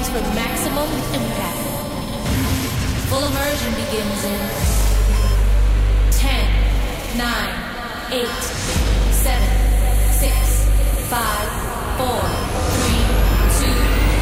settings for maximum impact. Full immersion begins in 10, 9, 8, 7, 6, 5, 4, 3, 2,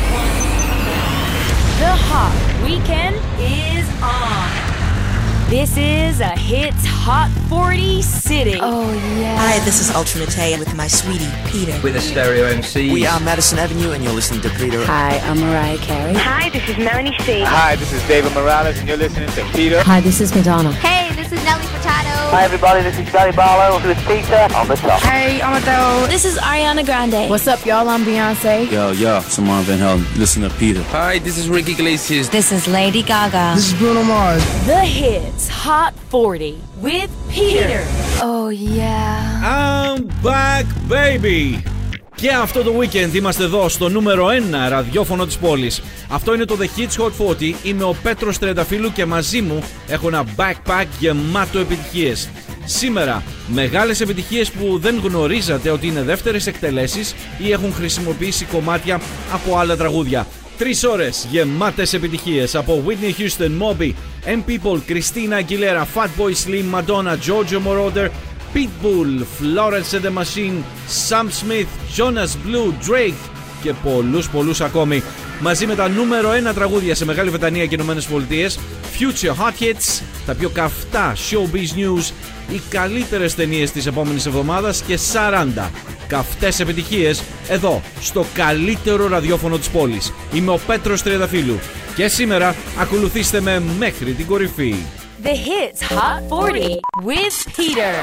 1. The hot weekend is on. This is a Hits Hot 40 City. Oh, yeah. Hi, this is Ultranate with my sweetie, Peter. With a stereo MC. We are Madison Avenue and you're listening to Peter. Hi, I'm Mariah Carey. Hi, this is Melanie C. Hi, this is David Morales and you're listening to Peter. Hi, this is Madonna. Hey, this is Nelly Furtado. Hi everybody, this is Gary Barlow with Peter on the top. Hey, I'm Adele. This is Ariana Grande. What's up, y'all? I'm Beyonce. Yo, Simone Van Helden. Listen to Peter. Hi, this is Ricky Iglesias. This is Lady Gaga. This is Bruno Mars. The Hits Hot 40 with Peter. Oh, yeah. I'm back, baby! Και αυτό το weekend είμαστε εδώ στο νούμερο 1 ραδιόφωνο της πόλης. Αυτό είναι το The Hits Hot 40. Είμαι ο Πέτρος Τρενταφύλου και μαζί μου έχω ένα backpack γεμάτο επιτυχίες. Σήμερα μεγάλες επιτυχίες που δεν γνωρίζατε ότι είναι δεύτερες εκτελέσεις ή έχουν χρησιμοποιήσει κομμάτια από άλλα τραγούδια. 3 ώρες γεμάτες επιτυχίες από Whitney Houston, Moby, M People, Christina Aguilera, Fatboy Slim, Madonna, Giorgio Moroder, Pitbull, Florence and the Machine, Sam Smith, Jonas Blue, Drake και πολλούς ακόμη. Μαζί με τα νούμερο 1 τραγούδια σε Μεγάλη Βρετανία και Ηνωμένες Πολιτείες, Future Hot Hits, τα πιο καυτά Showbiz News, οι καλύτερες ταινίες της επόμενης εβδομάδας και 40 καυτές επιτυχίες εδώ στο καλύτερο ραδιόφωνο της πόλης. Είμαι ο Πέτρος Τριανταφύλου και σήμερα ακολουθήστε με μέχρι την κορυφή. The Hits Hot 40 with Peter.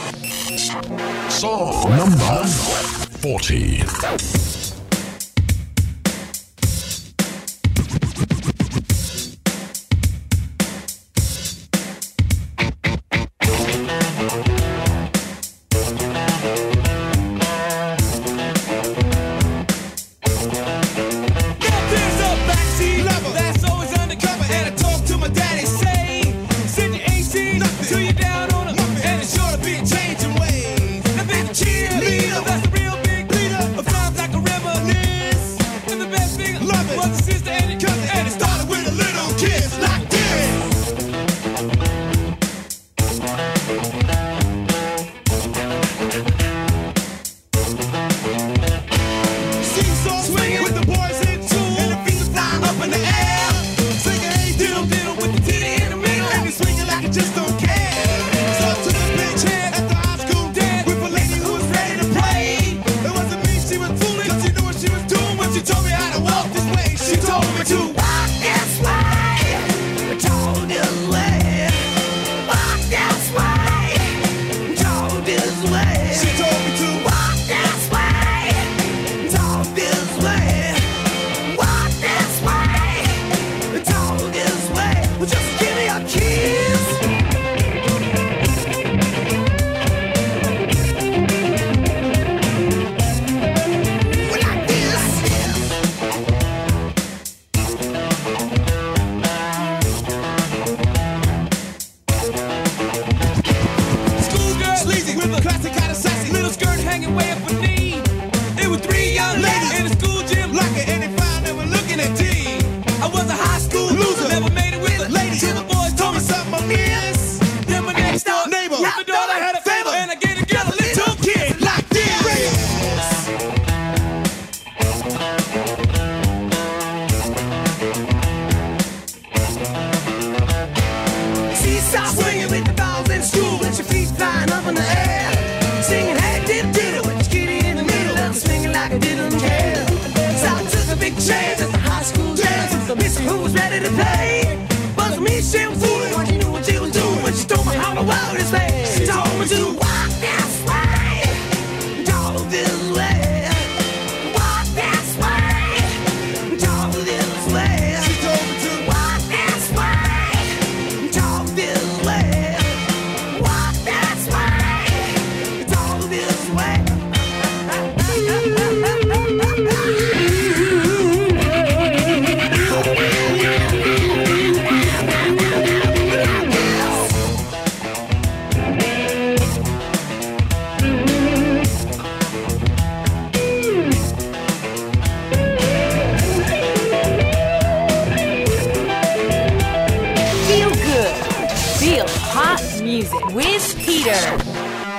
Song number 40.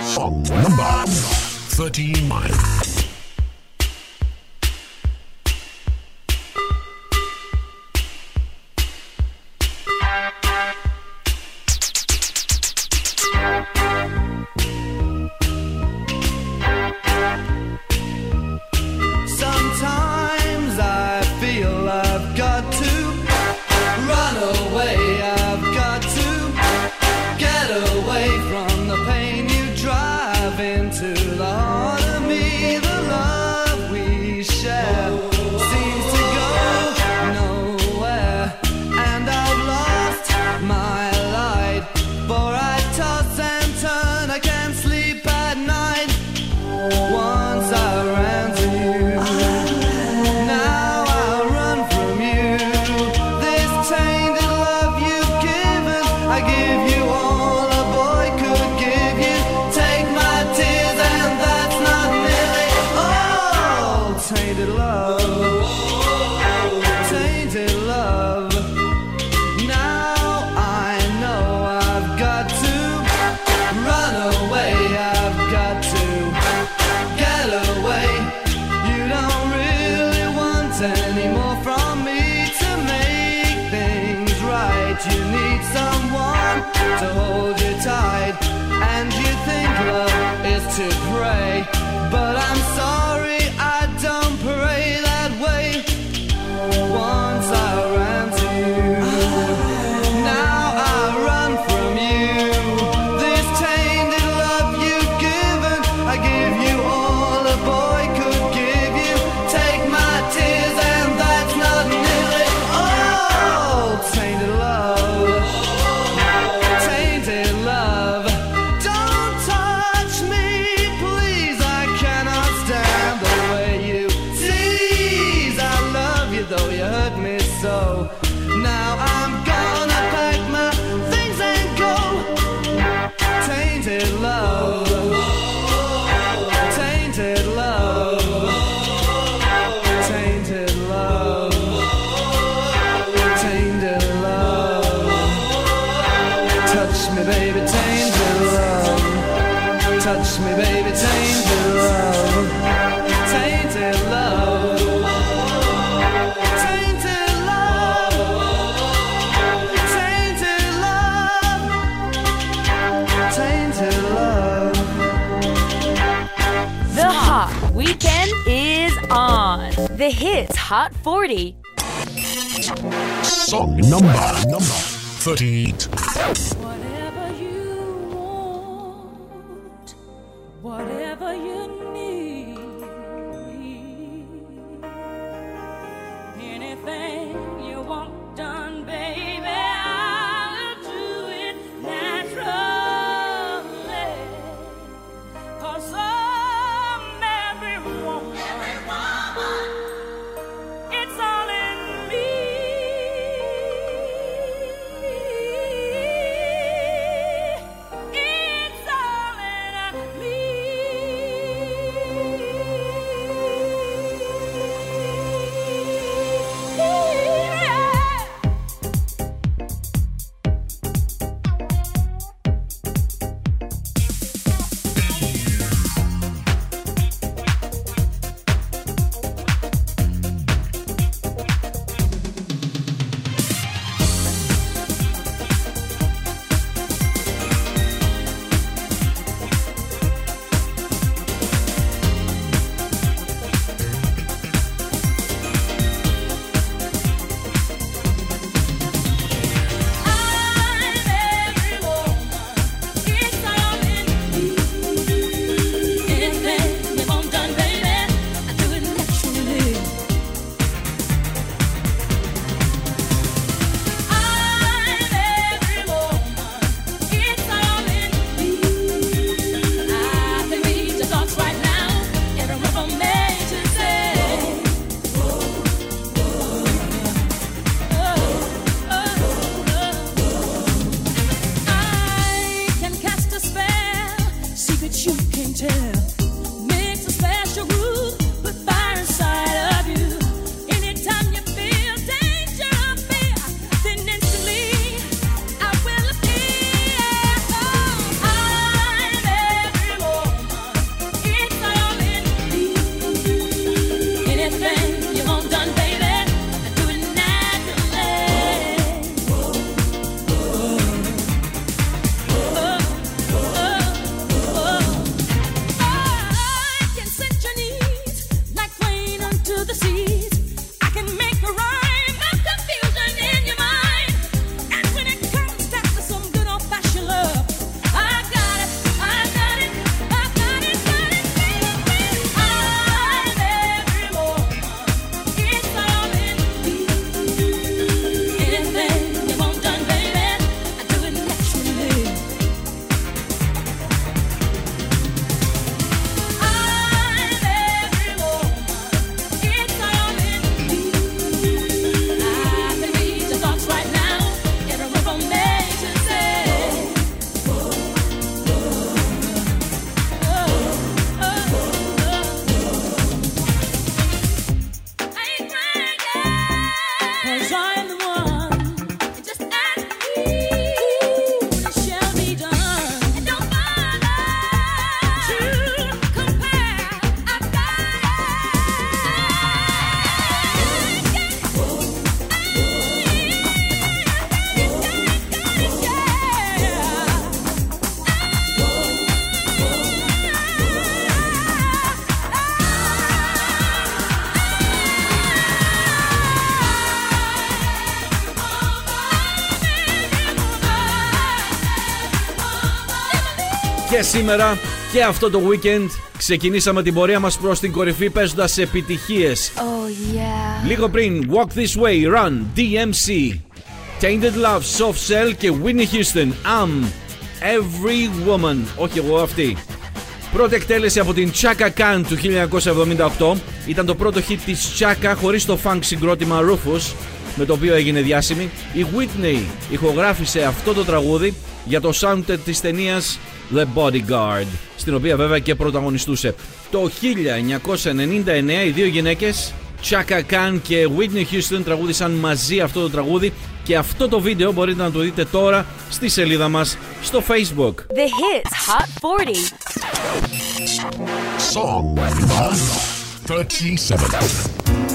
Song number 39. The Hits Hot 40. Song number 38. Whatever you want, whatever you need, anything you want done, baby, I'll do it naturally. 'Cause I'm every woman. It's all in me. It's all in me. Και σήμερα και αυτό το weekend ξεκινήσαμε την πορεία μας προς την κορυφή παίζοντας επιτυχίες. Oh yeah. Λίγο πριν Walk This Way, Run, DMC, Tainted Love, Soft Cell και Whitney Houston, I'm Every Woman. Όχι εγώ, αυτή. Πρώτη εκτέλεση από την Chaka Khan του 1978. Ήταν το πρώτο hit της Chaka χωρίς το funk συγκρότημα Rufus, με το οποίο έγινε διάσημη. Η Whitney ηχογράφησε αυτό το τραγούδι για το soundtrack της ταινίας The Bodyguard, στην οποία βέβαια και πρωταγωνιστούσε. Το 1999 οι δύο γυναίκες, Chaka Khan και Whitney Houston, τραγούδισαν μαζί αυτό το τραγούδι και αυτό το βίντεο μπορείτε να το δείτε τώρα στη σελίδα μας στο Facebook. The Hits Hot 40. Song number 37.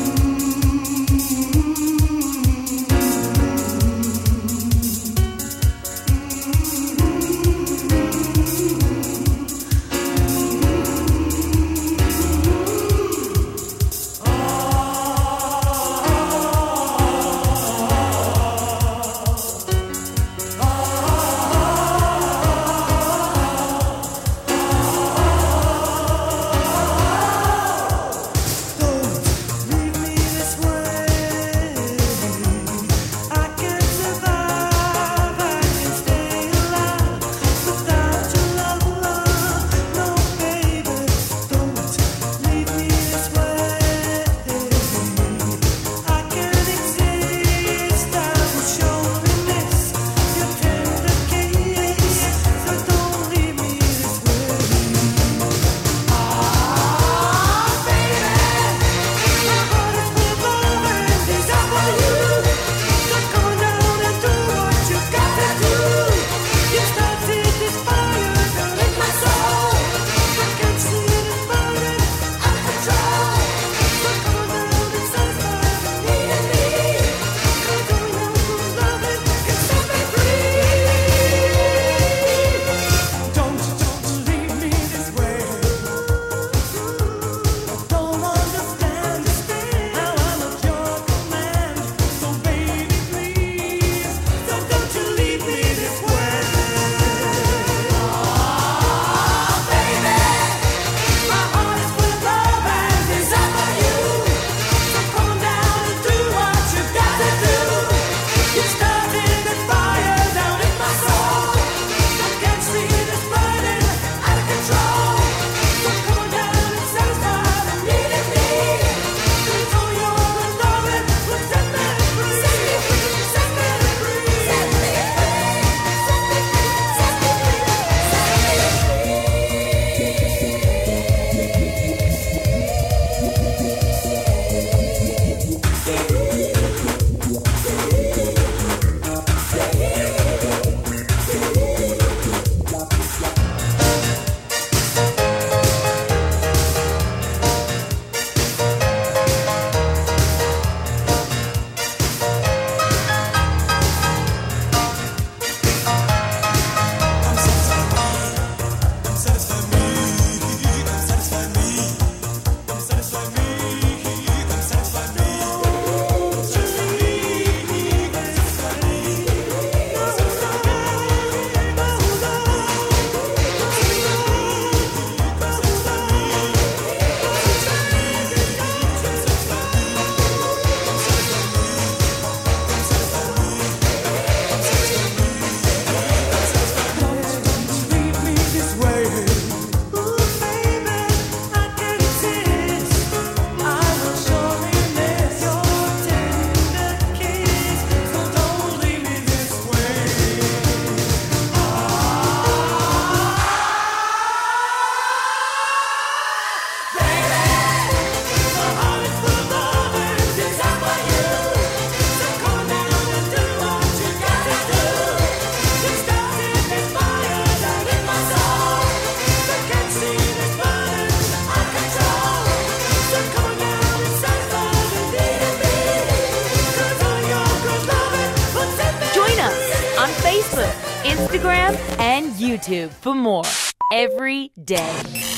Instagram, and YouTube for more every day.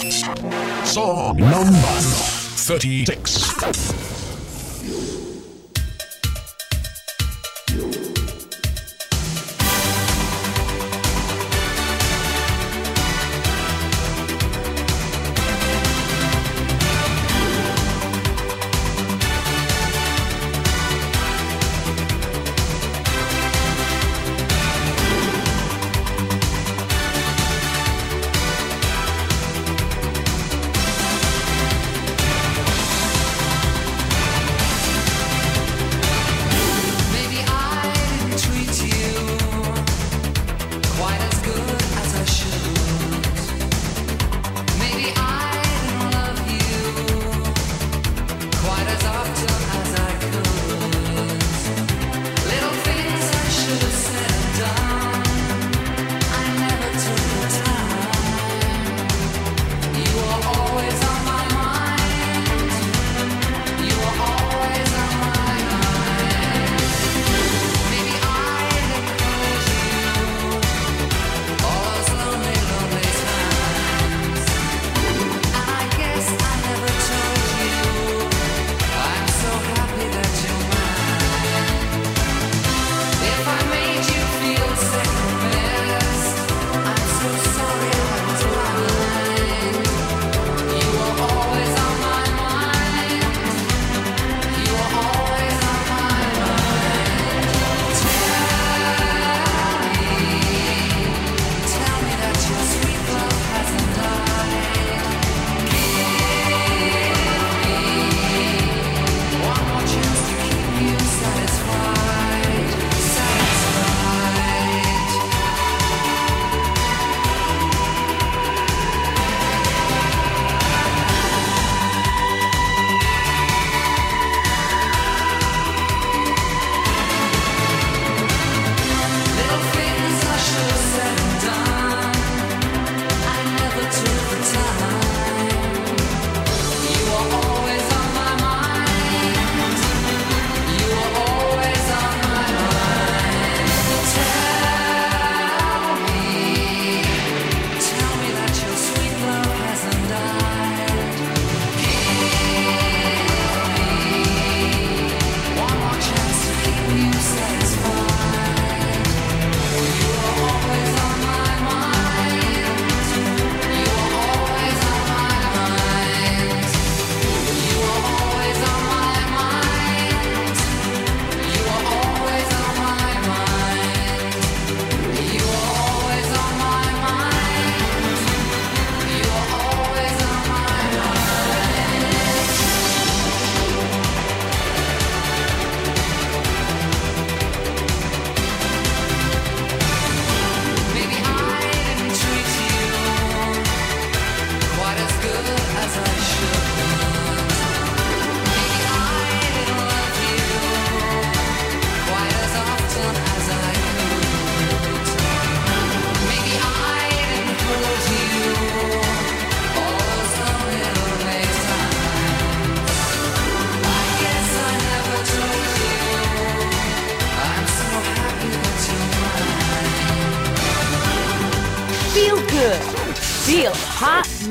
Song number 36.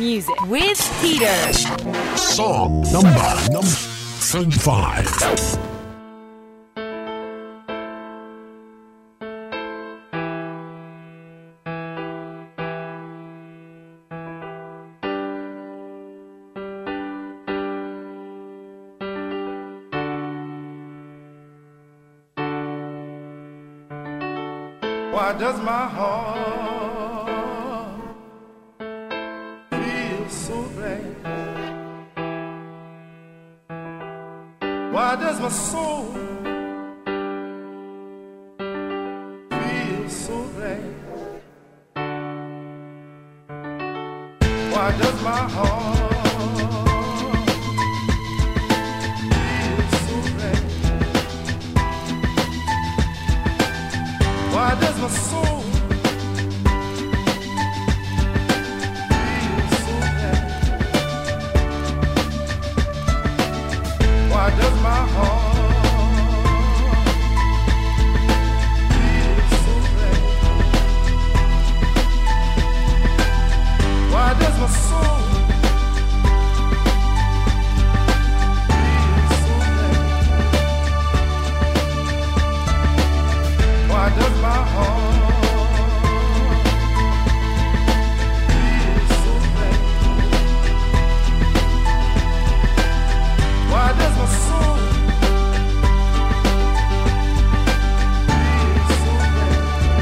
music with Peter. Song number 35. Why does my heart feel so bad? Why does my soul feel so bad? Why does my heart feel so bad? Why does my soul feel so bad? Why does my heart feel so bad? Why does my soul feel so bad? Why does my heart feel so bad? Why does my soul feel so bad?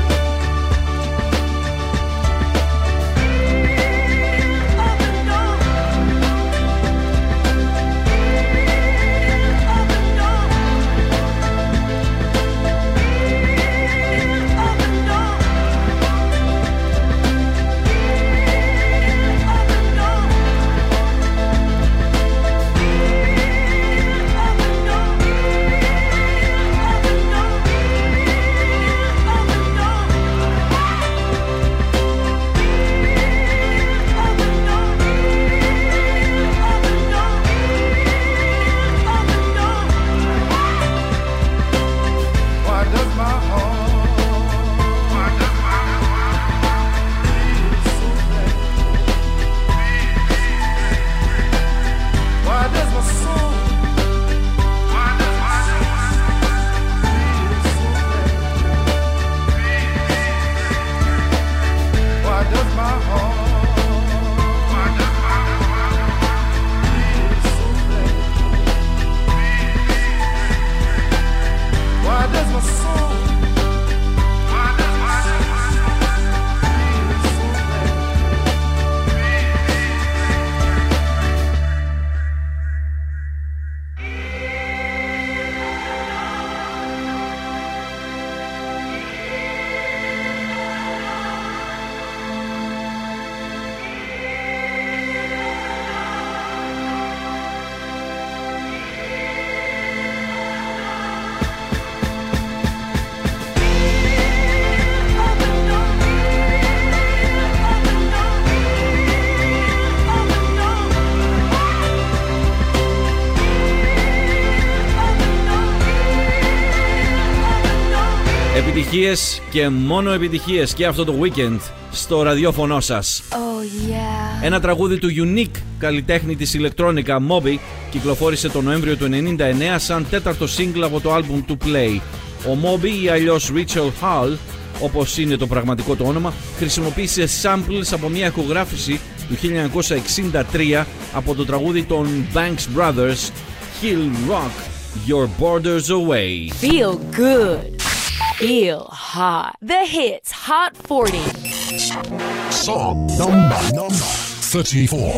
Επιτυχίες και μόνο επιτυχίες και αυτό το weekend στο ραδιόφωνο σας. Oh yeah. Ένα τραγούδι του Unique καλλιτέχνη της ηλεκτρόνικα Moby κυκλοφόρησε τον Νοέμβριο του 1999 σαν τέταρτο single από το άλμπουμ του Play. Ο Moby ή αλλιώς Rachel Hall, όπως είναι το πραγματικό του όνομα, χρησιμοποίησε samples από μια ηχογράφηση του 1963 από το τραγούδι των Banks Brothers, He'll Rock Your Borders Away. Feel good. Feel hot. The hits Hot 40. Song number 34.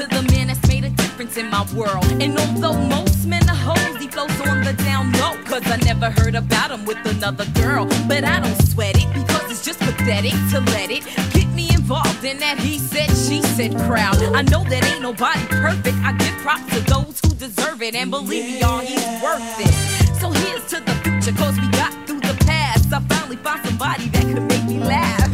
In my world. And although most men are hoes, he flows on the down low. Cause I never heard about him with another girl. But I don't sweat it because it's just pathetic to let it get me involved in that he said, she said crowd. I know that ain't nobody perfect. I give props to those who deserve it. And believe me, y'all, he's worth it. So here's to the future, cause we got through the past. I finally found somebody that could make me laugh.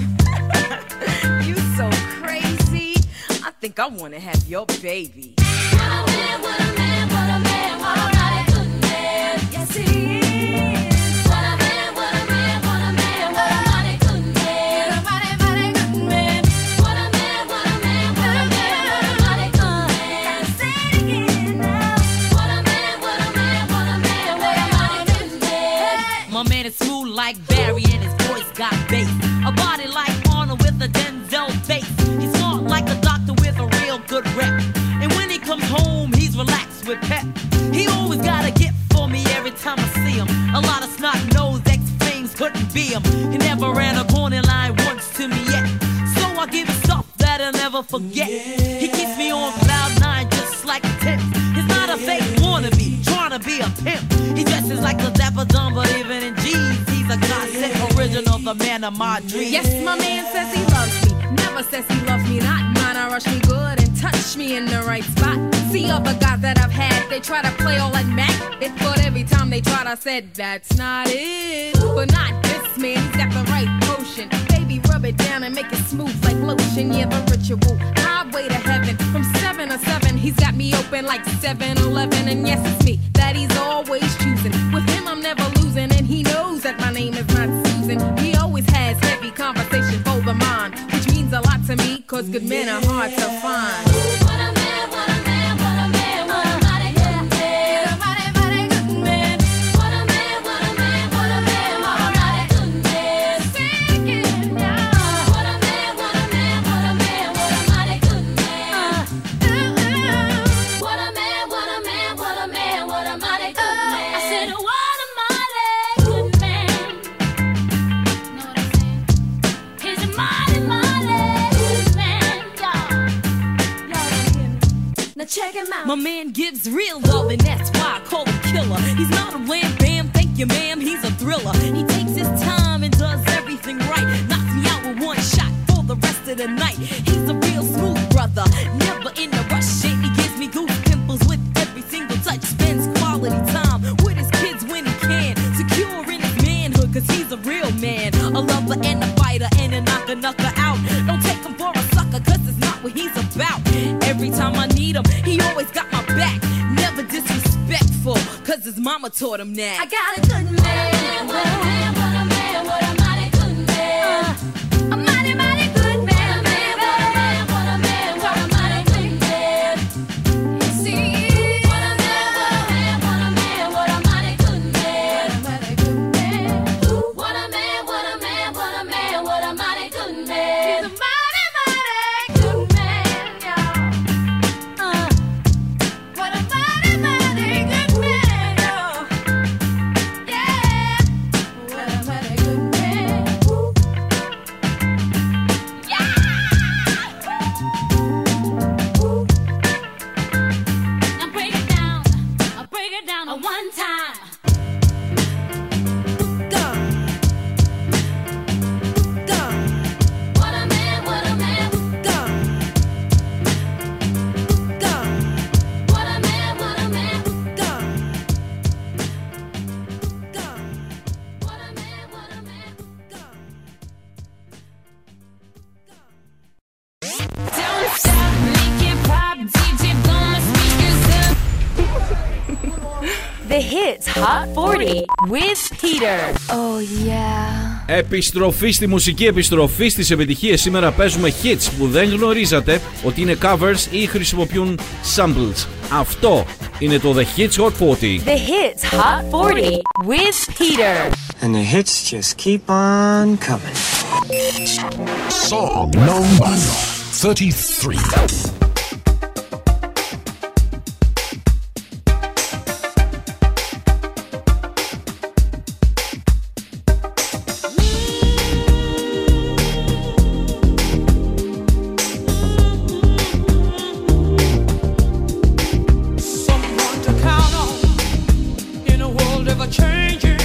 You so crazy. I think I wanna have your baby. What a man, what a man, what a man, what a mighty good man. Yes, he is. What a man, what a man, what a man, what a mighty good man. What a mighty, mighty good man. What a man, what a man, what a man, what a mighty good man. Say it again now. What a man, what a man, what a man, what a mighty good man. My man is smooth like Barry and his voice got bass. A body like Arnold with a Denzel face. He's smart like a doctor with a real good rep. And when he comes home, he's relaxed with pep. He always got a gift for me every time I see him. A lot of snot-nosed ex-flames couldn't be him. He never ran a corner line once to me yet. So I give him stuff that I'll never forget. He keeps me on cloud nine just like a tip. He's not a fake wannabe, trying to be a pimp. He dresses like a dapper dumb, but even in jeans, he's a godsend original, the man of my dreams. Yes, my man says he loves me. Never says he loves me not. Mine, I rush me good and touch me in the right spot. See other guys that I've had, they try to play all like Mac. But every time they tried, I said, that's not it. But not this man, he's got the right potion. Baby, rub it down and make it smooth like lotion. Yeah, the ritual, highway to heaven. From 7 to 7, he's got me open like 7-Eleven. And yes, it's me that he's always choosing. With him, I'm never losing. And he knows that my name is not Susan. He always has heavy conversation for the mind, which means a lot to me, cause good men are hard to find. What a man, what a man, what a man, what a mighty good man. What a mighty, mighty good man. What a man, what a man, what a man, what a mighty good man. Sing it now. What a man, what a man, what a man, what a mighty good man. What a man, what a man, what a man, what a mighty good man. I said, what a mighty good man. Know what I'm saying? He's a mighty, mighty good man, y'all. Y'all don't hear me? Now check him out. My man gives real love, and that's why I call him killer. He's not a wham bam, thank you ma'am, he's a thriller. He takes his time and does everything right. Knocks me out with one shot for the rest of the night. He's a real smooth brother, never in a rush. Shit, he gives me goose pimples with every single touch. Spends quality time with his kids when he can. Secure in his manhood, cause he's a real man. A lover and a fighter and a knocker out. Don't take him for a sucker, cause it's not what he's about. Every time I need him, he always got my back. Never disrespectful, cause his mama taught him that. I got a good man. What a man, what a man, what a mighty good man. A mighty, mighty good man. What a man, what a man, what a mighty good man. See, what a man, what a man, what a mighty good man. What a good man. What a man, what a man, what a man, what a mighty good man. He's a mighty, mighty good man, y'all. What a mighty, mighty good man, y'all. Yeah. What a mighty good man. Yeah. Now break it down. I'll break it down on one time. Go. Go. What a man, what a man. Go. Go. What a man, what a man. Go. Go. What a man, what a man. Go. Don't stop, make it pop, DJ blow my speakers up. The Hits Hot 40 with Peter. Oh yeah. Επιστροφή στη μουσική, επιστροφή στις επιτυχίες. Σήμερα παίζουμε hits που δεν γνωρίζατε ότι είναι covers ή χρησιμοποιούν samples. Αυτό είναι το The Hits Hot 40. The Hits Hot 40 with Peter. And the hits just keep on coming. Song number 33. Someone to count on in a world ever changing.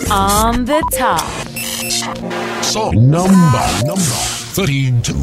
on the top. Song number 32.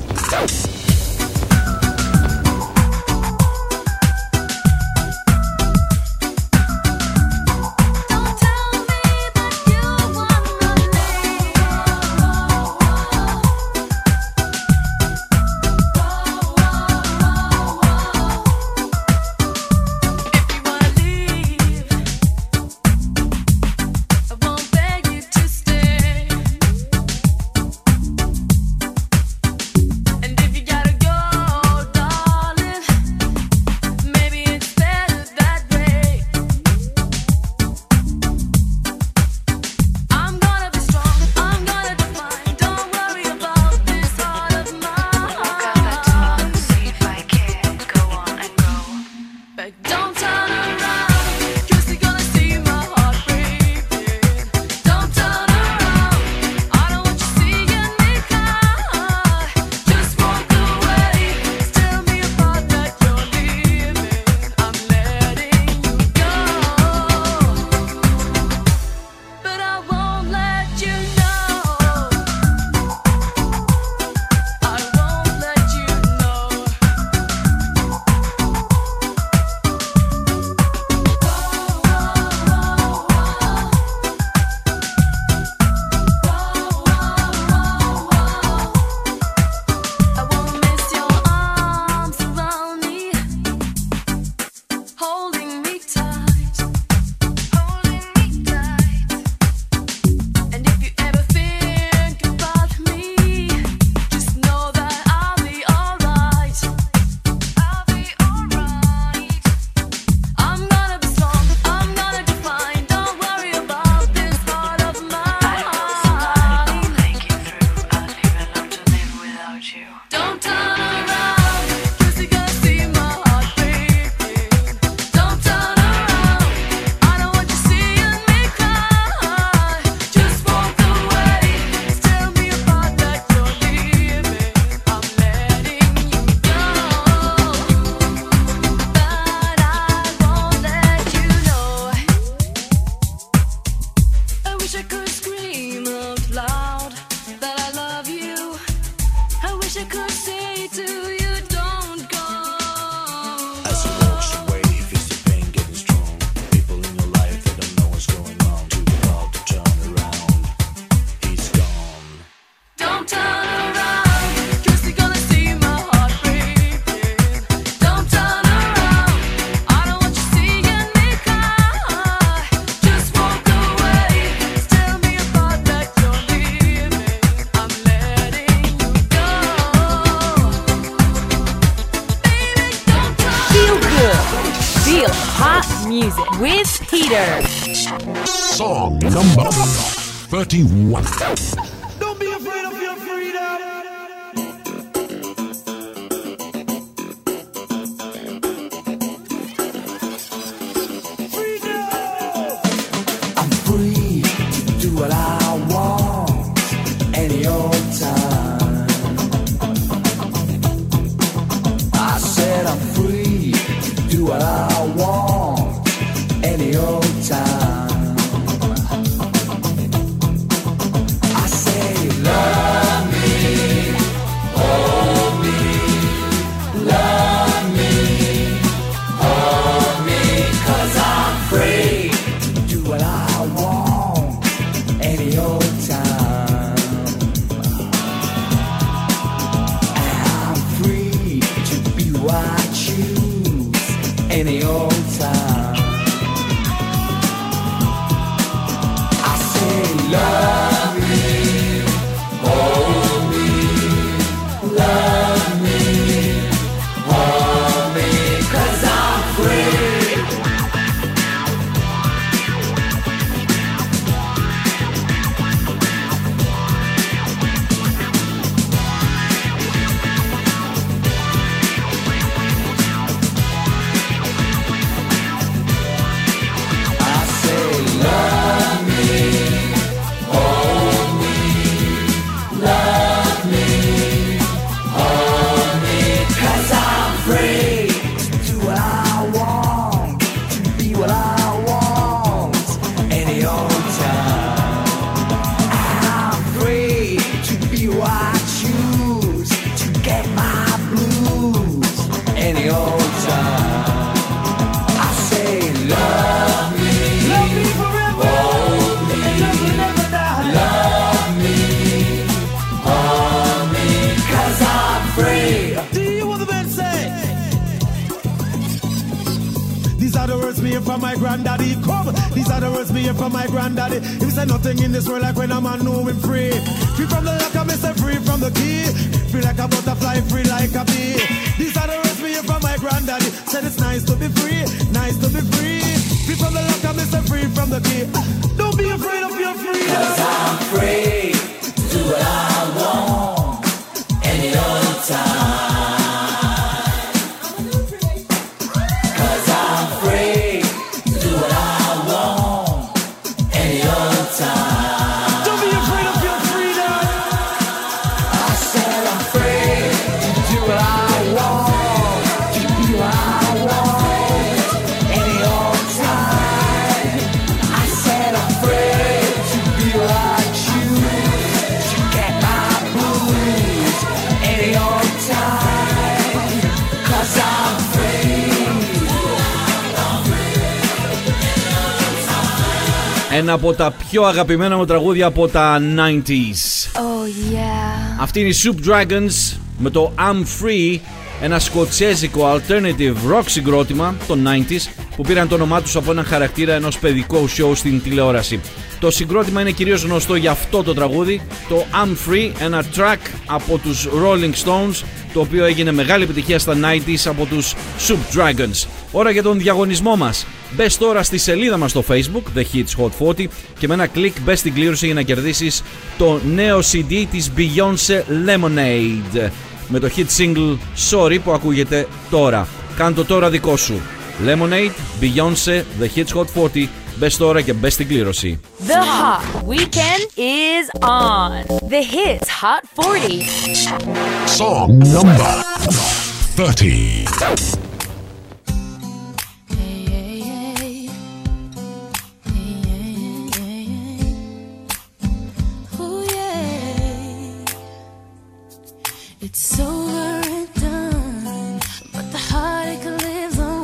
Music with Peter. Song number 31. Don't be afraid of your freedom. I'm free to do what I want any old time. I said I'm free to do what I want any old time. I granddaddy. Come, these are the words me hear from my granddaddy. He said nothing in this world like when a man know him free. Free from the lock, I miss free from the key. Free like a butterfly, free like a bee. These are the words me hear from my granddaddy. Said it's nice to be free, nice to be free. Free from the lock, I miss free from the key. Don't be afraid of your freedom. 'Cause I'm free to do what I want any other time. 'Cause I'm free to do what I want any other time. Don't be afraid of your freedom. I said I'm free to do what I want, to be what I want any old time. I said I'm free to be what I choose, to get my blues any old time. 'Cause I'm free. Ένα από τα πιο αγαπημένα μου τραγούδια από τα 90s. Oh yeah. Αυτή είναι οι Soup Dragons με το I'm Free, ένα σκοτσέζικο alternative rock συγκρότημα των 90s που πήραν το όνομά τους από έναν χαρακτήρα ενός παιδικού show στην τηλεόραση. Το συγκρότημα είναι κυρίως γνωστό για αυτό το τραγούδι, το I'm Free, ένα track από τους Rolling Stones, το οποίο έγινε μεγάλη επιτυχία στα 90s από τους Soup Dragons. Ώρα για τον διαγωνισμό μας. Μπες τώρα στη σελίδα μας στο Facebook, The Hits Hot 40, και με ένα κλικ μπες στην κλήρωση για να κερδίσεις το νέο CD της Beyoncé Lemonade με το hit single Sorry που ακούγεται τώρα. Κάν' το τώρα δικό σου. Lemonade, Beyoncé, The Hits Hot 40. Μπες τώρα και μπες στην κλήρωση. The Hot Weekend is on. The Hits Hot 40. Song number 30. It's over and done, but the heartache lives on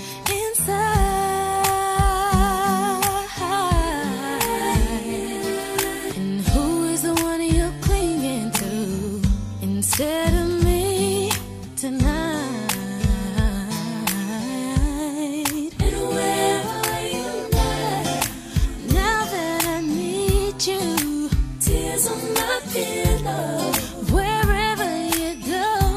inside. And who is the one you're clinging to instead of me tonight? And where are you now that I need you? Tears on my pillow. Wherever you go,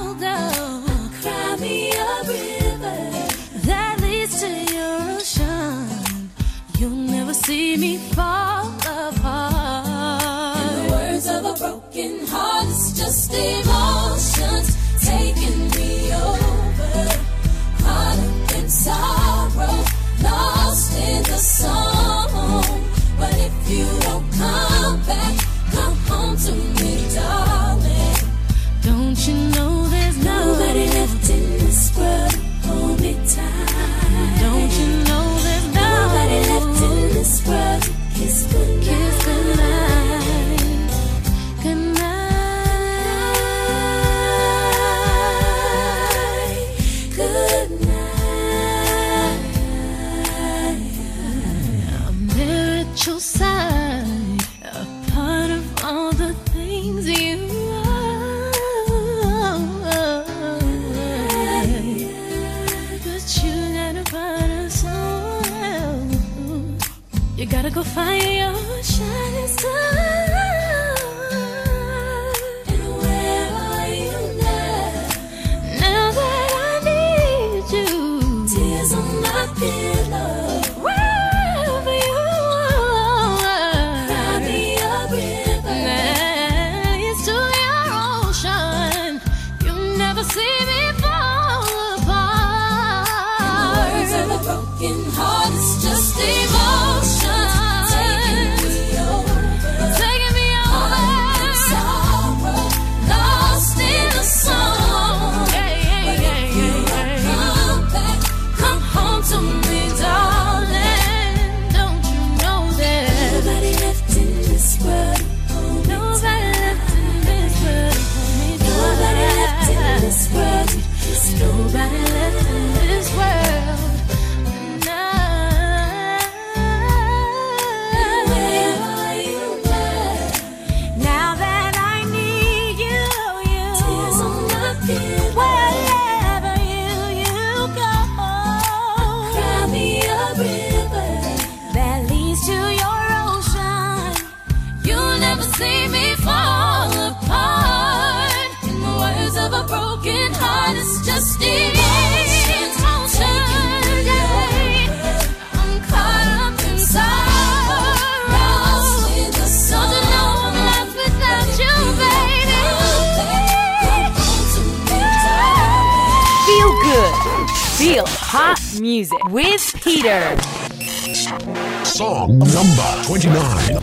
never seen me fall apart. In the words of a broken heart, it's just emotions. I'm caught up in sorrow. So to know I'm left without you, baby. Feel good. Feel hot music with Peter. Song number 29.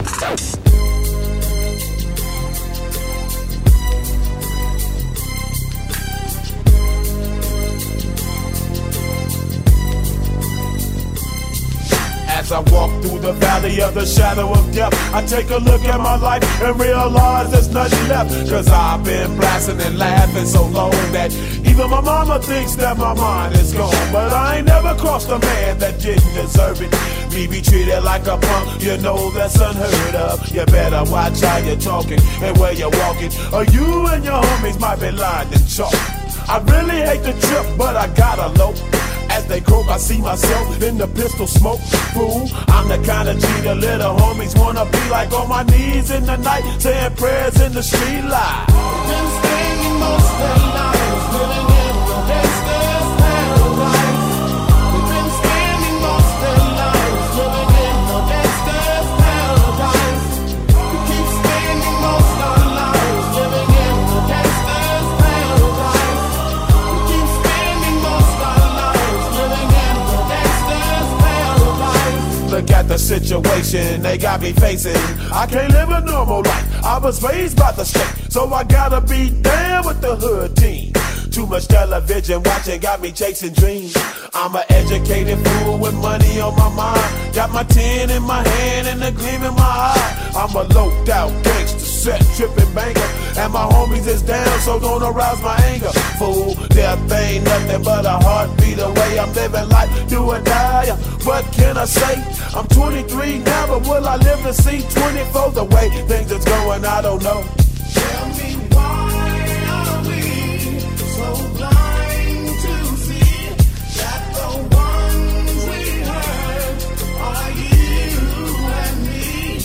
As I walk through the valley of the shadow of death, I take a look at my life and realize there's nothing left. Cause I've been blasting and laughing so long that even my mama thinks that my mind is gone. But I ain't never crossed a man that didn't deserve it. Me be treated like a punk, you know that's unheard of. You better watch how you're talking and where you're walking, or you and your homies might be lined in chalk. I really hate the trip, but I gotta low. As they croak, I see myself in the pistol smoke. Fool, I'm the kind of G the little homies wanna be like, on my knees in the night, saying prayers in the street light. Been spending most of their lives living in the gangster's paradise. We've been spending most of their lives living in the gangster's paradise. We keep spending most of our lives living in the gangster's paradise. We keep spending most of our lives living in the gangster's paradise. Look at the situation they got me facing. I can't live a normal life. I was raised by the state, so I gotta be down with the hood team. Too much television watching got me chasing dreams. I'm an educated fool with money on my mind. Got my tin in my hand and a gleam in my eye. I'm a loped out gangster, set tripping banker, and my homies is down, so don't arouse my anger. Fool, death ain't nothing but a heartbeat away. I'm living life, do or die. What can I say? I'm 23 now, but will I live to see 24? The way things is going, I don't know. Tell me why are we so blind to see that the ones we hurt are you and me?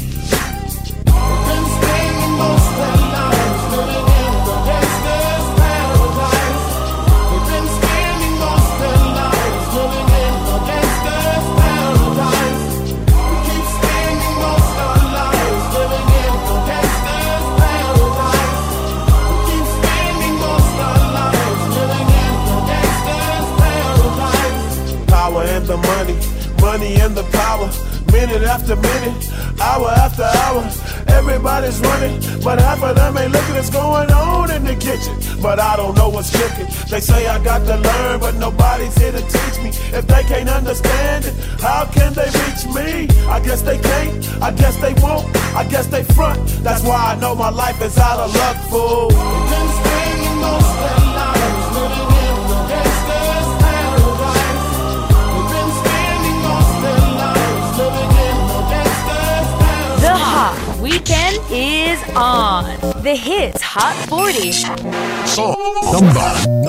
We've been spending most of our lives living in the gangster's paradise. We've been spending most of our lives living in the gangster's paradise. We keep spending most of our lives living in the gangster's paradise. We keep spending most of our lives living in the gangster's paradise. Power and the money, money and the power. Minute after minute, hour after hour, everybody's running, but half of them ain't looking what's going on in the kitchen. But I don't know what's cooking. They say I got to learn, but nobody's here to teach me. If they can't understand it, how can they reach me? I guess they can't, I guess they won't, I guess they front. That's why I know my life is out of luck, fool. We've been spending most of our lives living in the gangster's paradise. We've been spending most of our lives living in the gangster's paradise. The hot weekend is on. The Hits Hot 40. Song number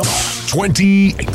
28.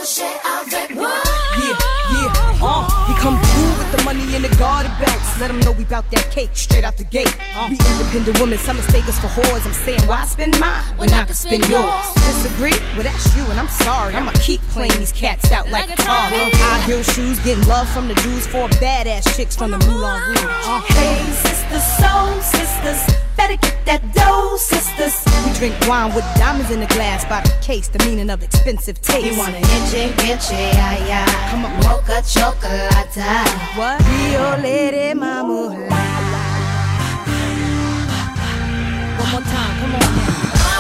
coucher avec moi. He come through with the money in the garden belts. Let him know we bout that cake straight out the gate. We independent women, some mistake us for whores. I'm saying, why spend mine when I can spend yours? Disagree? Well, that's you, and I'm sorry. I'ma keep playing these cats out like a car. High heel shoes, getting love from the Jews. 4 badass chicks from the Moulin Rouge. Hey, sisters, soul sisters, better get that dough, sisters. We drink wine with diamonds in the glass by the case, the meaning of expensive taste. You want an inche, ay, ay. Come on, mocha chocolate. What? Rio Lady Mama. One more time, come on now.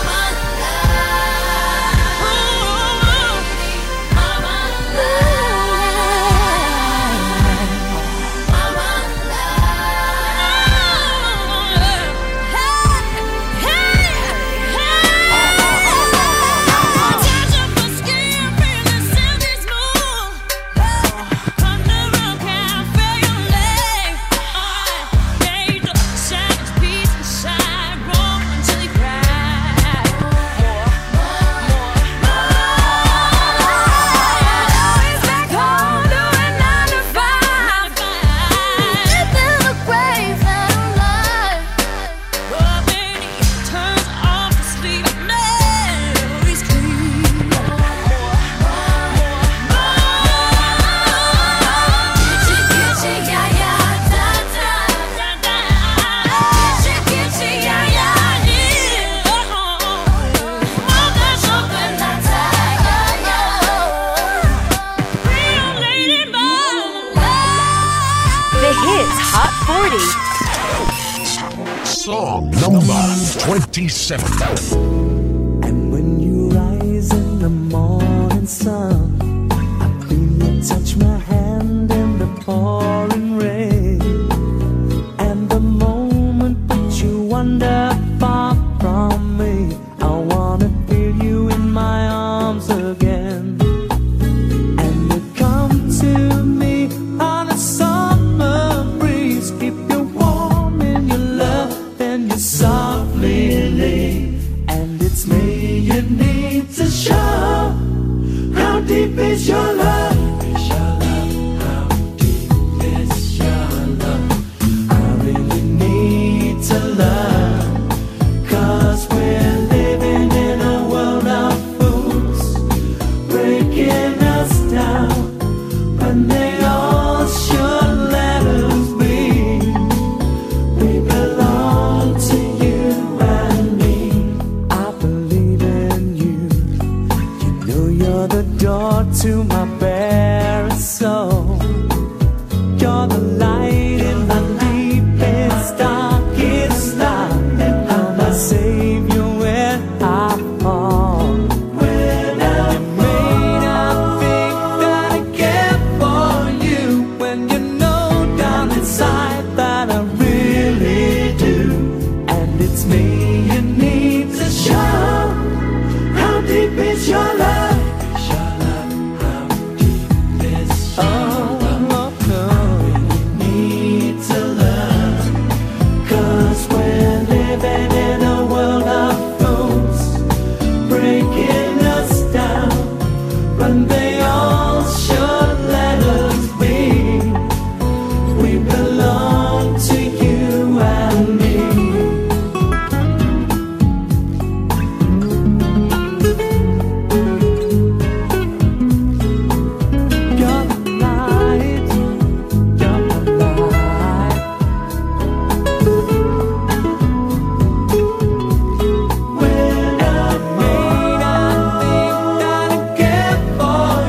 Song number 27. And when you rise in the morning sun, I feel you touch my hand in the pouring rain. And the moment that you wander far from me, I wanna feel you in my arms again. And you come to me on a summer breeze, keep you warm in your love, then you softly leave. And it's me you need to show. How deep is your love? How deep is your love? I really need to love, 'cause we're living in a world of fools, breaking us down when they all should let us be. We belong to you and me. I believe in you. You know you're the door to my bare soul. You're the light in the deepest, darkest night. I'm my savior when I fall. When you may not think that I care for you, when you know down inside that I really do. And it's me you need to show. How deep is your love? For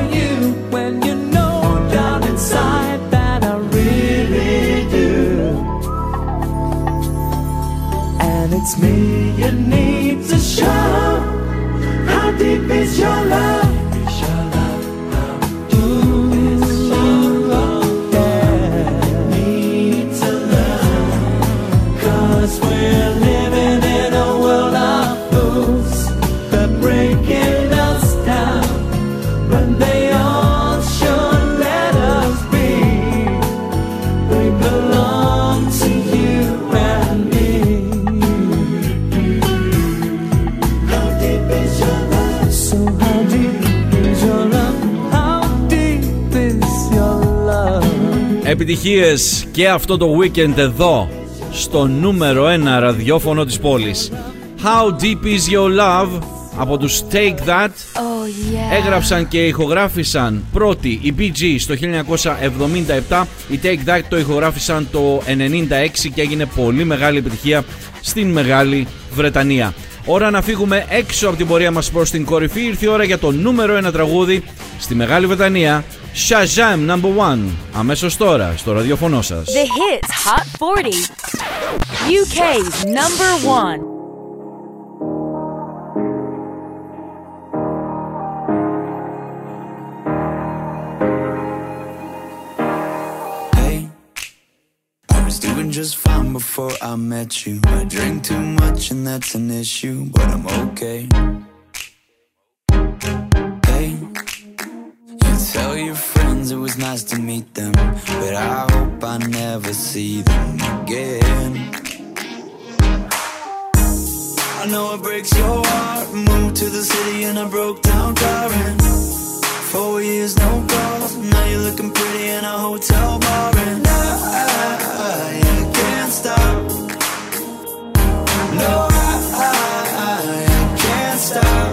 Επιτυχίες και αυτό το weekend εδώ στο νούμερο 1 ραδιόφωνο της πόλης. How Deep Is Your Love από τους Take That. Έγραψαν και ηχογράφησαν πρώτοι οι Bee Gees το 1977. Οι Take That το ηχογράφησαν το 1996 και έγινε πολύ μεγάλη επιτυχία στην Μεγάλη Βρετανία. Ώρα να φύγουμε έξω από την πορεία μας προς την κορυφή. Ήρθε η ώρα για το νούμερο 1 τραγούδι στη Μεγάλη Βρετανία. Shazam No. 1. Αμέσως τώρα στο ραδιοφωνό σας. The Hits Hot 40. UK's number 1. Just fine before I met you. I drink too much and that's an issue, but I'm okay. Hey, you tell your friends it was nice to meet them, but I hope I never see them again. I know it breaks your heart. Moved to the city and I broke down crying. 4 years no calls, now you're looking pretty in a hotel bar, and I can't stop. No, I can't stop.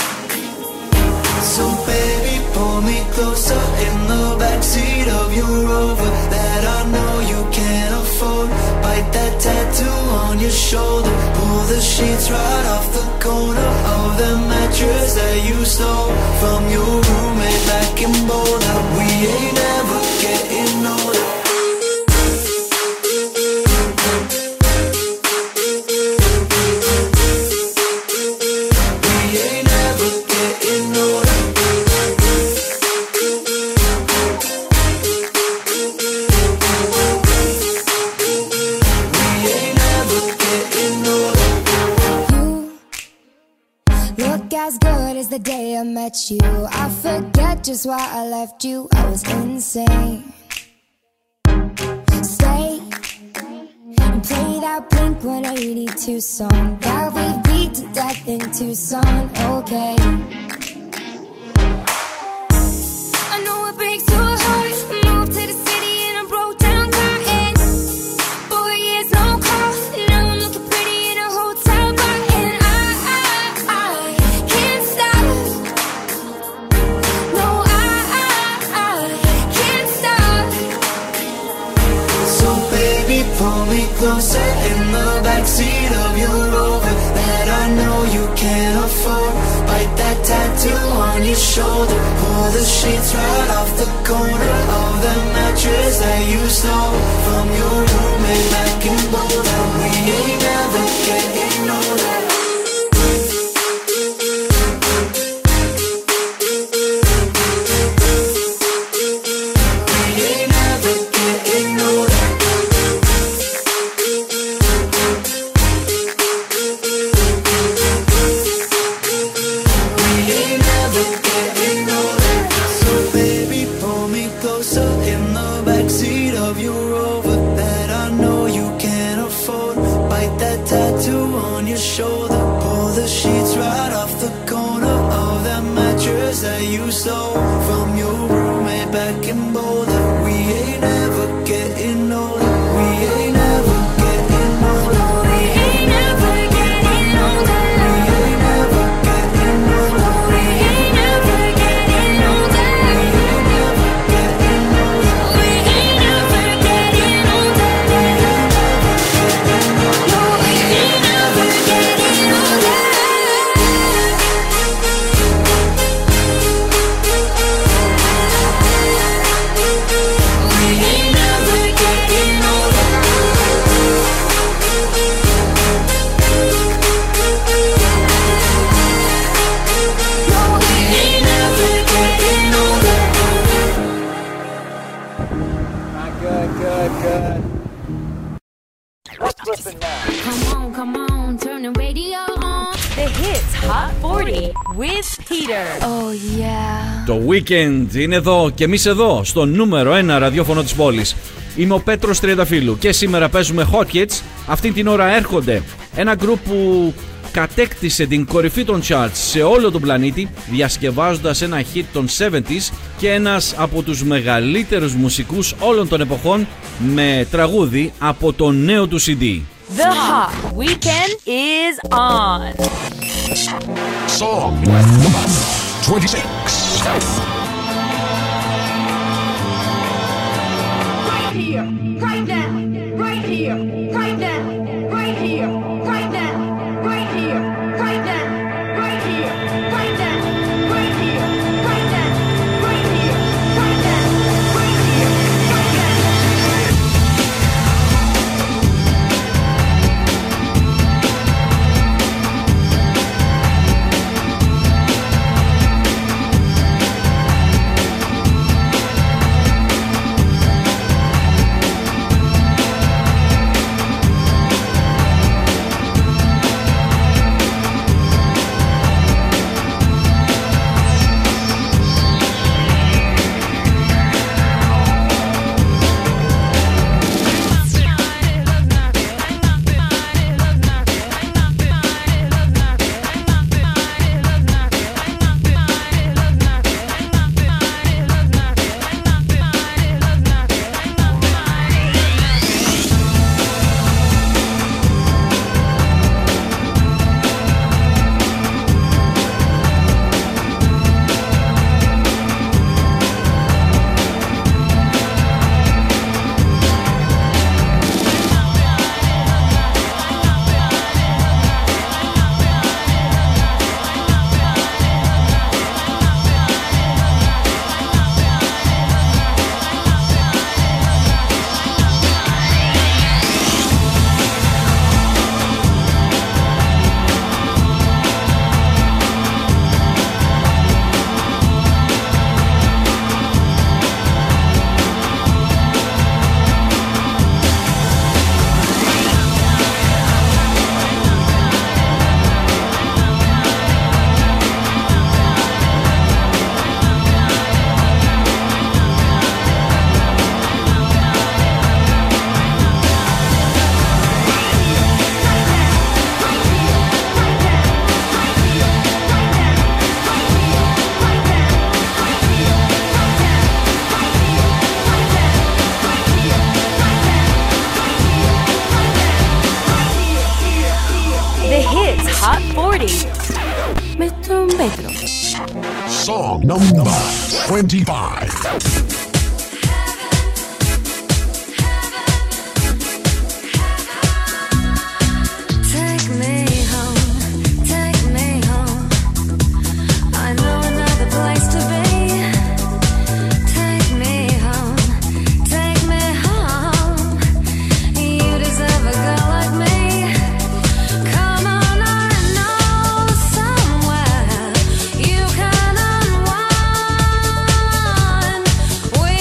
So baby, pull me closer in the backseat of your Rover that I know you can't afford. Bite that tattoo on your shoulder. Pull the sheets right off the corner of the mattress that you stole from your roommate back in Boulder. We ain't ever getting older. As good as the day I met you, I forget just why I left you. I was insane. Stay and play that Blink-182 song that we beat to death in Tucson. Okay. I know it breaks your heart. Moved to the city and I broke down crying. 4 years no call, now I'm looking pretty in a hotel bar, and I can't stop. No, I can't stop. So baby, pull me closer in the backseat of your Rover that I know you can't afford. Bite that tattoo on your shoulder. Pull the sheets right off the corner of the mattress that you stole from your roommate back in Boulder. We ain't never getting older. That you stole from your roommate back in Boulder. We ain't never getting older. We ain't never getting older. We ain't never getting older. We ain't never getting older. We ain't never getting older. We ain't never getting older. We ain't never getting older. We ain't never getting older. With Peter. Oh yeah. Το weekend είναι εδώ και εμείς εδώ στο νούμερο 1 ραδιόφωνο της πόλης. Είμαι ο Πέτρος Τριανταφύλου και σήμερα παίζουμε Hot Hits. Αυτή την ώρα έρχονται ένα group που κατέκτησε την κορυφή των charts σε όλο τον πλανήτη, διασκευάζοντας ένα hit των 70s και ένας από τους μεγαλύτερους μουσικούς όλων των εποχών με τραγούδι από το νέο του CD. The Hot Weekend is on. Song number 26. Right here, right now, right here, right now, right here, right now, right here, right now, right here, right now, right here, right now, right here, right now, right here, right now. Song number 25. We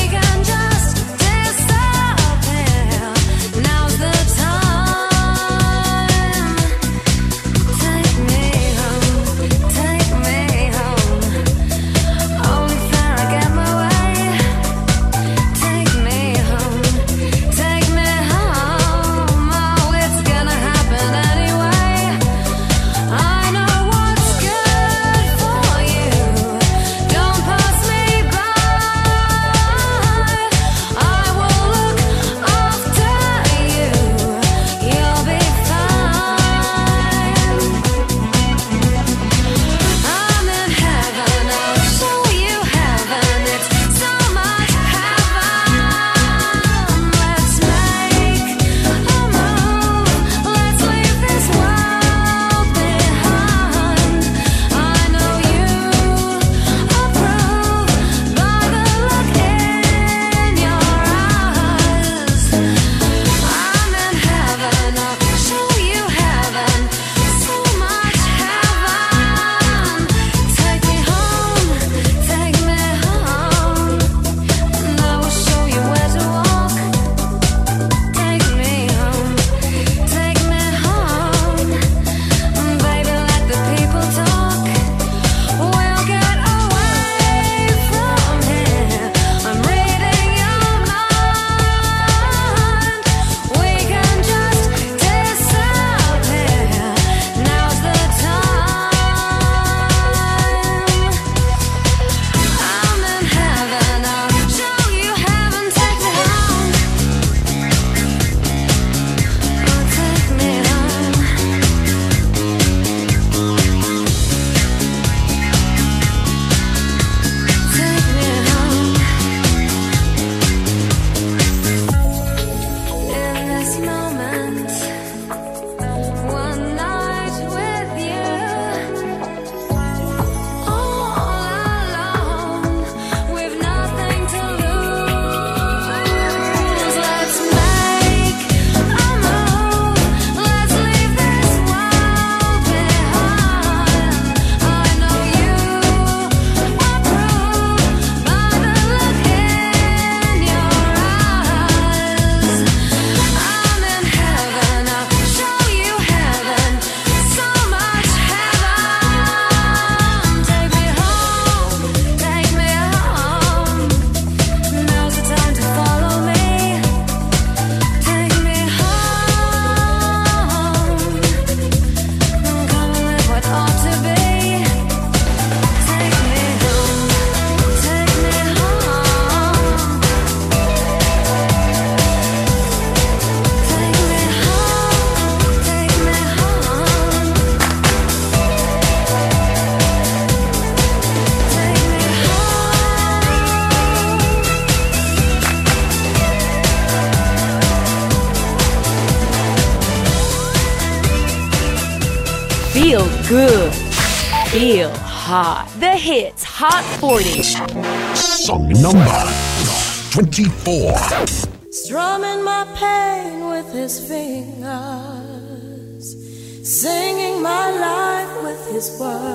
good. Feel hot. The Hits Hot 40. Song number 24. Strumming my pain with his fingers, singing my life with his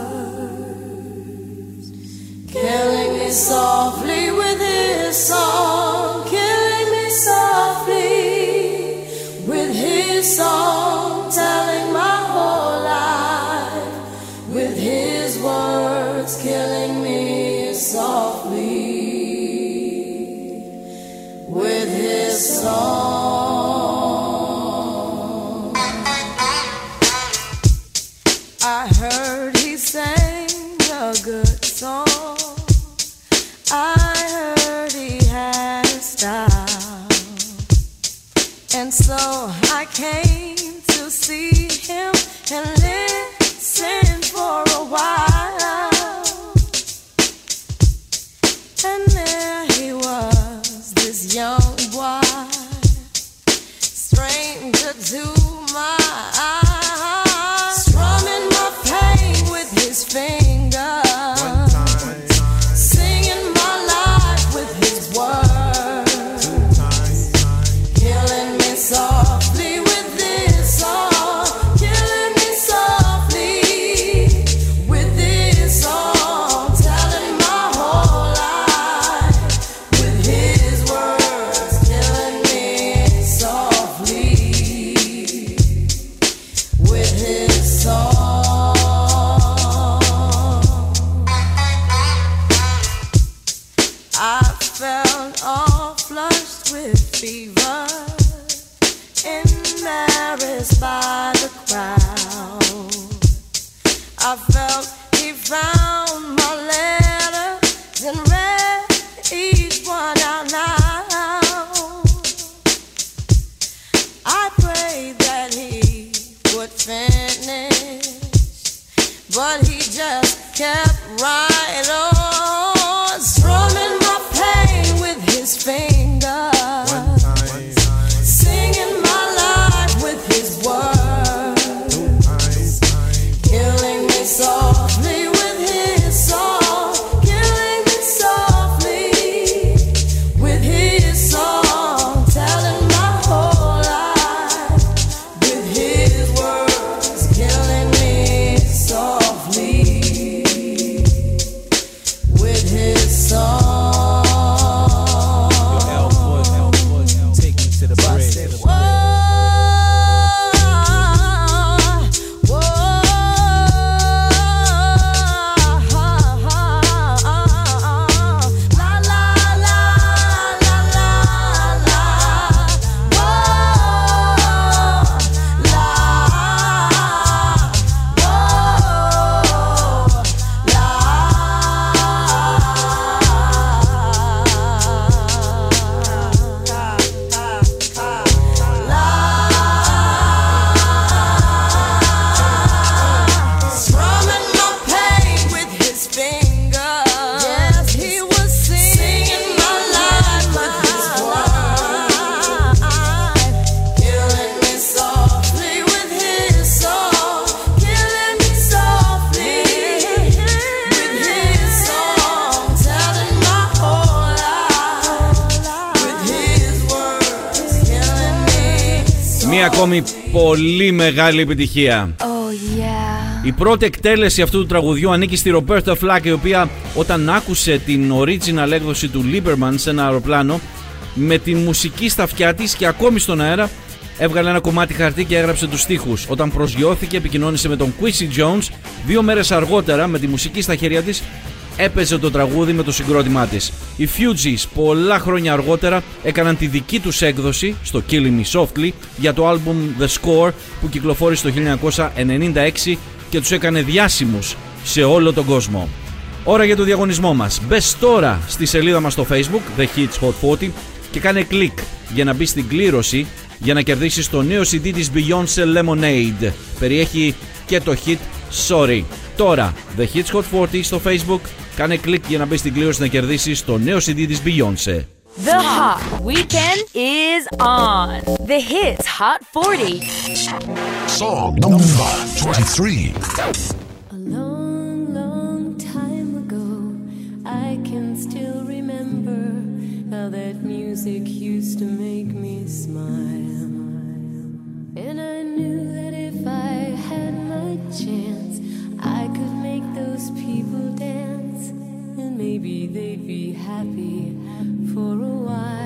words, killing me softly with his song, killing me softly with his song, telling my whole life with his words, killing me softly with his song. I heard he sang a good song. I heard he had a style, and so I came to see him and listen for a while. And there he was, this young boy, stranger to my eyes, strumming my pain with his fingers, singing my life with his words, killing me softly with this song, killing me softly with this song, telling my whole life with his words, killing me softly with his song. I felt all flushed with fever, embarrassed by the crowd. I felt he found my letters and read each one out loud. I prayed that he would finish, but he just kept right on, strumming my pain with his fingers, singing my life with his words, killing me softly with his song, killing me softly with his song, telling my whole life with his words, killing me softly with his song. Take me to the bridge. Strumming my pain with his fingers. Yes, he was singing my life with his words, killing me softly with his song, killing me softly with his song, telling my whole life with his words, killing me softly. Μία ακόμη πολύ μεγάλη επιτυχία. Oh yeah. Η πρώτη εκτέλεση αυτού του τραγουδιού ανήκει στη Ρομπέρτα Φλάκ, η οποία όταν άκουσε την original έκδοση του Lieberman σε ένα αεροπλάνο, με τη μουσική στα αυτιά της και ακόμη στον αέρα, έβγαλε ένα κομμάτι χαρτί και έγραψε τους στίχους. Όταν προσγειώθηκε, επικοινώνησε με τον Quincy Jones. 2 μέρες αργότερα, με τη μουσική στα χέρια της, έπαιζε το τραγούδι με το συγκρότημά της. Οι Fugees πολλά χρόνια αργότερα έκαναν τη δική τους έκδοση στο Killing Me Softly για το άλμπουμ The Score, που κυκλοφόρησε το 1996 και τους έκανε διάσημους σε όλο τον κόσμο. Ώρα για το διαγωνισμό μας. Μπες τώρα στη σελίδα μας στο Facebook, The Hits Hot 40, και κάνε κλικ για να μπει στην κλήρωση για να κερδίσεις το νέο CD της Beyoncé Lemonade. Περιέχει και το hit Sorry. Τώρα, The Hits Hot 40 στο Facebook, κάνε κλικ για να μπει στην κλήρωση να κερδίσεις το νέο CD της Beyoncé. The hot weekend is on. The Hits Hot 40. Song number 23. that music used to make me smile. And I knew that if I had my chance, I could make those people dance, and maybe they'd be happy for a while.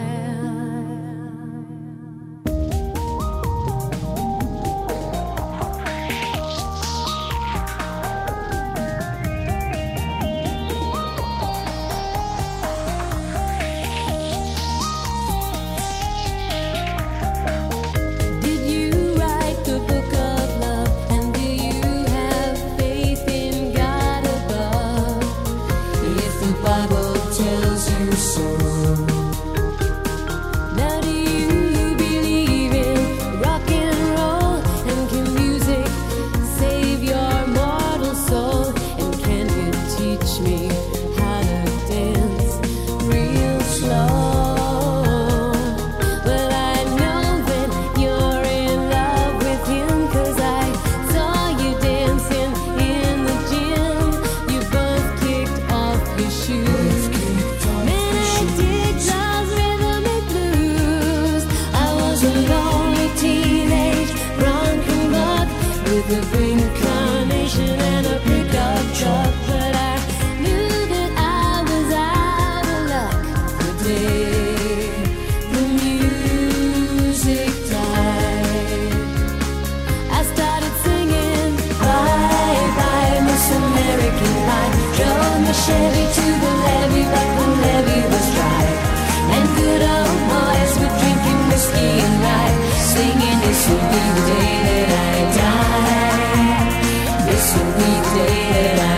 Chevy to the levee, but the levee was dry. And good old boys were drinking whiskey and rye, singing, this will be the day that I die. This will be the day that I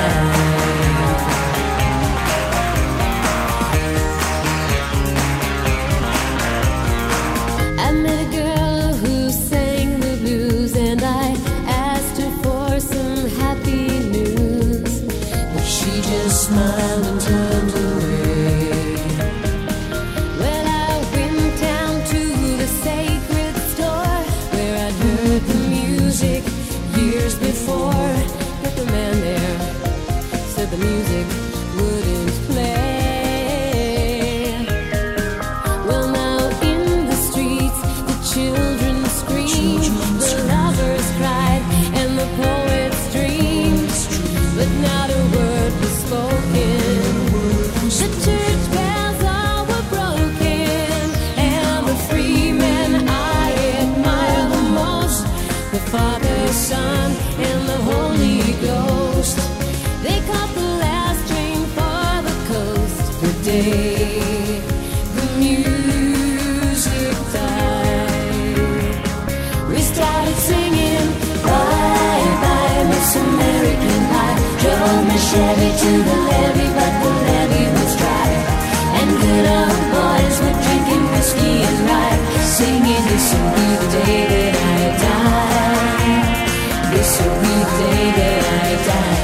die. I met a girl who sang the blues, and I asked her for some happy news. She just smiled and turned away. Well, I went down to the sacred store where I'd heard the music years before, but the man there said the music wouldn't play. Well, now in the streets the children screamed, the lovers cried, and the poets dreamed, but not a word was spoken. The church bells all were broken, and the free men I admire the most, the Father, Son, and the Holy Ghost. They caught the last train for the coast. The day the music died, we started singing, bye bye Miss American Pie. Drove my Chevy to the levee, but the levee was dry. And good old boys were drinking whiskey and rye, singing, this will be the day that I die. This will be the day that I die.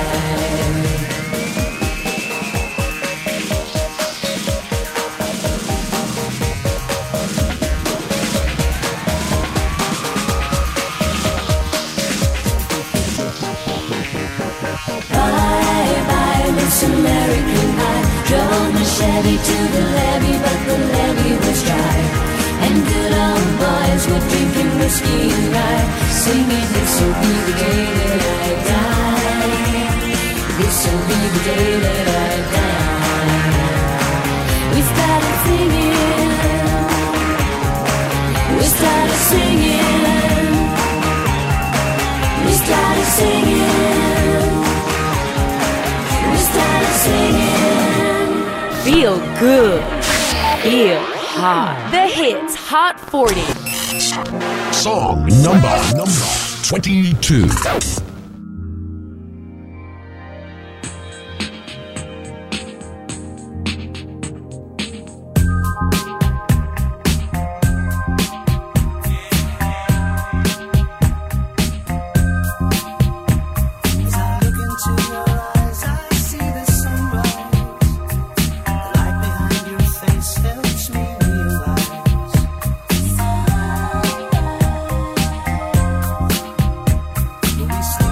American Pie. Drove my Chevy to the levee, but the levee was dry. And good old boys were drinking whiskey and rye, singing, this will be the day that I die. This will be the day that I die. We started singing. We started singing. We started singing. Feel good. Feel hot. The Hits Hot 40. Song number 22. We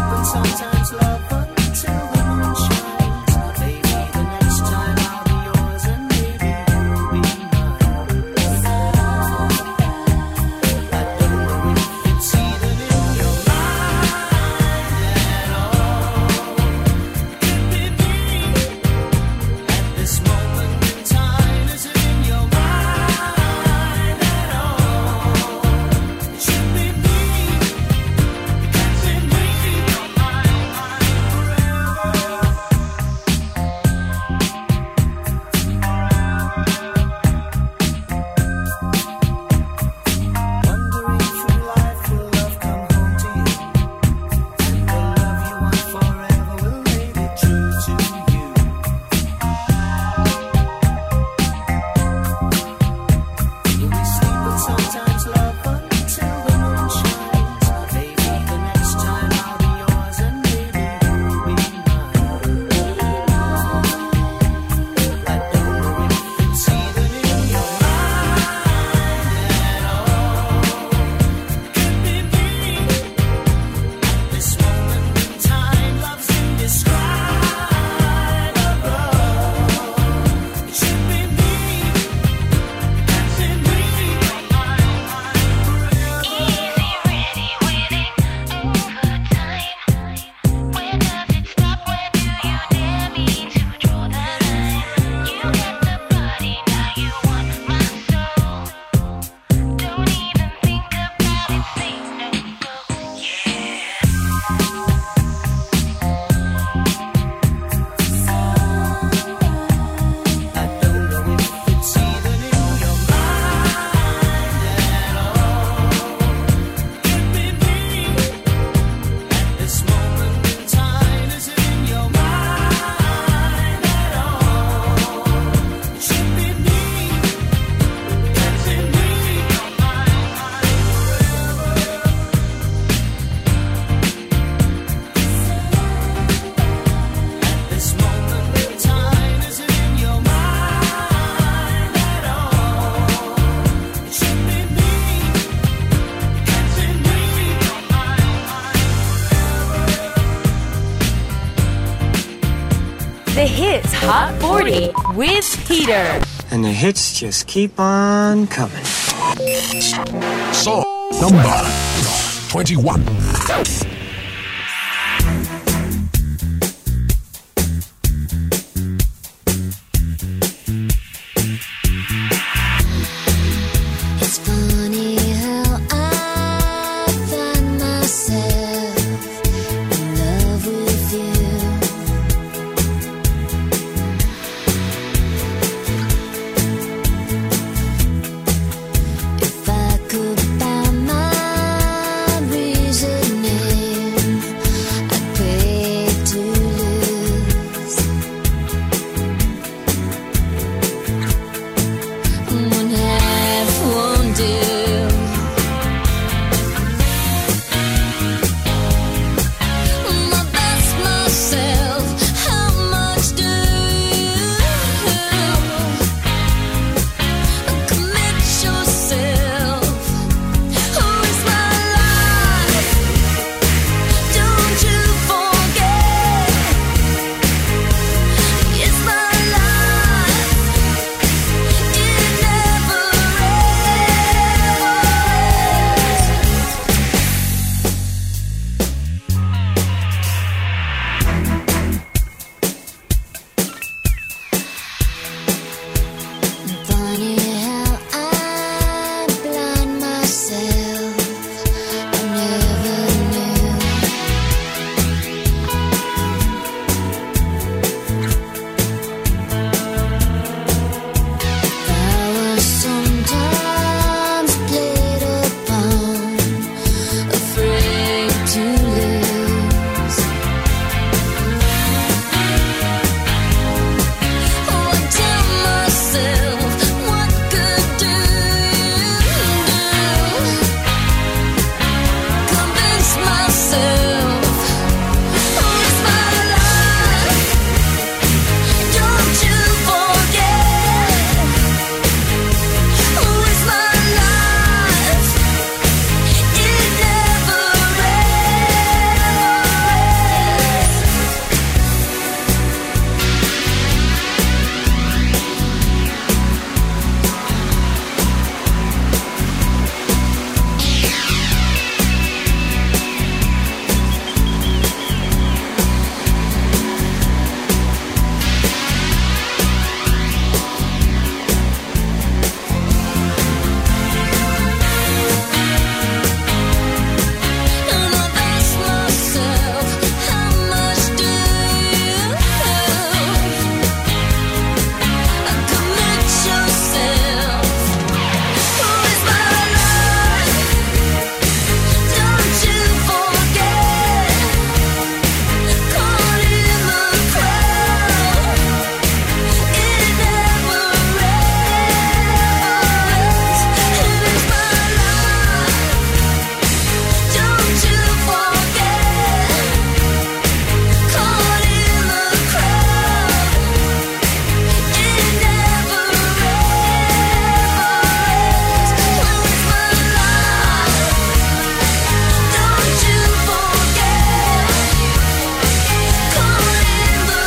Hits Hot 40 with Peter. And the hits just keep on coming. Song number 21. It's funny how I find myself in love with you. If I could find my reasoning, I'd pray to lose. One half won't do. My best myself, how much do you commit yourself? Who is my life? Don't you forget, it's my life. It never Funny how I blind myself. I never knew. I was sometimes played upon, afraid to lose. Oh, I tell myself, what good do you do? Convince myself, oh, it's my life. Don't you forget, oh, it's my life. It never And I've asked myself, how much do you commit yourself? Who is my life? Don't you forget, caught in the crowd. It never ends. It is my life. Don't you forget, caught in the crowd. It never ends. Well, it's my life. Don't you forget, caught in the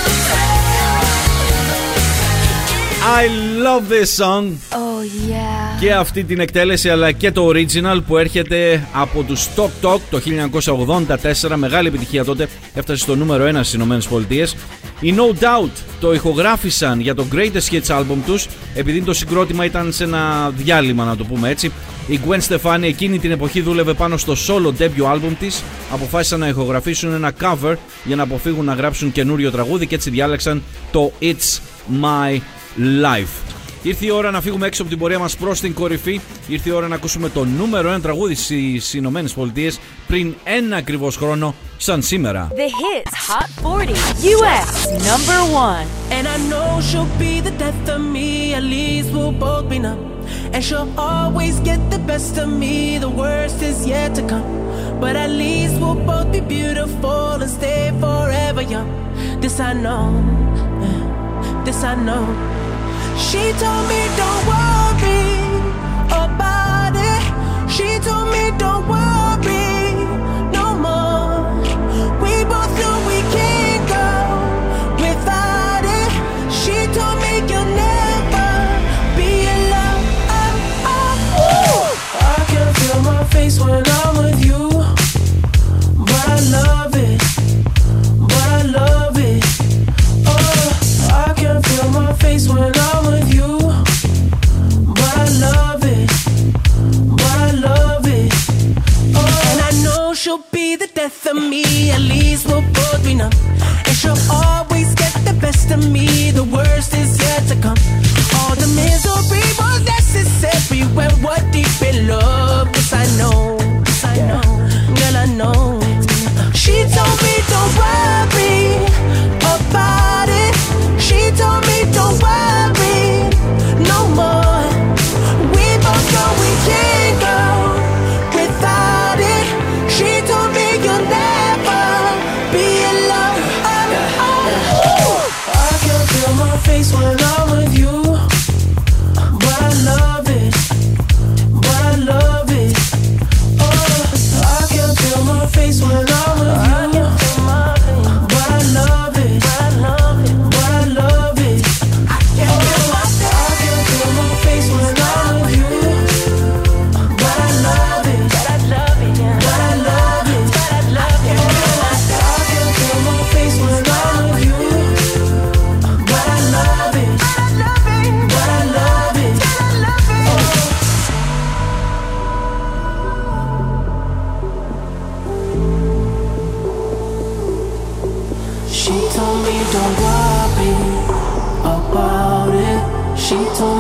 crowd. I love this song. Oh yeah. Και αυτή την εκτέλεση αλλά και το original που έρχεται από τους Talk Talk το 1984. Μεγάλη επιτυχία τότε, έφτασε στο νούμερο 1 στις Ηνωμένες Πολιτείες. Οι No Doubt το ηχογράφησαν για το Greatest Hits album τους, επειδή το συγκρότημα ήταν σε ένα διάλειμμα, να το πούμε έτσι. Η Gwen Stefani εκείνη την εποχή δούλευε πάνω στο solo debut album της. Αποφάσισαν να ηχογραφήσουν ένα cover για να αποφύγουν να γράψουν καινούριο τραγούδι και έτσι διάλεξαν το It's My Life. Ήρθε η ώρα να φύγουμε έξω από την πορεία μας προς την κορυφή. Ήρθε η ώρα να ακούσουμε το νούμερο 1 τραγούδι στις Ηνωμένες Πολιτείες πριν ένα ακριβώς χρόνο σαν σήμερα. The Hits Hot 40 US number 1. And I know she'll be the death of me, at least we'll both be numb. And she'll always get the best of me, the worst is yet to come. But at least we'll both be beautiful and stay forever young. This I know, this I know. She told me don't worry about it. She told me don't worry no more. We both know we can't go without it.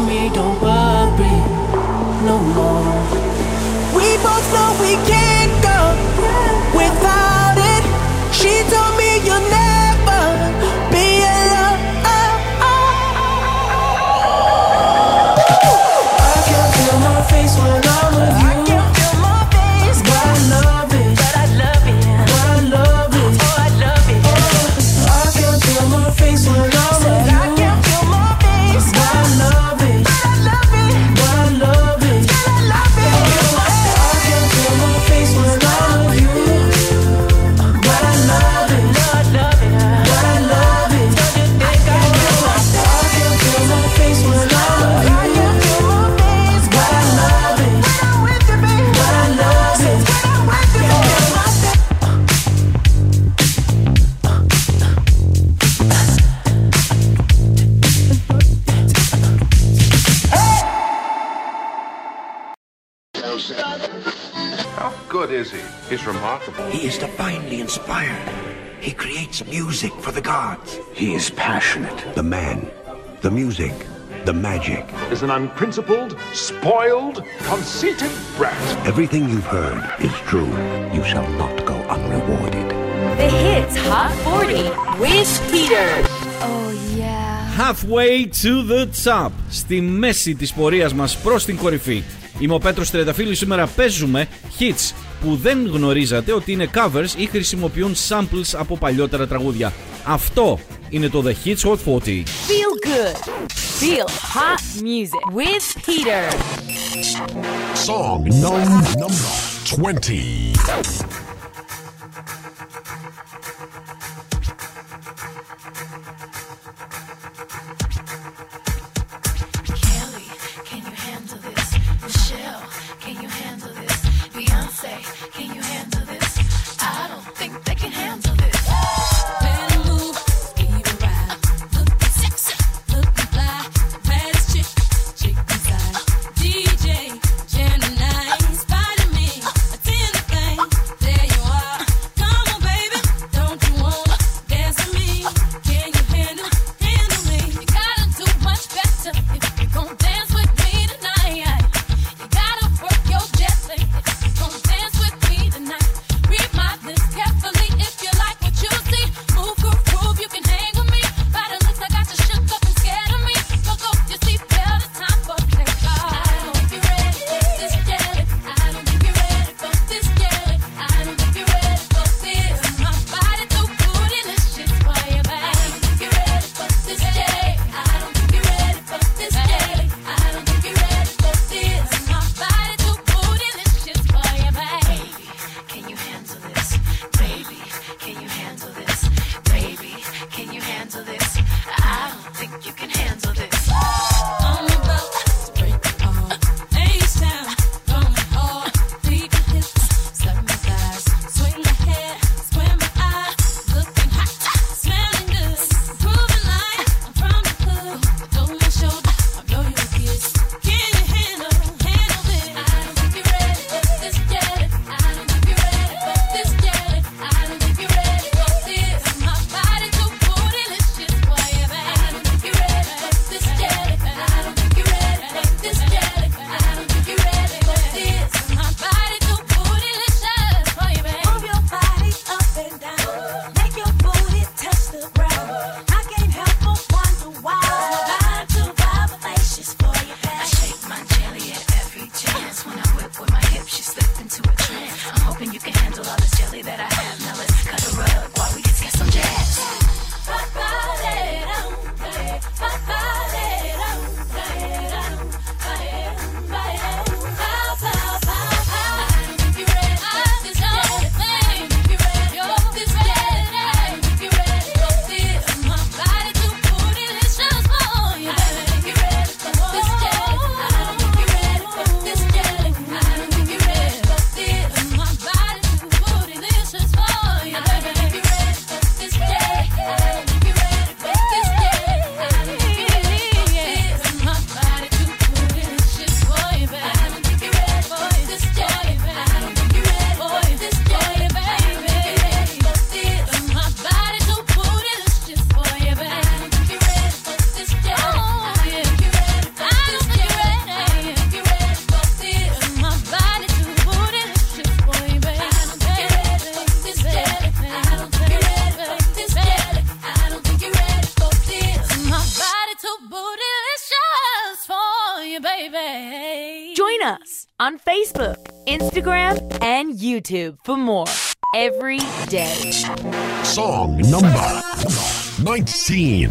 me, don't worry no more. We both know we can't go without it. She told me you'll never be alone. I can feel my face when I'm with you. I can feel my face, but I love it. But I love it. But I love it. Oh, I love it. I can feel my face when I'm with you. I can feel my face, but I love it. But I love it. But I love it. But I love it. I can feel my face when I'm with you. But I love it. But I love it. But I love it. Don't you think I do? I can feel my face when I'm with you. I can feel my face, but I love it. When I'm with you, baby. But I love it. When I'm with you, baby. How good is he? He's remarkable. He is divinely inspired. He creates music for the gods. He is passionate. The man, the music, the magic. Is an unprincipled, spoiled, conceited brat. Everything you've heard is true. You shall not go unrewarded. The Hits Hot 40 with Peter. Oh yeah. Halfway to the top. Στη μέση της πορείας μας προς την κορυφή. Είμαι ο Πέτρος Τρενταφύλου. Σήμερα παίζουμε hits που δεν γνωρίζατε ότι είναι covers ή χρησιμοποιούν samples από παλιότερα τραγούδια. Αυτό είναι το The Hits Hot 40. Feel good. Feel hot music with Peter. Song number 20. DJ, Gemini, Spider-Man, attend the thing. baby. Join us on Facebook, Instagram, and YouTube for more every day. Song number 19.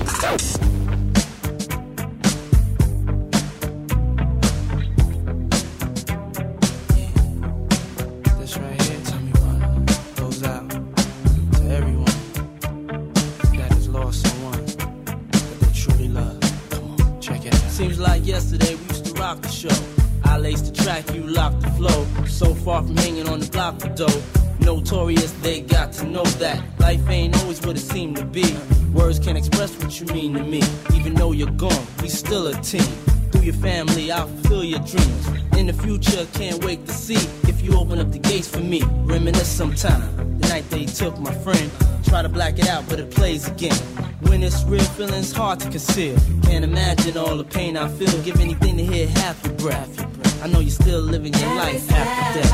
Seems like yesterday we used to rock the show. I laced the track, you locked the flow. So far from hanging on the block for dough. Notorious, they got to know that life ain't always what it seemed to be. Words can't express what you mean to me. Even though you're gone, we still a team. Through your family, I'll fulfill your dreams. In the future, can't wait to see if you open up the gates for me. Reminisce sometime, the night they took my friend. Try to black it out, but it plays again. When it's real, feeling's hard to conceal. Can't imagine all the pain I feel. Give anything to hear half your breath. I know you're still living your life after death.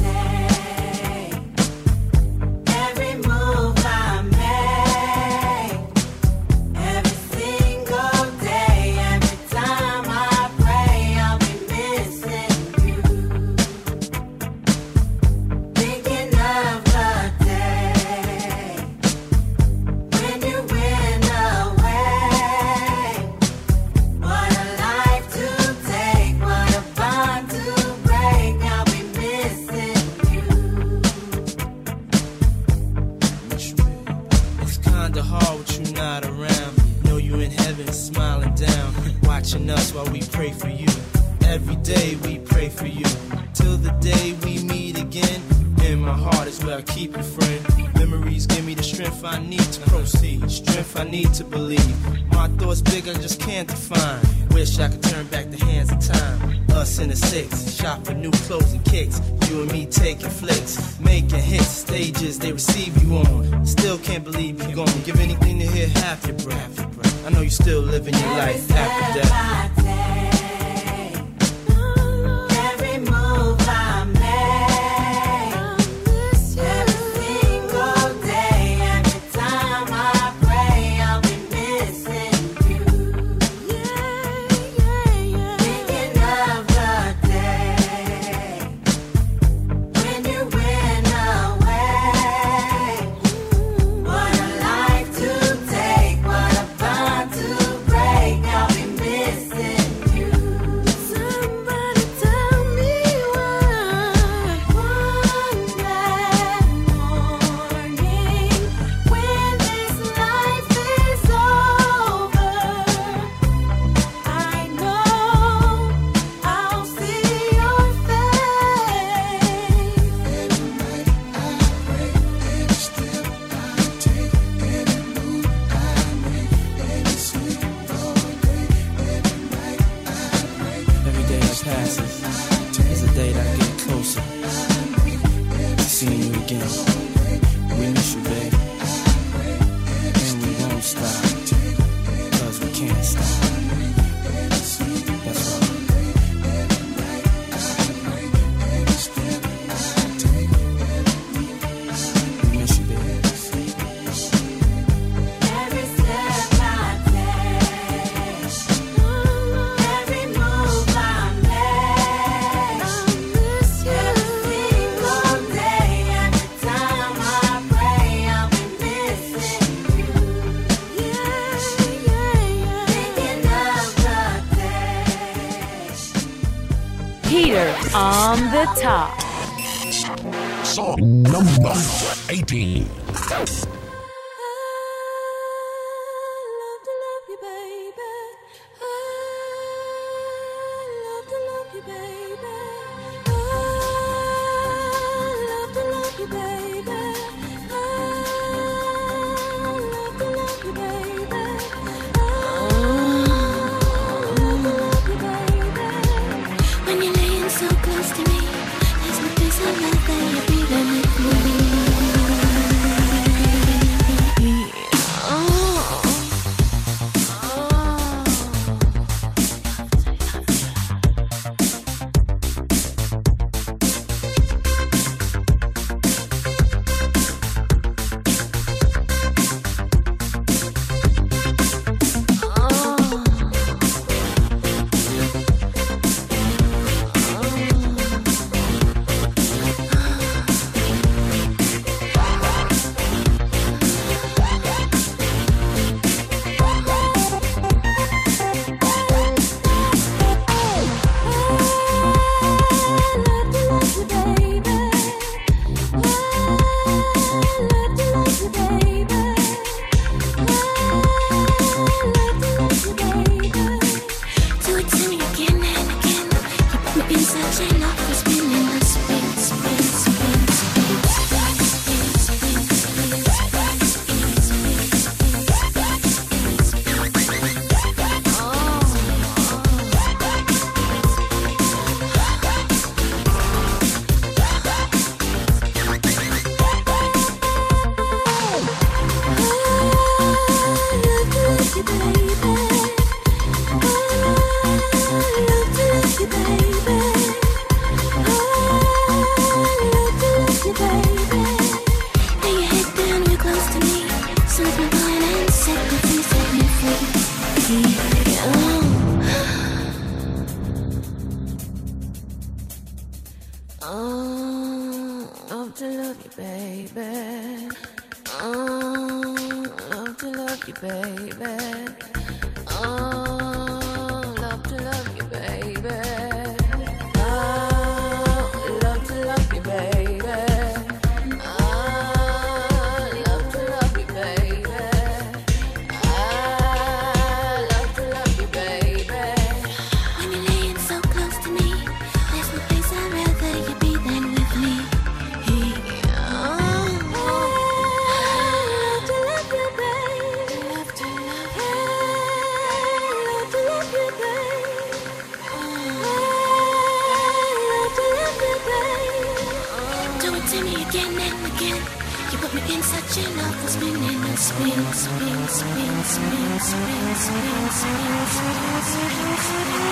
Every move I make, every single day, every time I pray, I'll be missing you. Thinking of the day when you went away. What a life to take, what a bond to break. I'll be missing you. It's kinda hard with you not around. Know you in heaven smiling down, watching us while we pray for you. Every day we pray for you, till the day we meet again. In my heart is where I keep you, friend. Memories give me the strength I need to proceed, strength I need to believe. My thoughts big, I just can't define. Wish I could turn back the hands of time. Us in the six, shop for new clothes and kicks. You and me taking flicks, making hits, stages they receive you on. Still can't believe you're gone. Give anything to hear half your breath. I know you're still living your life after death. Every move I make, every single day, every time I pray, I'll be missing you. Thinking of the day when you went away. What a life to take, what a bond to break. I'll be missing you. Somebody tell me why. One that morning when this life is over, I know I'll see your face. Every night I pray, every step I take, every move I make, every single day, every night I pray. Every day that passes is a day that I get closer to seeing you again. We miss you, baby, and we won't stop, cause we can't stop. That's right. We miss you, baby. Every step I take, every move I make, every single day, every time I pray, I'll be missing you. Thinking of the day. Peter on the top. Song number 18. When you're laying so close to me, there's no place I love that you're breathing with me. Love to love you, baby. Love to love you, baby. Love to love you, baby. Love to love you, baby. Love to love you, baby. Love to love you, baby. When you're laying so close to me, there's no place I'd rather you be than with me. In such an awful spin, in a spin, spin, spin, spin, spin, spin, spin, spin, spin,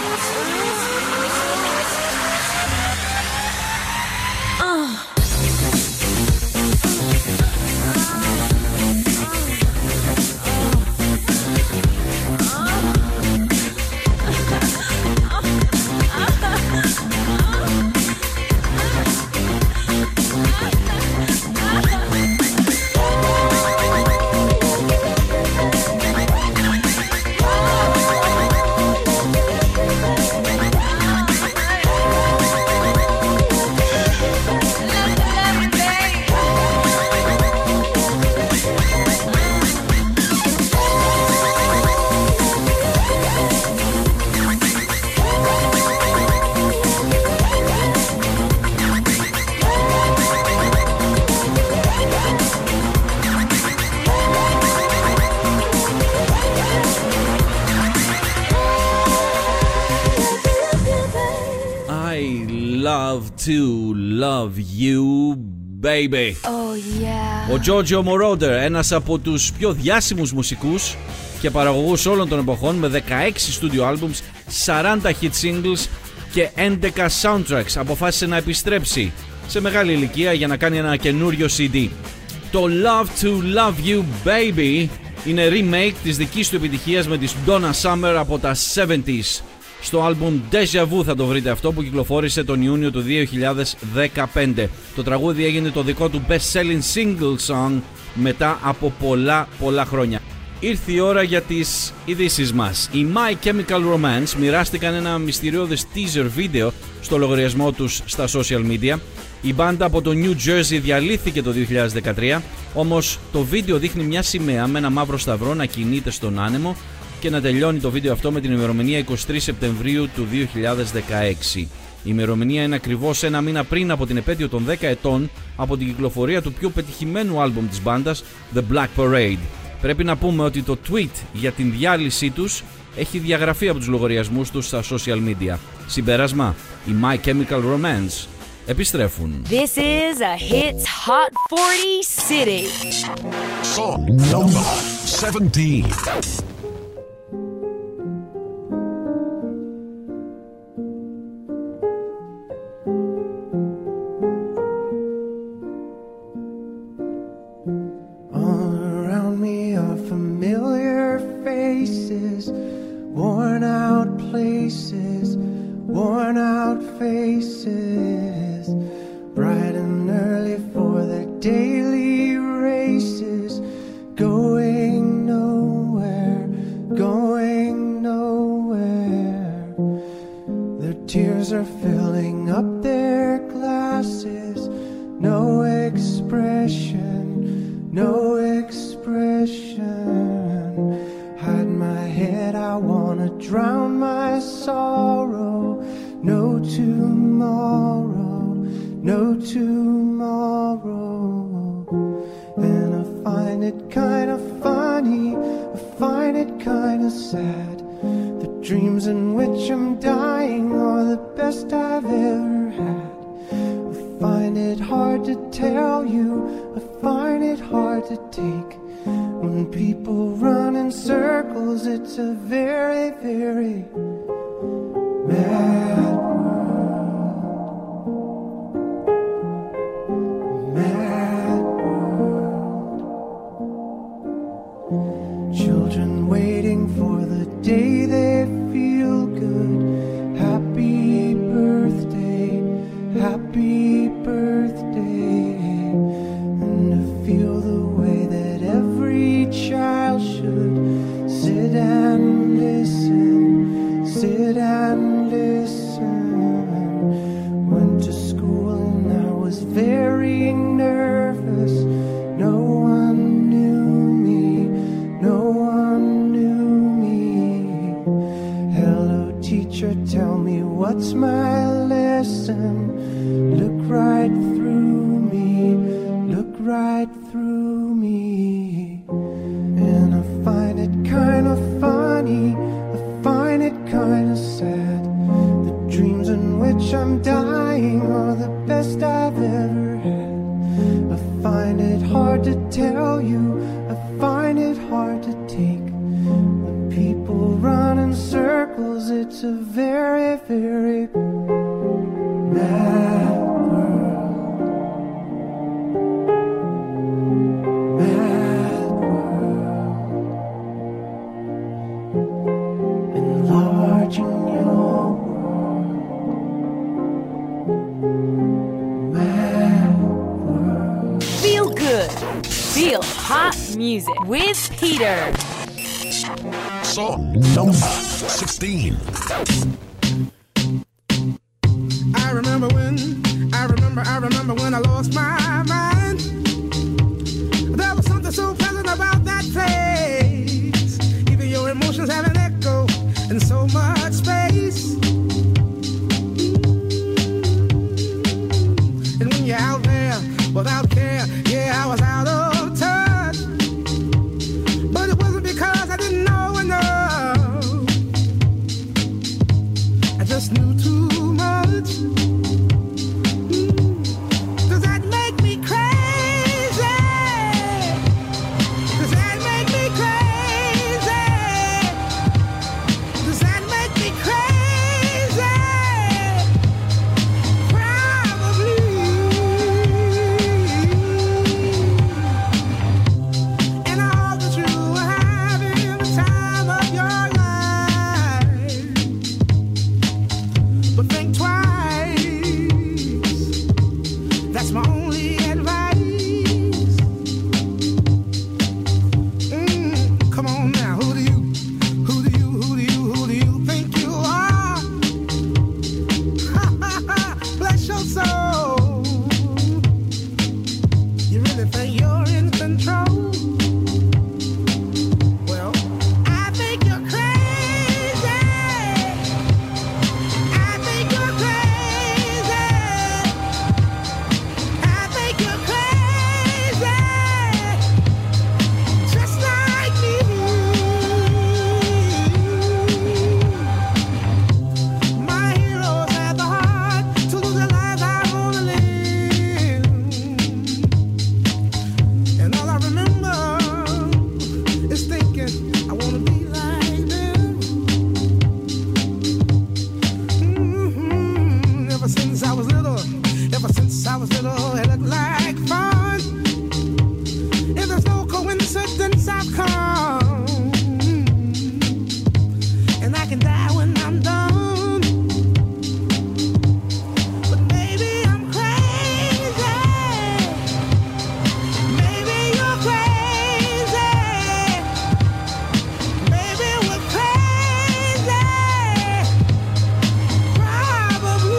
To love you, baby. Oh yeah. Ο Giorgio Moroder, ένας από τους πιο διάσημους μουσικούς και παραγωγούς όλων των εποχών, με 16 studio albums, 40 hit singles και 11 soundtracks, αποφάσισε να επιστρέψει σε μεγάλη ηλικία για να κάνει ένα καινούριο CD. Το Love to Love You, Baby είναι remake της δικής του επιτυχίας με τη Donna Summer από τα 70s. Στο άλμπουμ Deja Vu θα το βρείτε αυτό, που κυκλοφόρησε τον Ιούνιο του 2015. Το τραγούδι έγινε το δικό του best-selling single song μετά από πολλά χρόνια. Ήρθε η ώρα για τις ειδήσεις μας. Οι My Chemical Romance μοιράστηκαν ένα μυστηριώδες teaser βίντεο στο λογαριασμό τους στα social media. Η μπάντα από το New Jersey διαλύθηκε το 2013, όμως το βίντεο δείχνει μια σημαία με ένα μαύρο σταυρό να κινείται στον άνεμο και να τελειώνει το βίντεο αυτό με την ημερομηνία 23 Σεπτεμβρίου του 2016. Η ημερομηνία είναι ακριβώς ένα μήνα πριν από την επέτειο των 10 ετών από την κυκλοφορία του πιο πετυχημένου άλμπουμ της μπάντας, The Black Parade. Πρέπει να πούμε ότι το tweet για την διάλυσή τους έχει διαγραφεί από τους λογαριασμούς τους στα social media. Συμπέρασμα, οι My Chemical Romance επιστρέφουν. This is a hits Hot 40 City. Song number 17. Worn out places, worn out faces, bright and early for their daily races, going nowhere, going nowhere. Their tears are filling up their glasses, no expression, no expression. Hide my head, I wanna drown my sorrow. No tomorrow, no tomorrow. And I find it kinda funny, I find it kinda sad. The dreams in which I'm dying are the best I've ever had. I find it hard to tell you, I find it hard to take. When people run in circles, it's a very, very mad world. Mad world. Children waiting for the day they feel good. Happy birthday, happy tell me what's my lesson. Look right through me, look right through me. And I find it kind of funny, I find it kind of sad. The dreams in which I'm dying are the best I've ever had. I find it hard to tell you, I find it hard to take. When people run in circles, it's a very, very mad world. Mad world. Enlarging your world. Mad world. Feel good. Feel hot music with Peter. Song number 16. I remember when I lost my mind. There was something so pleasant about that place. Even your emotions have an echo in so much space. And when you're out there without care, yeah, I was out of touch. But it wasn't because I didn't know enough. I just knew too much. Does that make me crazy? Does that make me crazy? Does that make me crazy? Probably. And I hope that you are having the time of your life. But think twice. That's my only advice. Come on now, who do you think you are? Bless your soul. You really think you're in control? Well, I think you're crazy. I think you're crazy. I think you're crazy. Just like me. My heroes had the heart to lose their lives. I wanna live. And all I remember is thinking I wanna be like them. Ever since I was little, it looked like fun. And there's no coincidence I've come. And I can die when I'm done. But maybe I'm crazy. Maybe you're crazy. Maybe we're crazy. Probably.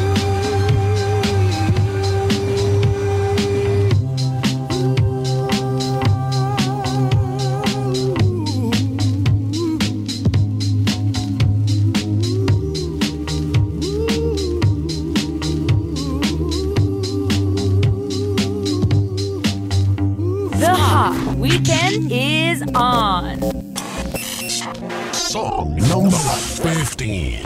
The hot weekend is on. Song number 15.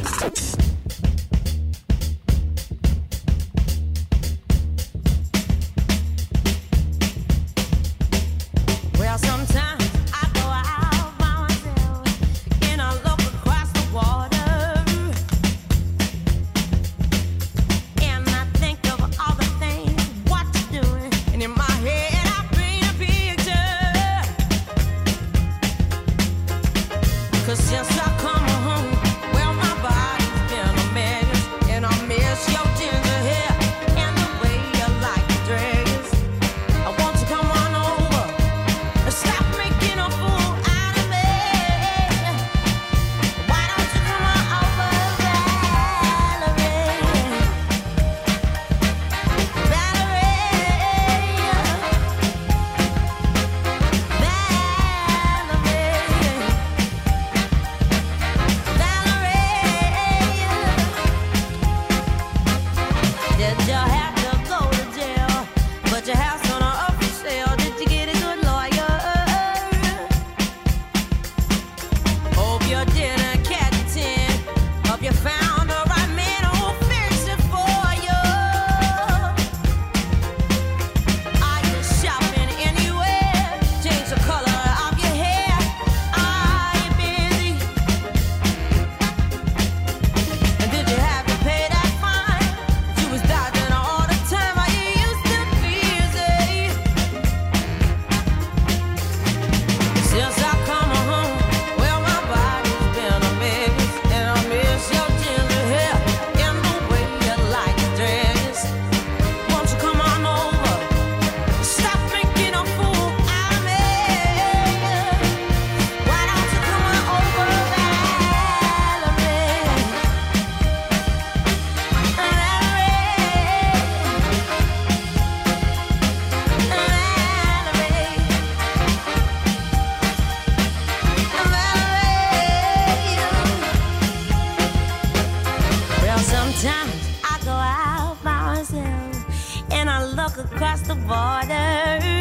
Well, sometimes I go out by myself and I look across the water, and I think of all the things what you're doing, and in my head I paint a picture. 'Cause since I come home, well, my body's Sometimes I go out by myself and I look across the border,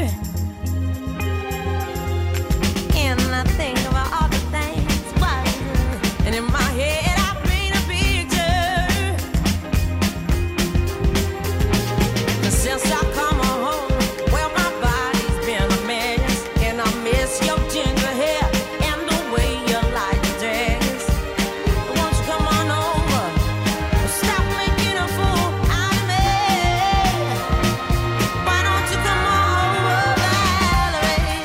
and I think about all the things wonderful, and in my head I paint a picture. Since I come home, well my body's been a mess, and I miss your ginger hair and the way you like to dress. Won't you come on over? Stop making a fool out of me. Why don't you come over, Valerie?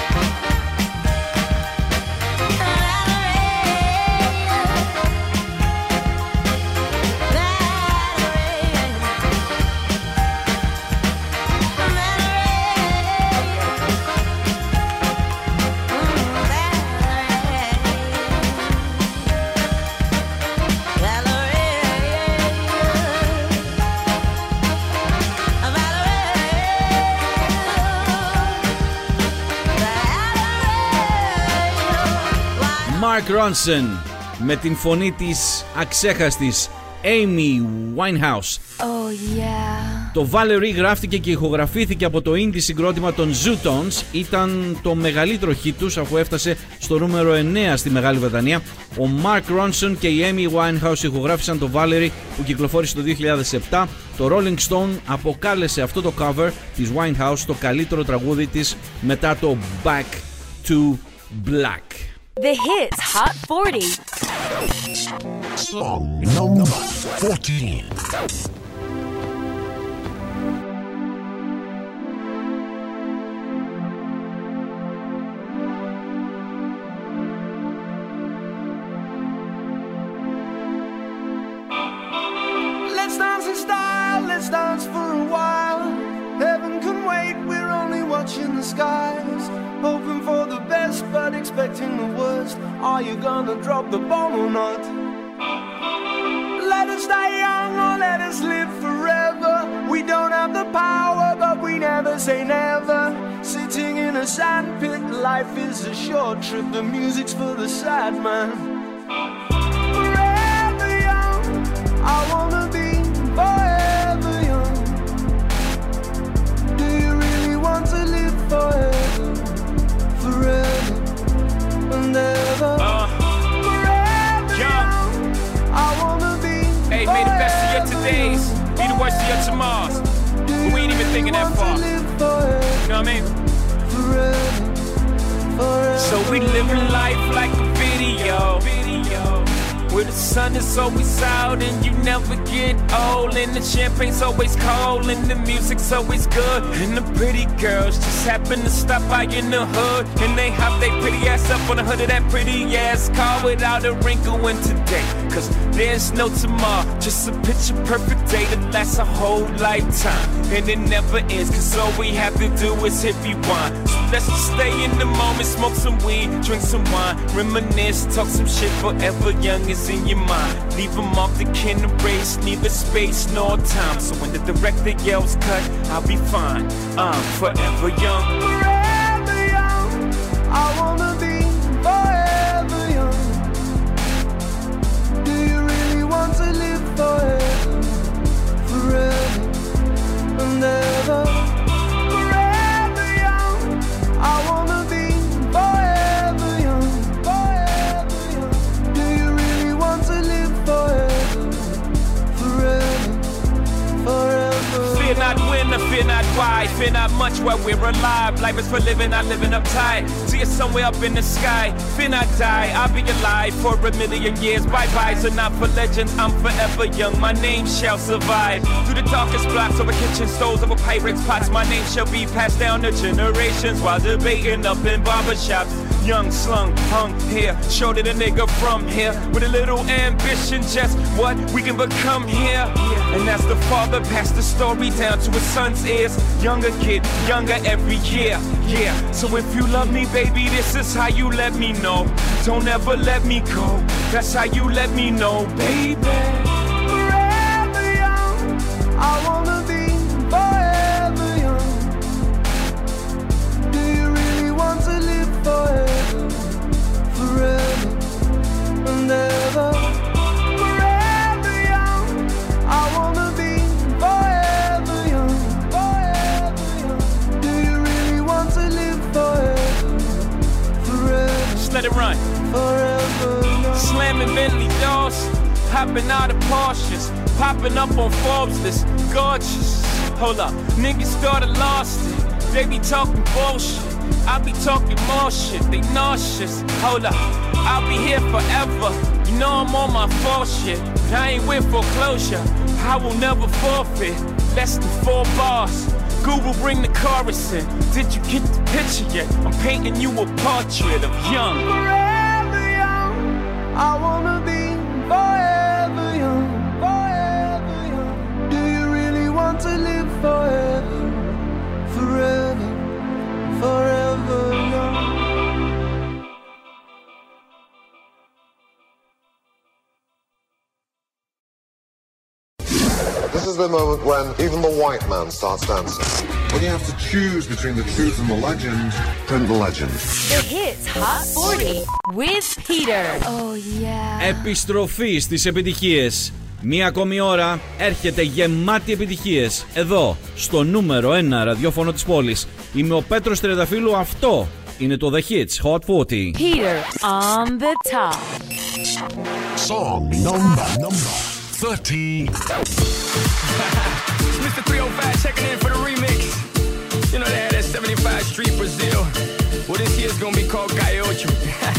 Mark Ronson με την φωνή της αξέχαστης Amy Winehouse. Oh yeah. Το Valerie γράφτηκε και ηχογραφήθηκε από το indie συγκρότημα των Zootones. Ήταν το μεγαλύτερο hit τους αφού έφτασε στο νούμερο 9 στη Μεγάλη Βρετανία. Ο Mark Ronson και η Amy Winehouse ηχογράφησαν το Valerie που κυκλοφόρησε το 2007. Το Rolling Stone αποκάλεσε αυτό το cover της Winehouse το καλύτερο τραγούδι της μετά το Back to Black. The Hits Hot 40. Song number 14. Let's dance in style, let's dance for a while. Heaven can wait, we're only watching the skies. Hoping for the best, but expecting the worst. Are you gonna drop the bomb or not? Let us die young or let us live forever. We don't have the power, but we never say never. Sitting in a sandpit, life is a short trip. The music's for the sad man. Forever young, I wanna be forever young. Do you really want to live forever? Forever and ever. Forever young, I wanna be. Hey, may the best of your todays be the worst of your tomorrows. But we ain't even thinking that far. You know what I mean? Forever, forever. So we living life like a video. Where the sun is always out and you never get old, and the champagne's always cold and the music's always good, and the pretty girls just happen to stop by in the hood, and they hop they pretty ass up on the hood of that pretty ass car without a wrinkle in today. Cause there's no tomorrow, just a picture perfect day that lasts a whole lifetime, and it never ends, cause all we have to do is hit rewind. So let's just stay in the moment, smoke some weed, drink some wine, reminisce, talk some shit. Forever young is in your mind. Leave them off the kin race, neither space nor time. So when the director yells cut, I'll be fine. I'm forever young. Forever young, I wanna be forever young. Do you really want to live forever? Forever and ever. Forever young, I wanna be forever young. Forever young. Do you really want to live forever? Forever, forever. Fear not when or fear not why, fear not much while we're alive. Life is for living, not living uptight. See it somewhere up in the sky. Fear not die, I'll be alive for a million years. Bye-byes are not for legends, I'm forever young. My name shall survive. Through the darkest blocks over kitchen stoves, over Pyrex pots, my name shall be passed down to generations while debating up in barbershops. Young, slung, hung here, showed it a nigga from here with a little ambition, just what we can become here. And as the father passed the story down to his son's ears, younger kid, younger every year, yeah. So if you love me, baby, this is how you let me know. Don't ever let me go, that's how you let me know, baby. Forever young, I wanna be forever young. Do you really want to live forever? Forever and ever. Forever young, Hopping out of Porsches, popping up on Forbes list, gorgeous. Hold up, niggas started lost it. They be talking bullshit, I be talking more shit. They nauseous. Hold up, I'll be here forever. You know I'm on my full shit, but I ain't with foreclosure. I will never forfeit. Less than 4 bars. Google, bring the chorus in. Did you get the picture yet? I'm painting you a portrait of young. Forever young, I wanna be forever young, forever young. Do you really want to live forever, forever, forever young? This is the moment when even the white man starts dancing. When you have to choose between the truth and the legend, print the legend. The Hits Hot 40 with Peter. Oh yeah. Επιστροφή στις επιτυχίες. Μία ακόμη ώρα έρχεται γεμάτη επιτυχίες. Εδώ, στο νούμερο 1 ραδιόφωνο της πόλης. Είμαι ο Πέτρος Τριανταφύλου, αυτό είναι το The Hits Hot 40. Peter on the top. Song number 30. Mr. 305 checking in for the remix. You know they had that 75 Street Brazil. Well, this year's gonna be called Gaiocho.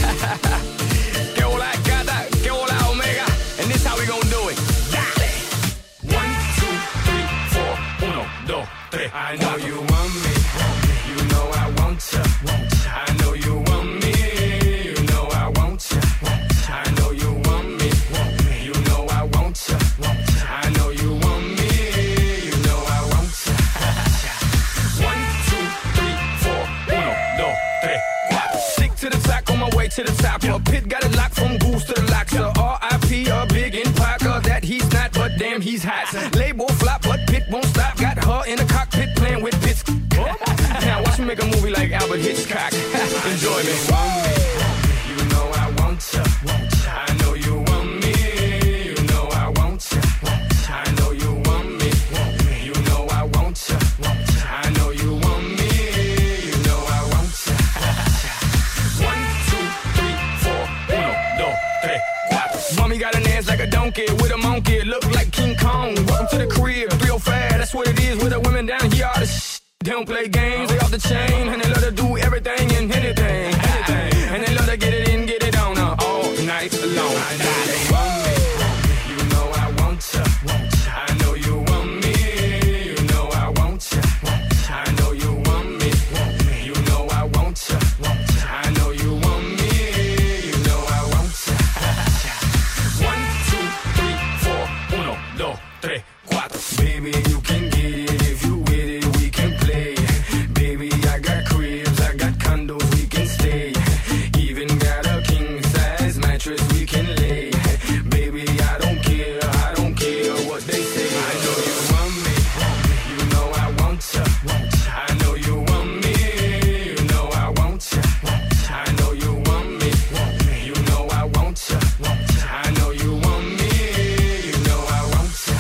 Que hola gata, que hola omega. And this how we gonna do it. Dale. 1, 2, 3, 4. 1, 2, 3. I know you want me. You know I want you. I know you want me. You know I want you. I know you want me. You know I want you. I know you want me. You know I want you. 1, 2, 3, 4. 1, 2, 3, 4. Stick to the track on my way to the top. A pit got it locked from goose to the locks. R.I.P. a big in Parker that he's not, but damn he's hot. Label flop, but Pit won't stop. Got her in the cockpit playing with bits. Now watch me make a movie like Albert Hitchcock. Enjoy me. You know I want you. I know you want me. You know I want you. I know you want me. You know I want you. I know you want me. You know I want you. 1, 2, 3, 4. 1, 2, 3, 4. Mommy got an ass like a donkey with a monkey. Look like King Kong. Welcome to the crib. 305. That's what it is with the women down here. All the they don't play games. They off the chain and they love to do everything and anything. And they love to get it in, get it on all night long. They want me. You know I want you. I know you want me. You know I want you. I know you want me. You know I want you. I know you want me. You know I want you. 1, 2, 3, 4. 1, 2, 3, 4. Baby, you can get it if you with it. We can play. Baby, I got cribs, I got condos, we can stay. Even got a king size mattress we can lay. Baby, I don't care what they say. I know you want me. You know I want you. I know you want me. You know I want you. I know you want me. You know I want you. I know you want me. You know I want you.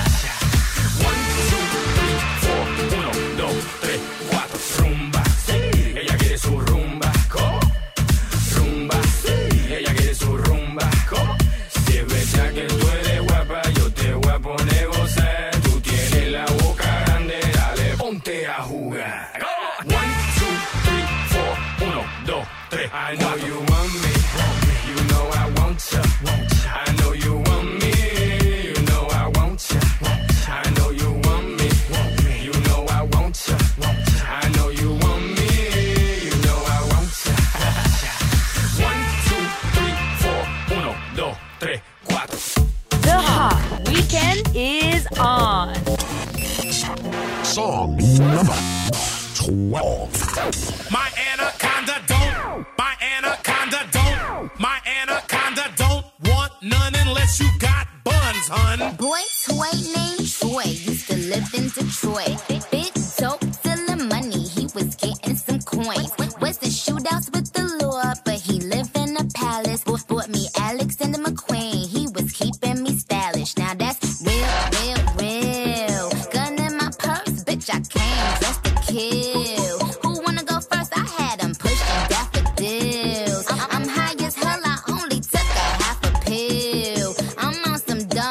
1, 2, 3, 4. 1, 2, 3, 4. Rumba, sí. Ella quiere su rumba. ¿Cómo? Rumba, sí. Ella quiere su rumba. ¿Cómo? Si es verdad que tú eres guapa, yo te voy a poner a gozar. Tú tienes la boca grande, dale, ponte a jugar. 1, 2, 3, 4. 1, 2, 3. I know you want me. You know I want you. I know you want me. You know I want you. I know you want me. You know I want you. I know you want me. You know I want you. 1, 2, 3, 4. 1, 2, 3, 4. The hot weekend is on. Song number 12. My anaconda don't. My anaconda don't. My anaconda don't want none unless you got buns, hun. Boy, toy named Troy used to live in Detroit. Big dope, stealing money, he was getting some coins. Wasn't shootouts with the law, but he lived in a palace. Bought me Alexander McQueen, he was keeping me stylish. Now that's real, real, real. Gun in my purse, bitch, I came just to kill. Who wanna go first? I had him pushing daffodils. I'm high as hell, I only took a half a pill. I'm on some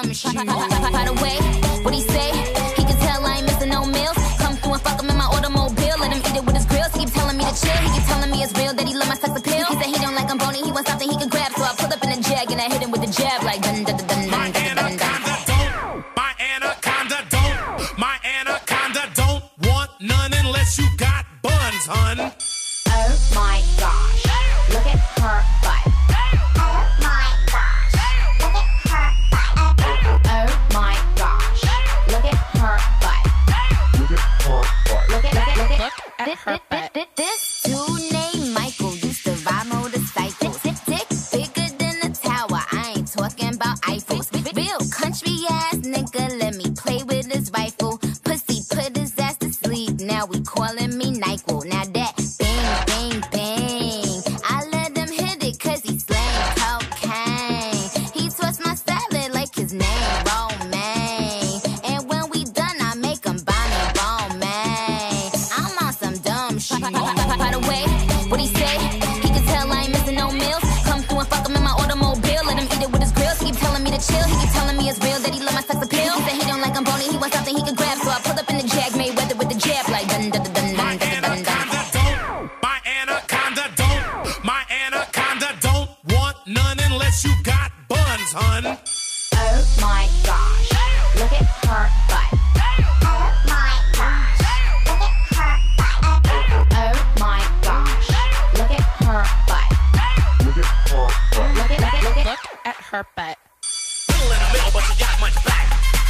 shoes. By the way, what he say? He can tell I ain't missing no meals. Come through and fuck him in my automobile. Let him eat it with his grills. He keep telling me to chill. He keep telling me it's real that he love my sex appeal. He said he don't like I'm bony. He wants something he can grab. So I pull up in a jag and I hit him with a jab like dun dun dun dun dun dun dun dun. My anaconda don't. My anaconda don't want none unless you got buns, hun. Oh my gosh, look at her butt. Oh my gosh, look at her butt. Oh my gosh, look at her butt. Look at her butt. Look at her butt. This dude named Michael used to ride motorcycles. Dick bigger than a tower. I ain't talking about Eiffels. Real country ass nigga, let me play with his rifle. Pussy put his ass to sleep. Now we calling me NyQuil. Now that bang, bang, bang. I let him hit it cause he slang cocaine. He twists my salad like his name, Romaine. And when we done, I make him buy me Romaine. I'm on some dumb shit. By the way, what he say? He can tell I ain't missing no meals. Come through and fuck him in my automobile. Let him eat it with his grills. He keep telling me to chill. He keep telling me it's real that he love my sex appeal. He said he don't like I'm bony. He wants something he can grab. So I pull up in the jag, Mayweather with the jab like dun dun dun dun dun dun dun dun. My anaconda don't. My anaconda don't want none unless you got buns, hun. Oh my gosh, look at her butt. Oh my gosh, look at her butt. Oh my gosh, look at her butt. Look at her butt. Look at her butt. Little in the middle, but you got much back.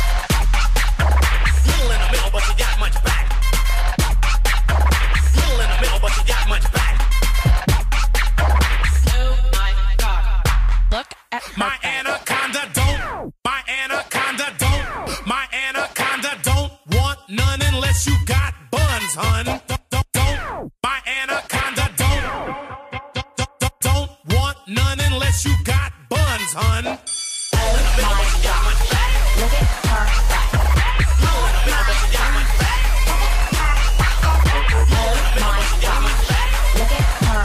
Little in the middle, but you got much back. Little in the middle, but you got much back. Oh my God. Look at her My anaconda don't. My anaconda don't. My anaconda don't want none unless you got buns, hun. Don't. My anaconda don't want none unless you got buns, hun. Oh my gosh, look at her butt. Oh my gosh, look at her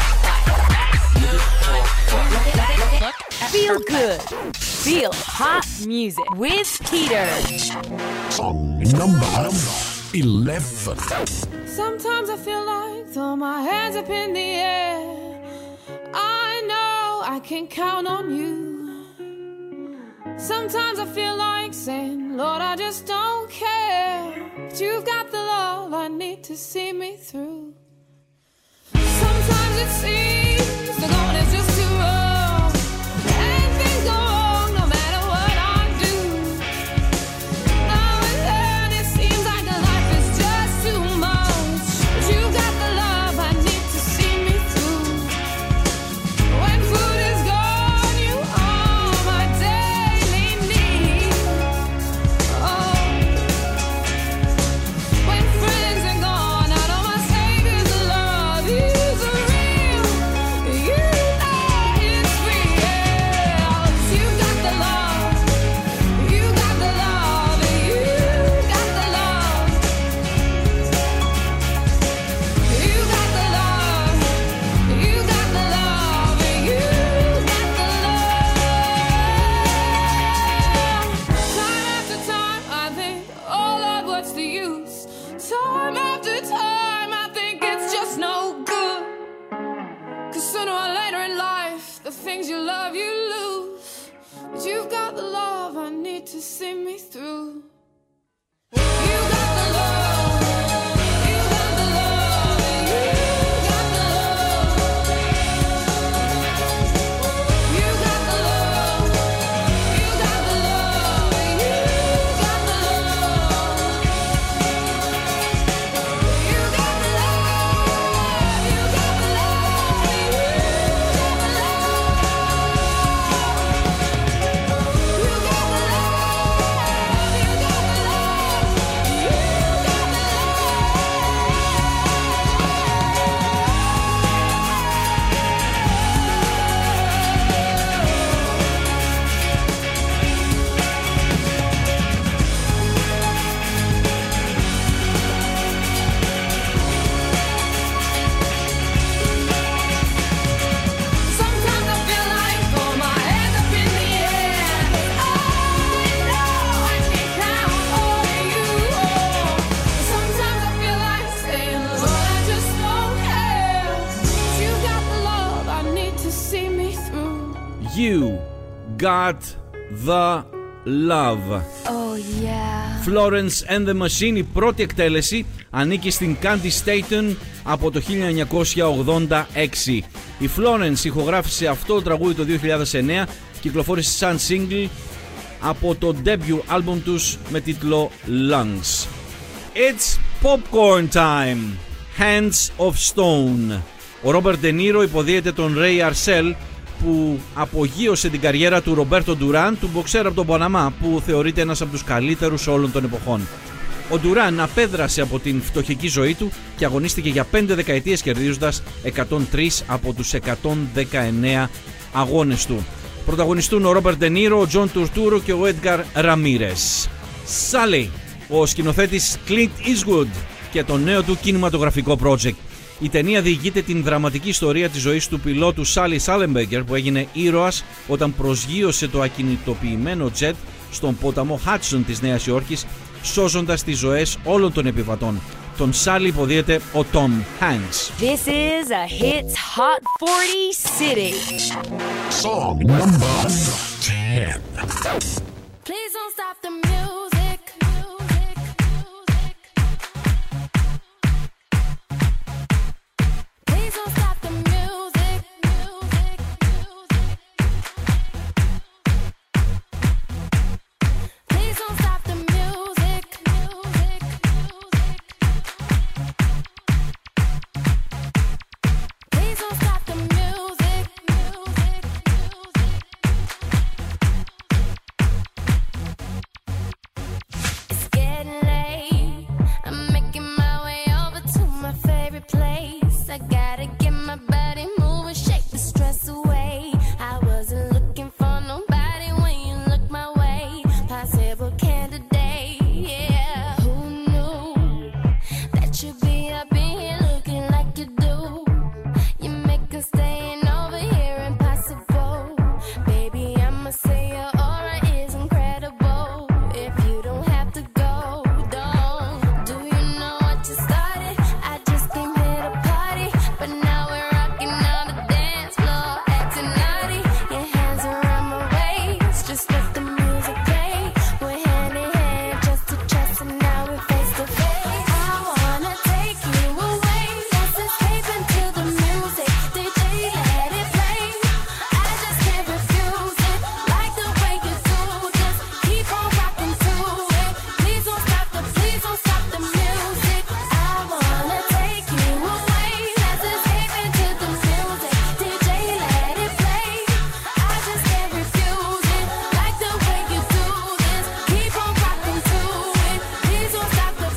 butt. Feel good. Feel hot music with Peter. Song number 11. Sometimes I feel like throw my hands up in the air. I know I can count on you. Sometimes I feel like saying, Lord, I just don't care. But you've got the love I need to see me through. Sometimes it seems the going is just too rough, and things go wrong no matter what I do. Now and then it seems like life is just too much, but you've got the love I need to see me through. When food is gone, you are my daily need. Oh, when friends are gone, I know my Savior's love is real. You know it's real. You got the love. You got the love. You got the love. You got the love. You got the love. You got the love. Time after time, I think, oh Lord, what's the use? Time after time, I think it's just no good. 'Cause sooner or later in life, the things you love, you lose. But you've got the love I need to see me through. You got the love. You got the love. You got the love. You got the love. You got the love. You got the love. You got the love. You got the love. You got the love. Got the Love. Oh yeah. Florence and the Machine, η πρώτη εκτέλεση, ανήκει στην Candy Staton από το 1986. Η Florence ηχογράφησε αυτό το τραγούδι το 2009, κυκλοφόρησε σαν single από το debut album τους με τίτλο Lungs. It's popcorn time. Hands of Stone. Ο Ρόμπερτ Ντενίρο υποδίεται τον Ray Arcel, που απογείωσε την καριέρα του Ρομπέρτο Ντουράν, του μποξέρα από τον Παναμά, που θεωρείται ένας από τους καλύτερους όλων των εποχών. Ο Ντουράν απέδρασε από την φτωχική ζωή του και αγωνίστηκε για 5 δεκαετίες, κερδίζοντας 103 από τους 119 αγώνες του. Πρωταγωνιστούν ο Ρόμπερτ Ντενίρο, ο Τζον Τουρτούρο και ο Έντγκαρ Ραμίρες. Sally, ο σκηνοθέτης Clint Eastwood και το νέο του κινηματογραφικό project. Η ταινία διηγείται την δραματική ιστορία της ζωής του πιλότου Sally Sullenberger, που έγινε ήρωας όταν προσγείωσε το ακινητοποιημένο τζετ στον ποταμό Hudson της Νέας Υόρκης, σώζοντας τις ζωές όλων των επιβατών. Τον Sally υποδίεται ο Tom Hanks. This is a Hits Hot 40 City. Song number 10. Please don't stop the music. Please don't stop the music. Please don't stop the music. Please don't stop the music. It's getting late. I'm making my way over to my favorite place. I gotta get my body moving, shake the stress away. I wasn't looking for nobody when you look my way. Possible candidate, yeah. Who knew that you'd be up in here looking like you do? You make us staying over here impossible. Baby, I'ma say your aura is incredible. If you don't have to go, don't. Do you know what you started? I just came here to party, but now we're rocking on the dance floor, acting naughty. Your hands around my waist, just let the music play. We're hand in hand, chest to chest, and now we're face to face. I wanna take you away, let's escape into the music. DJ, let it play. I just can't refuse it, like the way you do. Just keep on rocking to it. Please don't stop the music. I wanna take you away, let's escape into the music. DJ, let it play. I just can't refuse it, like the way you do this. Keep on rocking to it. Please don't stop the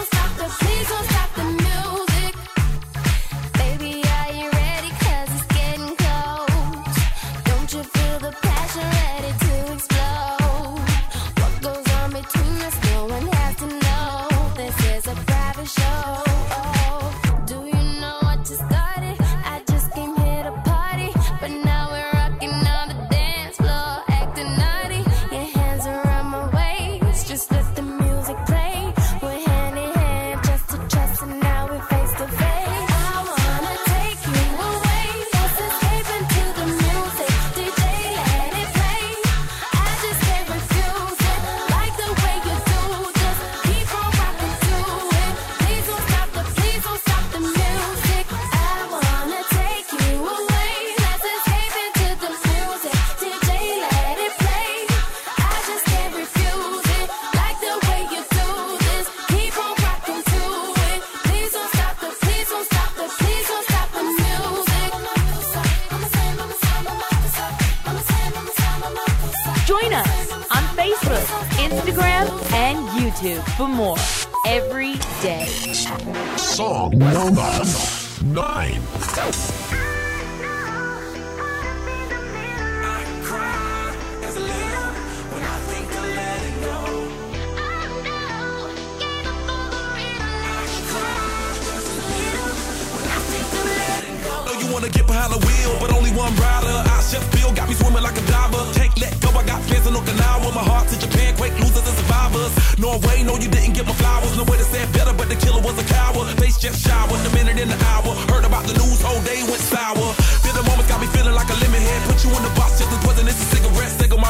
music. Baby, are you ready? 'Cause it's getting close. Don't you feel the passion ready to explode? What goes on between us, no one has to know. This is a private show. Do you know what you started? I just came here to party, but now we're rocking on the dance floor, acting naughty. Your hands around my waist, just let the music play. We're hand in hand, chest to chest, and now we're face to face. I wanna take you away, let's escape into the music. DJ, let it play. I just can't refuse it, like the way you do. Just keep on rocking to it. Please don't stop the music. I wanna take you away, let's escape into the music. DJ, let it play. I just can't refuse it, like the way you do this. Keep on rocking to it. Please don't stop the music. Join us on Facebook, Instagram, and YouTube for more every day. Song number 9. You wanna get behind the wheel, but only one rider. I just feel got me swimming like a diver. Can't let go, I got plans in Okinawa. My heart to Japan, quake losers and survivors. Norway, no, you didn't get my flowers. No way to say it better, but the killer was a coward. Face just showered, the minute in the hour. Heard about the news, whole day went sour. Feel the moment got me feeling like a lemon head. Put you in the box, just as wasn't this a cigarette. Cigarette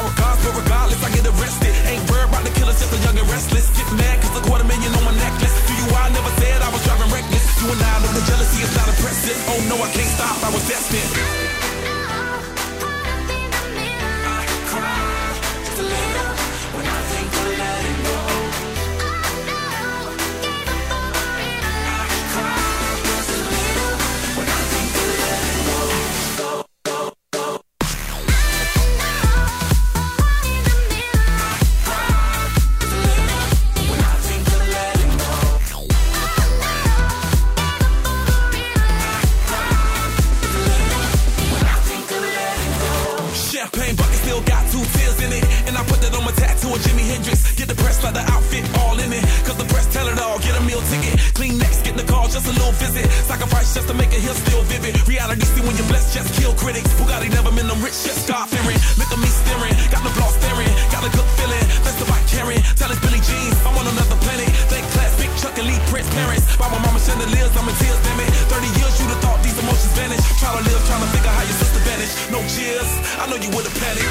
get depressed like the outfit all in it. Cause the press tell it all, get a meal ticket. Clean next, get in the car, just a little visit. Sacrifice just to make it here still vivid. Reality see when you're blessed, just kill critics. Bugatti never been them rich, just God fearing. Look at me staring, got the block staring. Got a good feeling, that's about caring. Tell us Billy Jeans, I'm on another planet. Thank class, big Chuck and Lee Prince parents. By my mama chandeliers, I'm in tears, damn it. 30 years, you'd have thought these emotions vanished. Try to live, trying to figure how your sister vanished. No cheers, I know you would have panicked.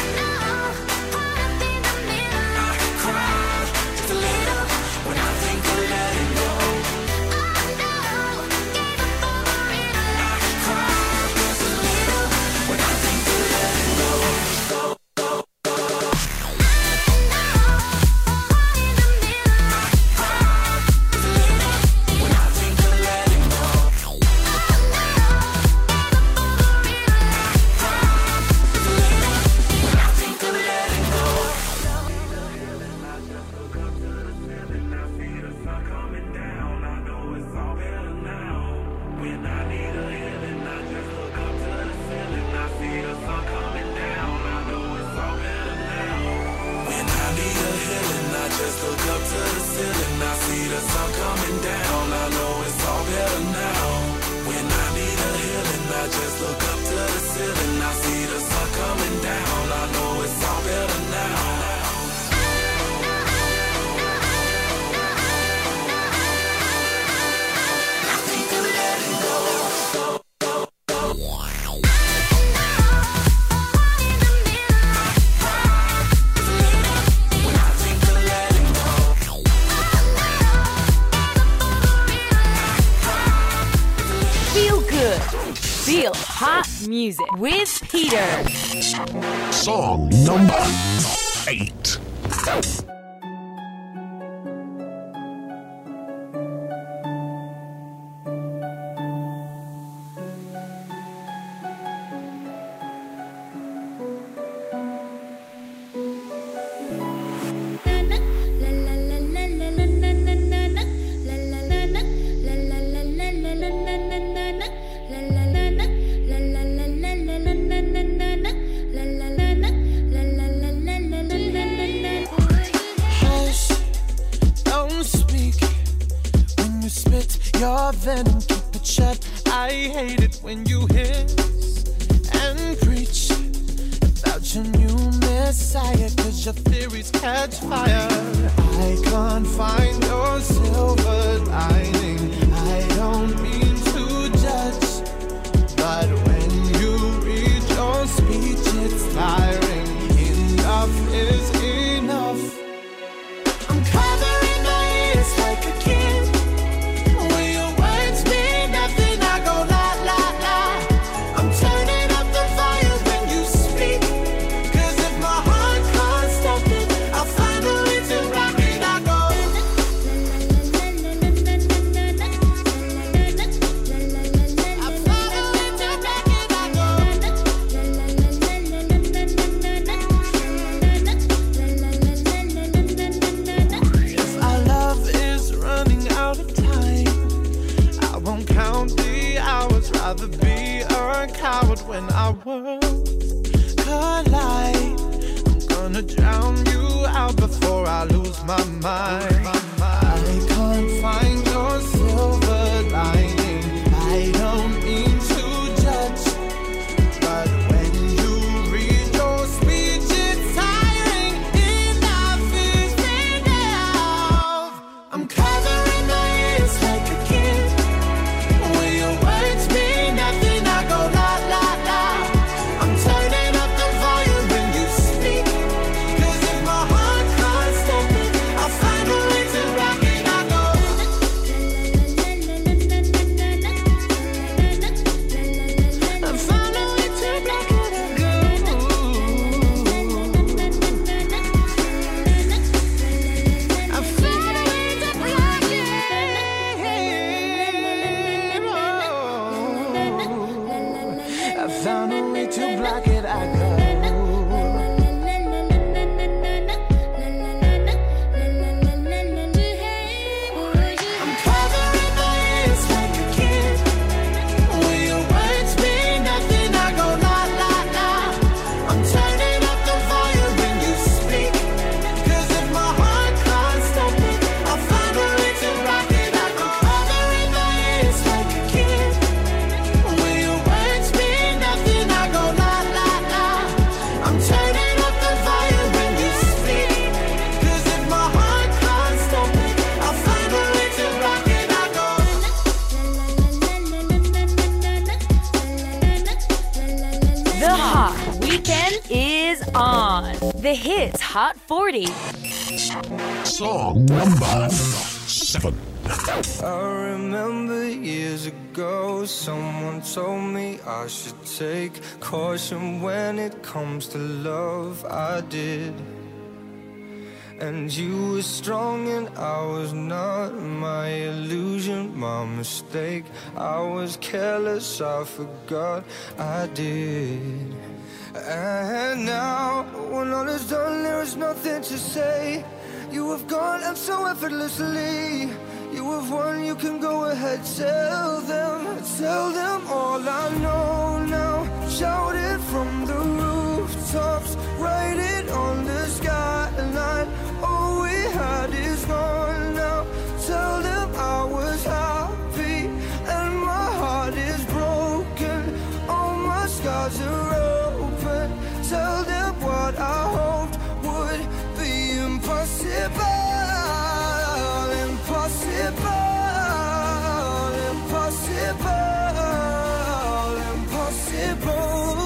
Feel hot music with Peter. Song number 8. Your venom, keep it shut. I hate it when you hiss and preach about your new messiah, cause your theories catch fire. I can't find your silver lining. I don't mean to judge, but when you read your speech, it's tiring. Enough is enough. I'm covering my ears like a kid. Rather be a coward when our worlds collide. I'm gonna drown you out before I lose my mind. I can't find your silver lining. I don't mean to judge, but when you read your speech, it's tiring. Enough is enough. I'm covering my ears like a kid. When your words mean nothing, I go la la la. I'm turning up the volume when you speak, cause if my heart can't stop it, I'll find a way to The Hits Hot 40. Song number 7. I remember years ago, someone told me I should take caution when it comes to love. I did. And you were strong and I was not. My illusion, my mistake. I was careless, I forgot I did. And now, when all is done, there is nothing to say. You have gone and so effortlessly. You have won, you can go ahead, tell them all I know now. Shout it from the rooftops, write it on the skyline. All we had is gone now. Tell them I was happy and my heart is broken. All my scars are open. Tell them what I hoped would be impossible. Impossible.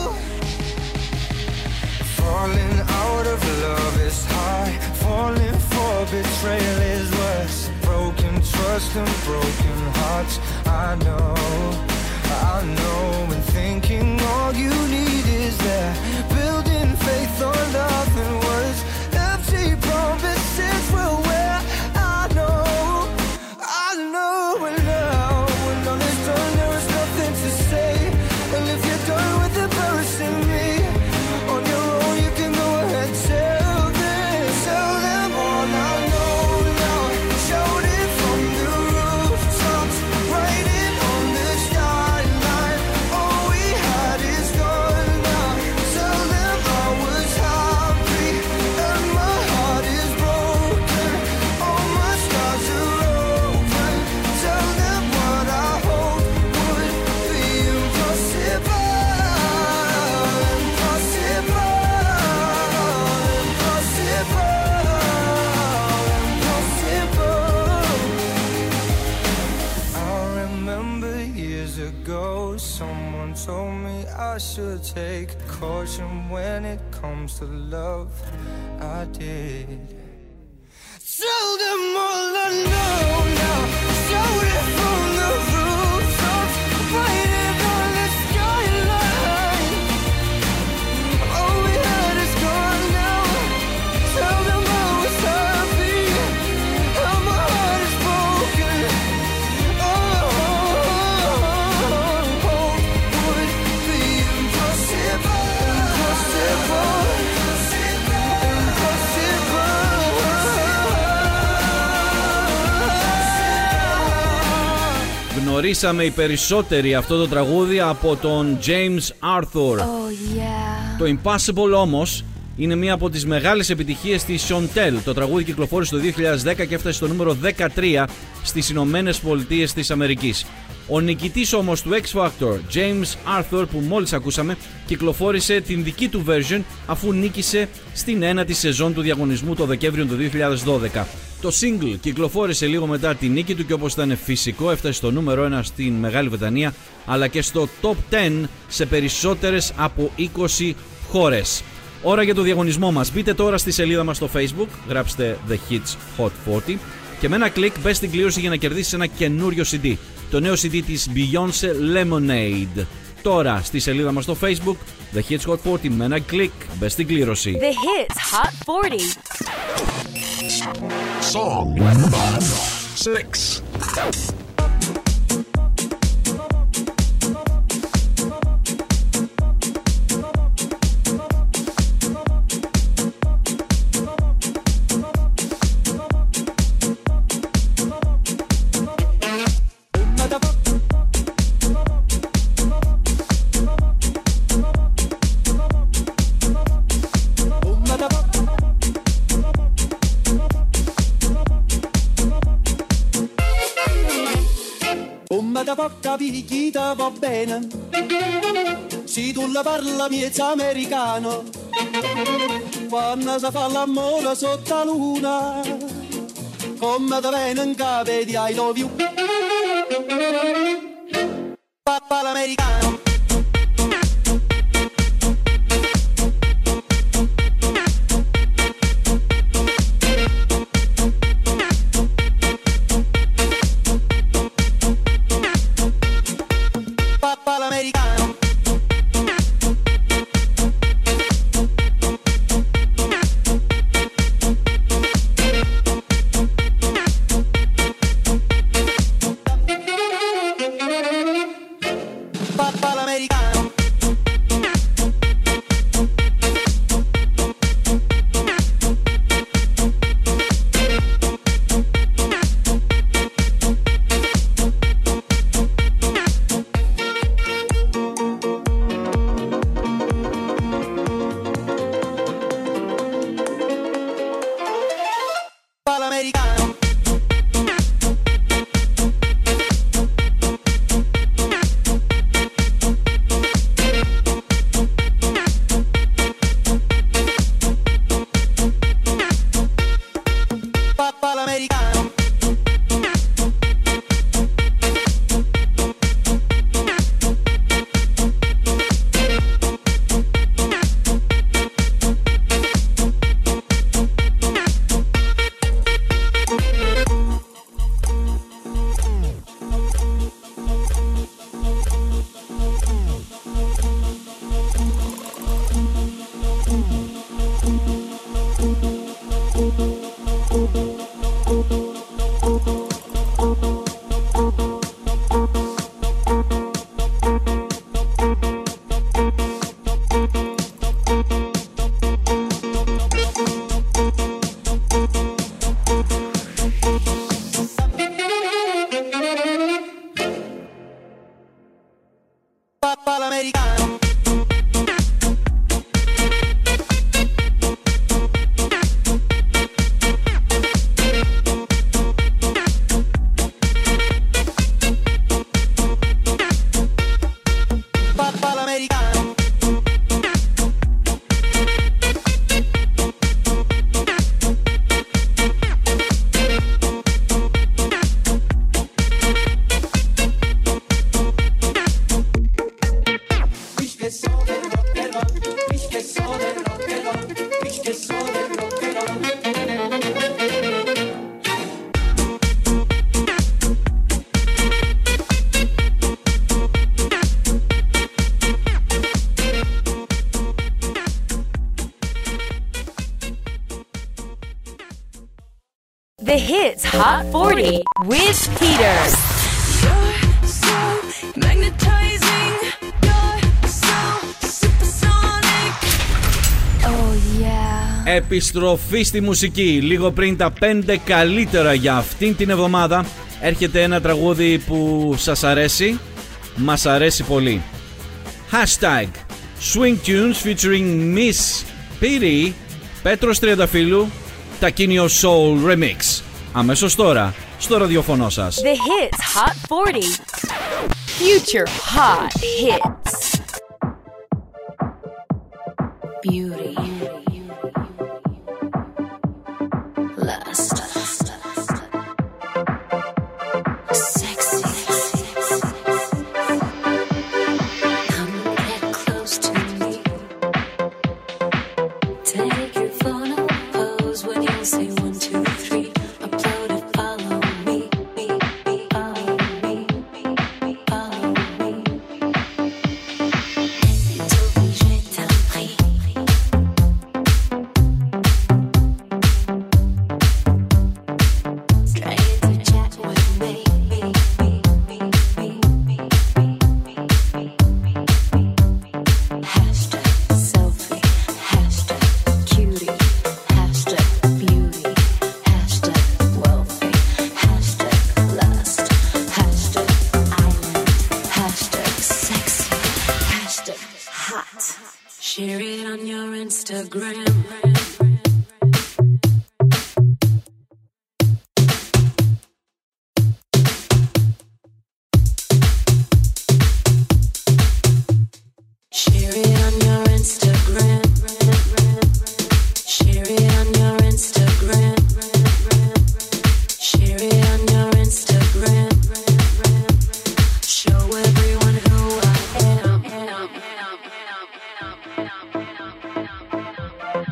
Falling out of love is high. Falling for betrayal is worse. Broken trust and broken hearts. I know. And thinking all you need is that. Building faith on nothing words. Empty promises will wear. I know. And now, when all is done, there is nothing to say. And if you're done with embarrassing me, on your own you can go ahead, tell them all I know now. Shout it from the rooftops, write it on the skyline. All we had is gone now. Tell them I was happy and my heart is broken. All my scars are open. Tell them what I hoped would be impossible. Someone told me I should take caution when it comes to love. I did. Tell them all I know now. Shout it from the rooftops, write it on the skyline. All we had is gone now. Tell them I was happy and my heart is broken. Γνωρίσαμε οι περισσότεροι αυτό το τραγούδι από τον James Arthur. Το Impossible όμως είναι μία από τις μεγάλες επιτυχίες της Chantel. Το τραγούδι κυκλοφόρησε το 2010 και έφτασε στο νούμερο 13 στις Ηνωμένες Πολιτείες της Αμερικής. Ο νικητής όμως του X Factor, James Arthur, που μόλις ακούσαμε, κυκλοφόρησε την δική του version αφού νίκησε στην ένατη σεζόν του διαγωνισμού το Δεκέμβριο του 2012. Το single κυκλοφόρησε λίγο μετά τη νίκη του και όπως ήταν φυσικό έφτασε στο νούμερο 1 στην Μεγάλη Βρετανία αλλά και στο top 10 σε περισσότερες από 20 χώρες. Ώρα για το διαγωνισμό μας. Μπείτε τώρα στη σελίδα μας στο Facebook, γράψτε The Hits Hot 40 και με ένα κλικ μπες στην κλήρωση για να κερδίσεις ένα καινούριο CD. Το νέο CD της Beyoncé Lemonade. Τώρα στη σελίδα μας στο Facebook, The Hits Hot 40, με ένα κλικ μπες στην κλήρωση. The Hits Hot 40. Song number 6. Da poca picchita va bene, se tu la parla miezza americano, quando si fa l'amore sotto la luna, come da bene in capo di I love you, papà l'americano. Papà l'americano. Papà l'americano. Papà l'americano. Papà l'americano. The Hits Hot 40 with Peter. You're so magnetizing. You're so supersonic. Oh yeah. Επιστροφή στη μουσική. Λίγο πριν τα 5 καλύτερα για αυτήν την εβδομάδα έρχεται ένα τραγούδι που σας αρέσει. Μας αρέσει πολύ. Hashtag Swing Tunes featuring Miss Piri, Πέτρος Τριανταφύλου, Τακίνιο Soul Remix. Αμέσως τώρα στο ραδιοφωνό σας. The Hits Hot 40 Future Hot Hits. Beauty. Lust. Sexy. Come get close to me. Take your photo pose when you say 1, 2, 3. Upload it, follow me, follow me, follow me. Tout je t'en prie. Trying to chat with me. Hashtag selfie, hashtag cutie, hashtag beauty, hashtag wealthy, hashtag lust, hashtag island, hashtag sexy, hashtag hot. Share it on your Instagram. Share it on your Instagram. Share it on your Instagram. Share it on your Instagram. Show everyone who I am.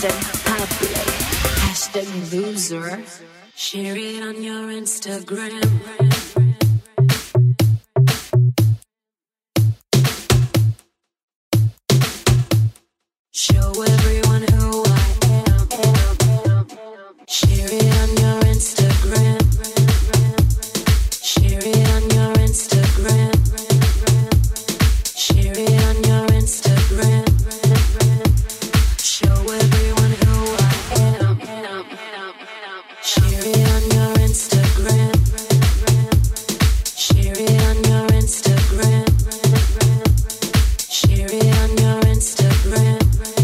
#public, #loser. Share it on your Instagram. Show everyone who I am. Share it on your Instagram. Share it on your Instagram. Share it on your Instagram. Show everyone who I am. Share it on your Instagram. Share it on your Instagram. Share it on your Instagram.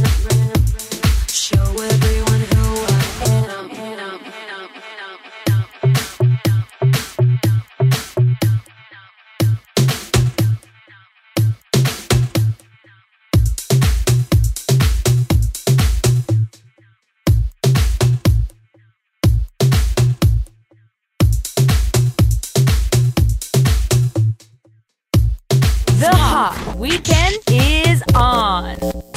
Show everyone who I am. The Hot Weekend is on.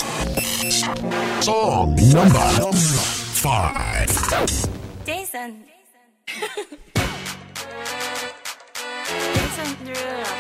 Song number 5. Jason. Jason Derulo.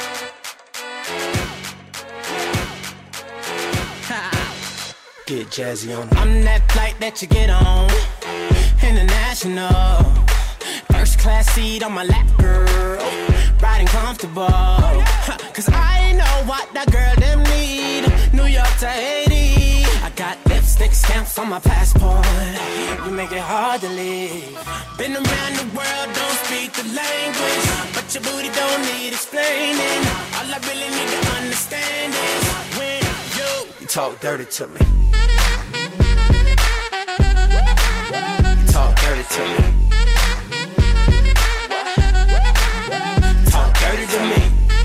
Get jazzy on. I'm that flight that you get on. International. First class seat on my lap, girl. Riding comfortable. Cause I know what that girl them need. New York to Haiti. I got lipstick stamps on my passport. You make it hard to leave. Been around the world, don't speak the language. But your booty don't need explaining. All I really need to understand is when you talk dirty to me. You talk dirty to me. Talk dirty to me.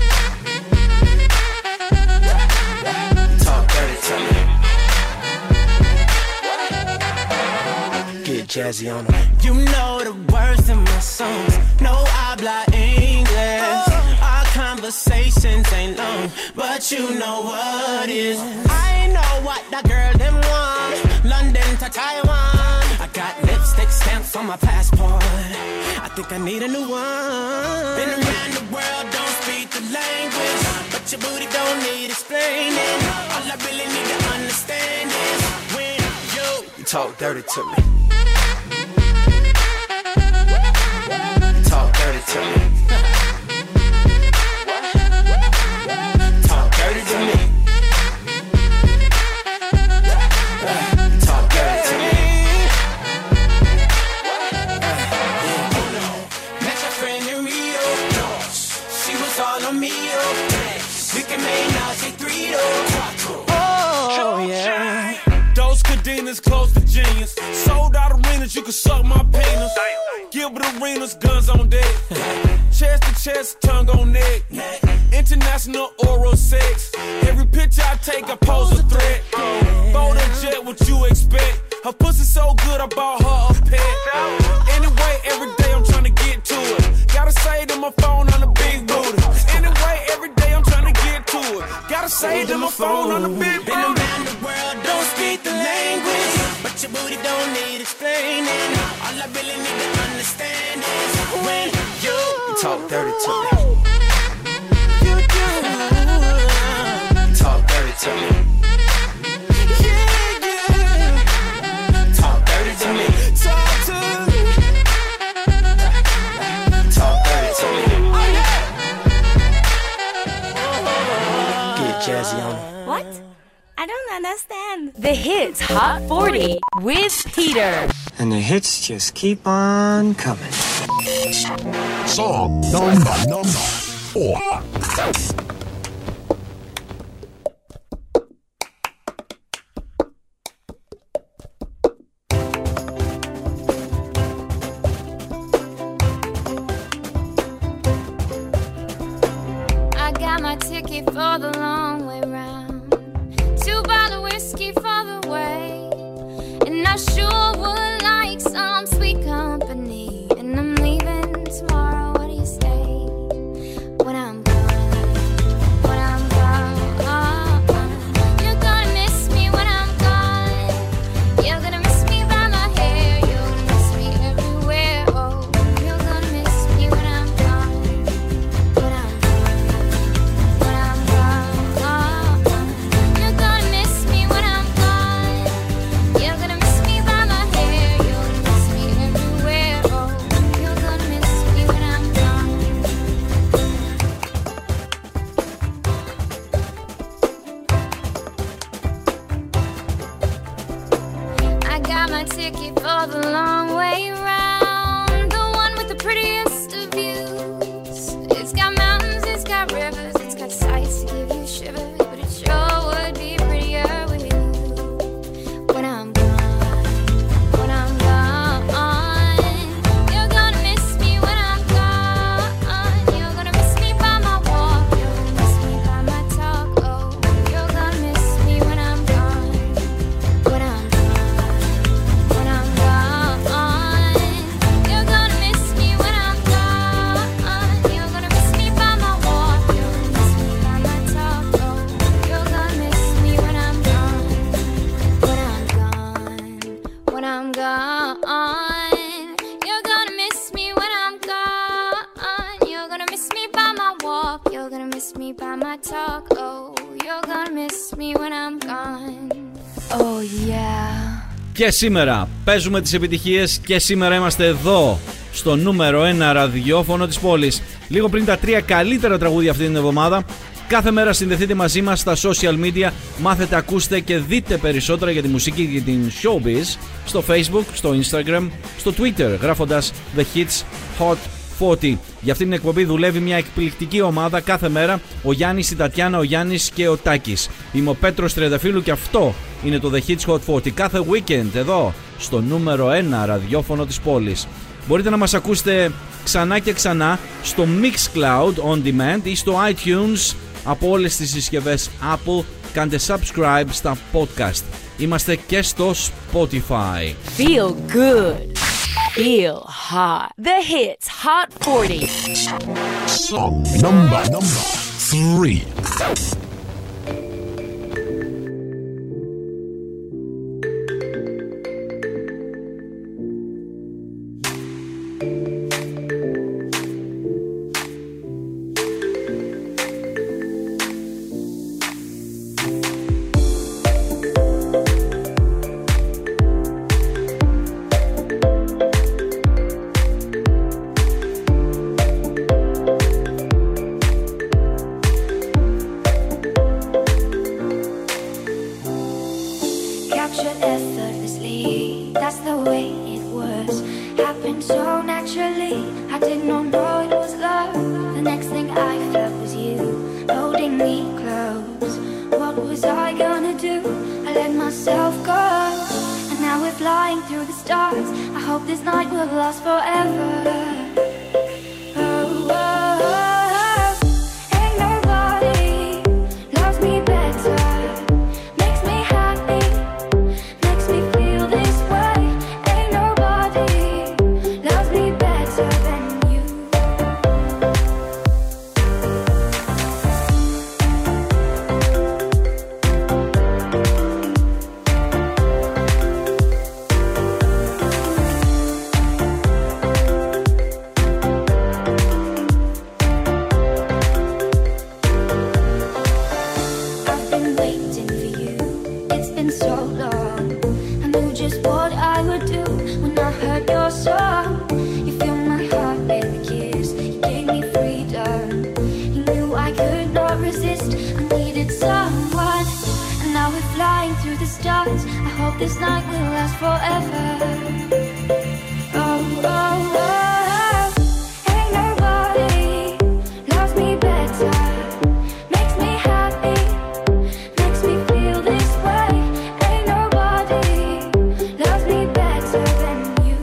Talk dirty to me. Get jazzy on them. You know the words in my songs. No habla English. Our conversations ain't long, but you know what is. I know what that girl them want. London to Taiwan. I got lipstick stamps on my passport. I think I need a new one. Been around the world, don't speak the language. But your booty don't need explaining. All I really need to understand is when you talk dirty to me. Talk dirty to me. Talk dirty to me. Talk dirty to me. Met your friend in Rio. She was all on me. We can make now say 3 to 4. Oh yeah. Those cadenas close to genius. Sold out arenas, you can suck my penis. Gilbert Arenas, guns on deck. Chest to chest, tongue on neck. International oral sex. Every picture I take, I pose a threat. Bold and jet, what you expect? Her pussy so good, I bought her a pet. Anyway, every day I'm trying to get to it. Gotta say to my phone on the big booty. Anyway, every day I'm trying to get to it. Gotta say to my phone on the big booty. Been around the world, don't speak the language. But your booty don't need explaining. All I really need to understand is when you talk dirty to me. Talk dirty to me. Talk dirty to me. Talk to me. Talk dirty to me. Get jazzy on it. What? I don't understand. The Hits Hot 40 with Peter. And the hits just keep on coming. Song number 4. I got my ticket for the long way round. 2 bottles of whiskey for the way. And I sure would like some sweet company. And I'm leaving tomorrow. What do you say? When I'm gone, when I'm gone. You're gonna miss me when I'm gone. You're gonna miss me ticket for the long way round. The one with the prettiest of views. It's got mountains, it's got rivers, it's got sights to give you shivers. But it sure would be prettier with you. When I'm gone, when I'm gone, you're gonna miss me when I'm gone. You're gonna miss me by my walk, you're gonna miss me by my talk. Oh, you're gonna miss me when I'm gone. When I'm gone, when I'm gone, you're gonna miss me when I'm gone. You're gonna miss me by my walk, you're gonna miss me by my talk. Oh, you're gonna miss me when I'm gone. When I'm gone, when I'm gone, you're gonna miss me when I'm gone. You're gonna miss me by my walk, you're gonna miss me by my talk. Oh, you're gonna miss me when I'm gone. Oh yeah. Και σήμερα παίζουμε τις επιτυχίες και σήμερα είμαστε εδώ στο νούμερο 1 ραδιόφωνο της πόλης. Λίγο πριν τα 3 καλύτερα τραγούδια αυτή την εβδομάδα. Κάθε μέρα συνδεθείτε μαζί μας στα social media, μάθετε, ακούστε και δείτε περισσότερα για τη μουσική και την showbiz στο Facebook, στο Instagram, στο Twitter γράφοντας The Hits Hot 40. Για αυτή την εκπομπή δουλεύει μια εκπληκτική ομάδα κάθε μέρα, ο Γιάννης, η Τατιάνα, ο Γιάννης και ο Τάκης. Είμαι ο Πέτρος Τριανταφύλου και αυτό είναι το The Hits Hot 40 κάθε weekend εδώ στο νούμερο 1 ραδιόφωνο της πόλης. Μπορείτε να μας ακούσετε ξανά και ξανά στο Mixcloud On Demand ή στο iTunes από όλες τις συσκευές Apple. Κάντε subscribe στα podcast. Είμαστε και στο Spotify. Feel good. Feel hot. The Hits Hot 40. Song number 3. Captured effortlessly, that's the way it was. Happened so naturally, I did not know it was love. The next thing I felt was you, holding me close. What was I gonna do? I let myself go, and now we're flying through the stars. I hope this night will last forever. This night will last forever. Oh, oh, oh. Ain't nobody loves me better. Makes me happy, makes me feel this way. Ain't nobody loves me better than you.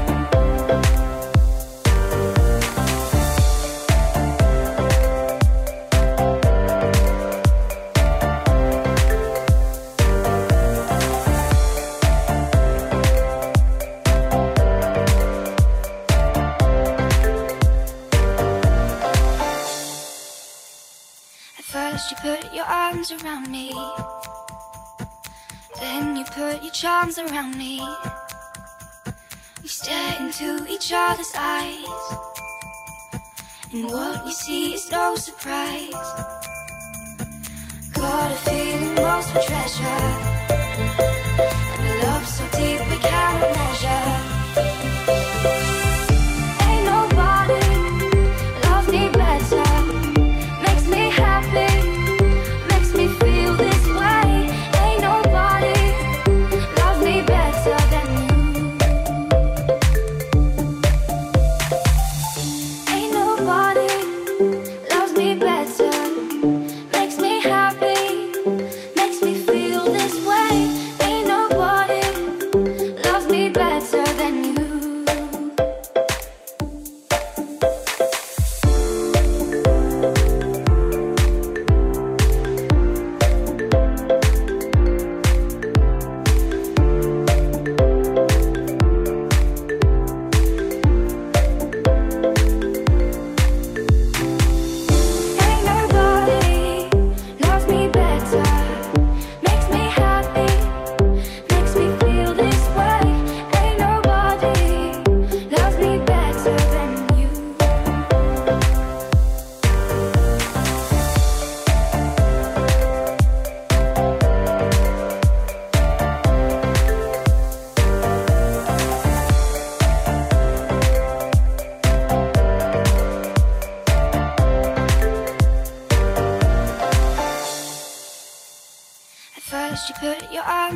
You put your arms around me, then you put your charms around me. We stare into each other's eyes, and what we see is no surprise. Got a feeling lost for treasure, and a love so deep we cannot measure. Ain't nobody loves me better. Makes me happy, makes me feel this way. Ain't nobody loves me better than you.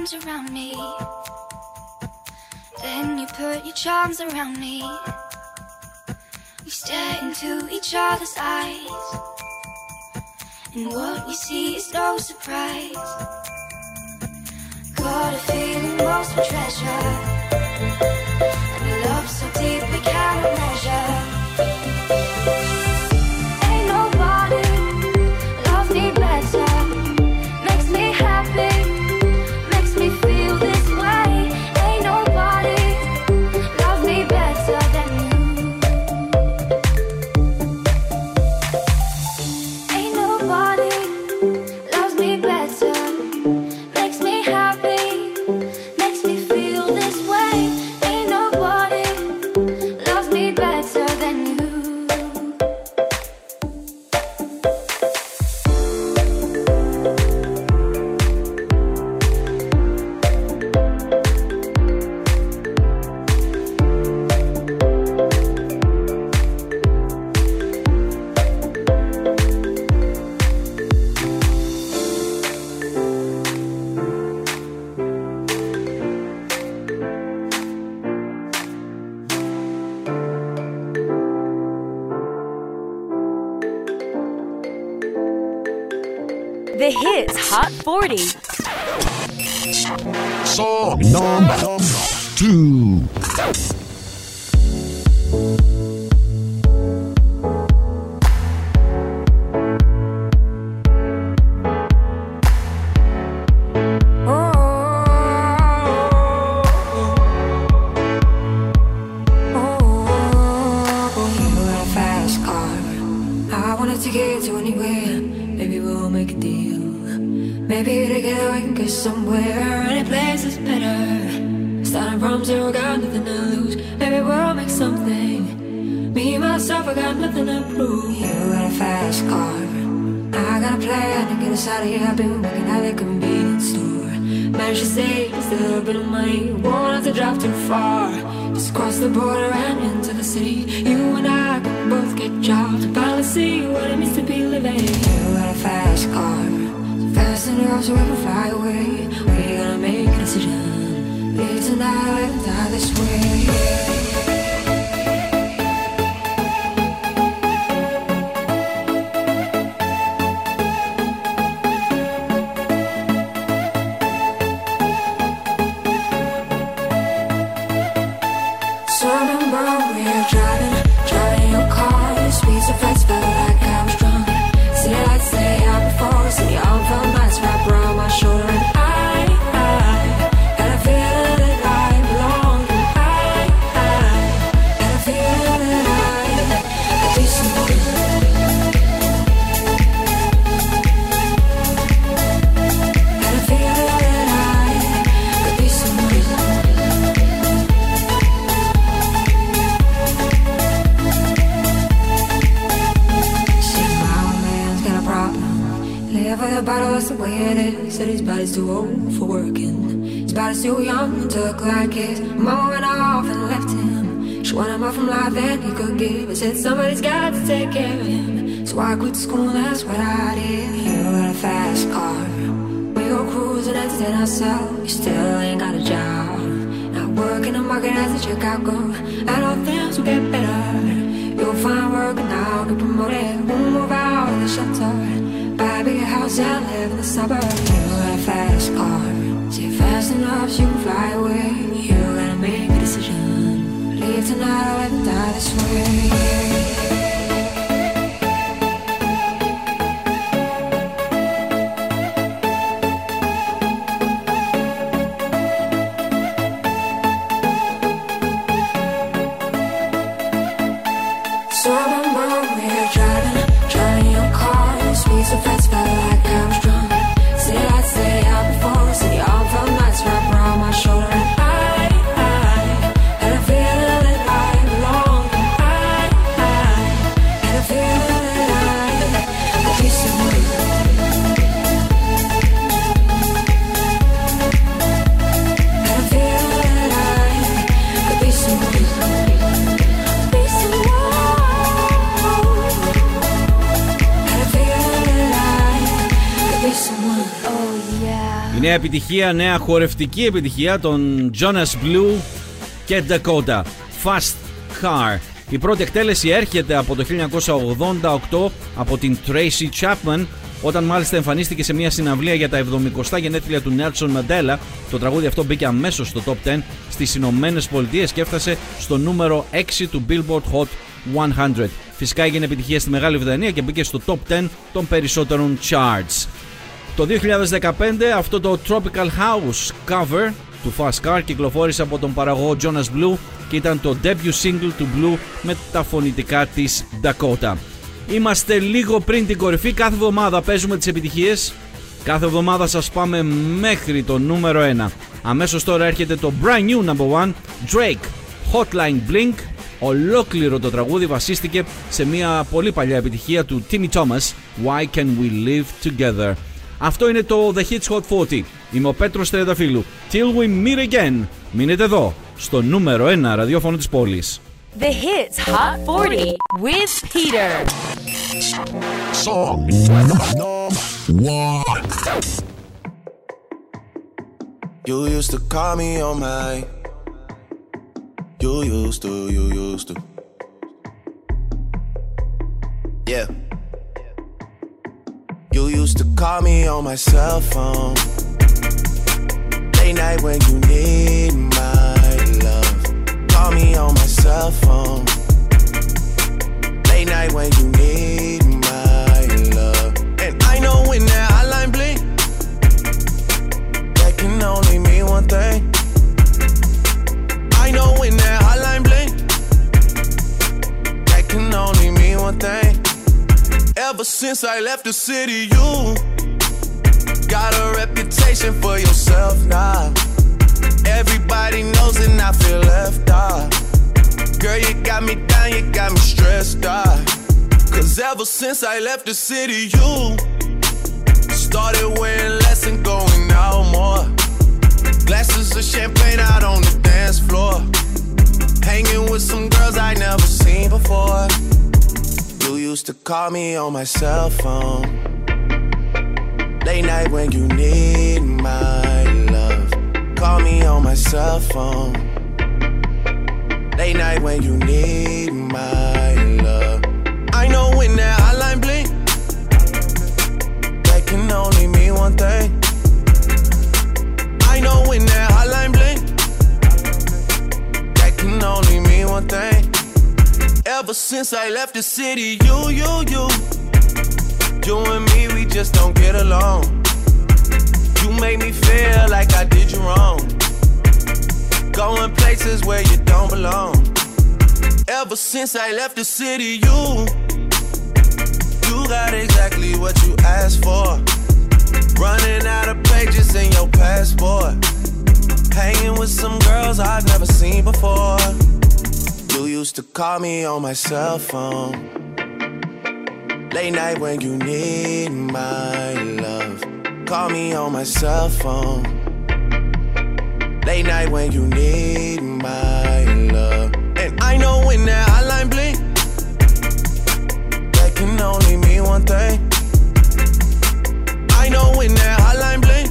arms around me. Then you put your charms around me. We stare into each other's eyes, and what we see is no surprise. Got a feeling most of treasure, and a love so deep we cannot measure. Ain't nobody loves me better, makes me happy, makes me feel this way. Ain't nobody loves me better than you. Ain't nobody loves me better, makes me happy, makes me feel this way. Ain't nobody loves me better than you. The Hits Hot 40. Song number 2. Maybe together we can get somewhere. Any place is better. Starting from zero, got nothing to lose. Maybe we'll make something. Me, myself, I got nothing to prove. You got a fast car, I got a plan to get us out of here. I've been working at the convenience store. Managed to save just a little bit of money. Won't have to drive too far. Just cross the border and into the city. You and I can both get jobs and finally see what it means to be living. You got a fast car, fast enough so we can fly away. We gotta make a decision. Live tonight or live and die this way. So I remember we were driving your car. The speeds of fast felt like I was drunk. See the lights lay out before us, and the arm felt nice wrapped around my shoulder. And I had a feeling that I belonged. And I had a feeling that I could be someone. Had a feeling that I could be someone. Live with a bottle, that's the way it is. Said his body's too old for working. His body's too young and took like his. Mama went off and left him. She wanted more from life than he could give. I said somebody's got to take care of him. So I quit school and that's what I did. You got a fast car, we go cruise and entertain ourselves. You still ain't got a job, not working the market as a Chicago. I know things will get better. You'll find work and I'll get promoted. We'll move out of the shelter, buy a bigger house and live in the suburbs. You got a fast car, say fast enough so you can fly away. You gotta make a decision. Leave tonight or live and die this way. So I remember we were driving your car. The speeds so fast felt like I was drunk. See the lights lay out before us, and the arm felt nice wrapped around my shoulder. And I had a feeling that I belonged. And I νέα επιτυχία, νέα χορευτική επιτυχία των Jonas Blue και Dakota, Fast Car. Η πρώτη εκτέλεση έρχεται από το 1988 από την Tracy Chapman, όταν μάλιστα εμφανίστηκε σε μια συναυλία για τα 70 γενέθλια του Nelson Mandela. Το τραγούδι αυτό μπήκε αμέσως στο Top 10 στις Ηνωμένες Πολιτείες και έφτασε στο νούμερο 6 του Billboard Hot 100. Φυσικά έγινε επιτυχία στη Μεγάλη Βρετανία και μπήκε στο Top 10 των περισσότερων charts. Το 2015 αυτό το Tropical House cover του Fast Car κυκλοφόρησε από τον παραγωγό Jonas Blue και ήταν το debut single του Blue με τα φωνητικά της Dakota. Είμαστε λίγο πριν την κορυφή, κάθε εβδομάδα παίζουμε τις επιτυχίες, κάθε εβδομάδα σας πάμε μέχρι το νούμερο 1. Αμέσως τώρα έρχεται το brand new number 1, Drake, Hotline Bling. Ολόκληρο το τραγούδι βασίστηκε σε μια πολύ παλιά επιτυχία του Timmy Thomas, Why Can We Live Together. Αυτό είναι το The Hits Hot 40. Είμαι ο Πέτρος Τρενταφύλου. Till we meet again. Μείνετε εδώ, στο νούμερο 1 ραδιόφωνο της πόλης. The Hits Hot 40 with Peter. Song number 1. You used to call me on my. You used to. Yeah. You used to call me on my cell phone. Late night when you need my love. Call me on my cell phone. Late night when you need my love. And I know when that hotline blink, that can only mean one thing. I know when that hotline blink, that can only mean one thing. Ever since I left the city, you got a reputation for yourself now. Everybody knows and I feel left out. Girl, you got me down, you got me stressed out. Cause ever since I left the city, you started wearing less and going out more. Glasses of champagne out on the dance floor. Hanging with some girls I never seen before. You used to call me on my cell phone. Late night when you need my love. Call me on my cell phone. Late night when you need my love. I know when that hotline blink, that can only mean one thing. I know when that hotline blink, that can only mean one thing. Ever since I left the city, you and me, we just don't get along. You make me feel like I did you wrong. Going places where you don't belong. Ever since I left the city, you got exactly what you asked for. Running out of pages in your passport. Hanging with some girls I've never seen before. You used to call me on my cell phone. Late night when you need my love. Call me on my cell phone. Late night when you need my love. And I know when that hotline blink, that can only mean one thing. I know when that hotline blink,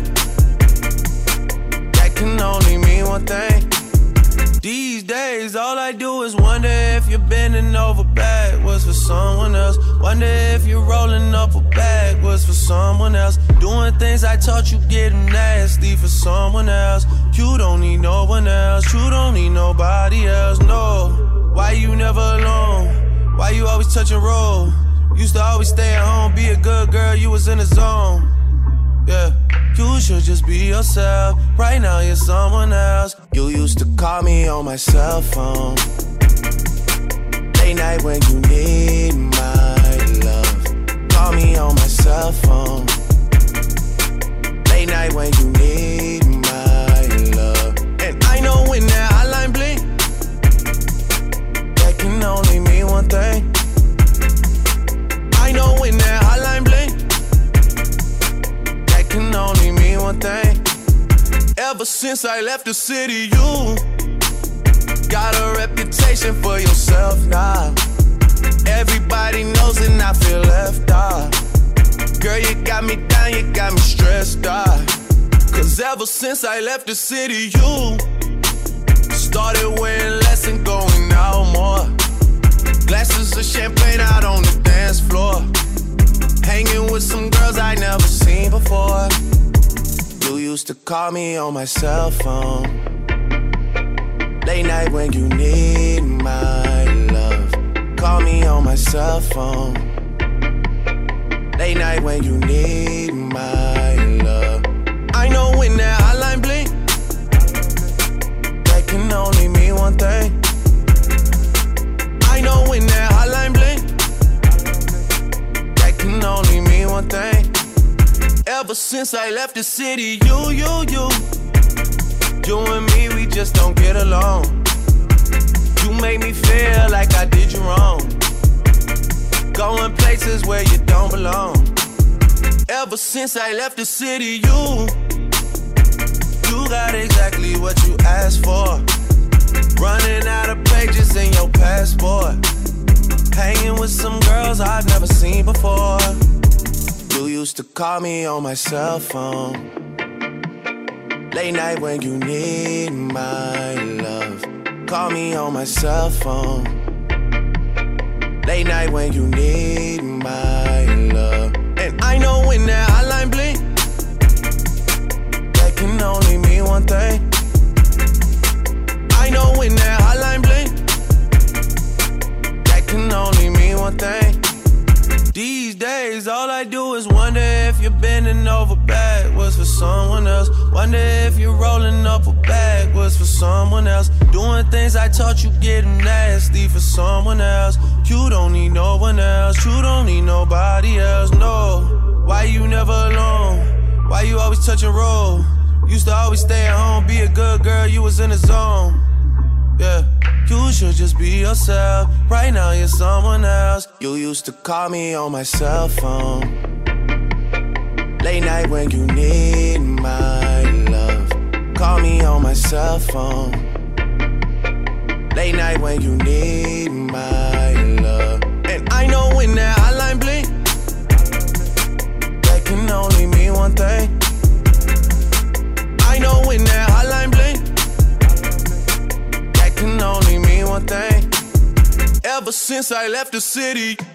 that can only mean one thing. These days, all I do is wonder if you're bending over backwards for someone else. Wonder if you're rolling up a backwards for someone else. Doing things I taught you getting nasty for someone else. You don't need no one else. You don't need nobody else, no. Why you never alone? Why you always touch and roll? Used to always stay at home, be a good girl, you was in the zone. Yeah. You should just be yourself. Right now you're someone else. You used to call me on my cell phone. Late night when you need my love. Call me on my cell phone. Late night when you need my love. And I know when that hotline blink, that can only mean one thing. I know when that hotline blink, can only mean one thing. Ever since I left the city, you got a reputation for yourself now. Everybody knows and I feel left out. Girl, you got me down, you got me stressed out. 'Cause ever since I left the city, you started wearing less and going out more. Glasses of champagne out on the dance floor. Hanging with some girls I never seen before. You used to call me on my cell phone. Late night when you need my love. Call me on my cell phone. Late night when you need my love. I know when that hotline blink, that can only mean one thing. I know when that hotline blink, that can only mean one thing. Ever since I left the city, you and me, we just don't get along. You made me feel like I did you wrong. Going places where you don't belong. Ever since I left the city, you got exactly what you asked for. Running out of pages in your passport. Hanging with some girls I've never seen before. You used to call me on my cell phone. Late night when you need my love. Call me on my cell phone. Late night when you need my love. And I know when that hotline blink, that can only mean one thing. I know when that hotline blink, that can only mean one thing. These days, all I do is wonder if you're bending over backwards for someone else. Wonder if you're rolling up or backwards for someone else. Doing things I taught you getting nasty for someone else. You don't need no one else. You don't need nobody else, no. Why you never alone? Why you always touch and roll? Used to always stay at home, be a good girl, you was in the zone. Yeah, you should just be yourself. Right now you're someone else. You used to call me on my cell phone. Late night when you need my love. Call me on my cell phone. Late night when you need my love. And I know when that hotline blink, that can only mean one thing. I know when that hotline blink, that can only mean one thing. Ever since I left the city.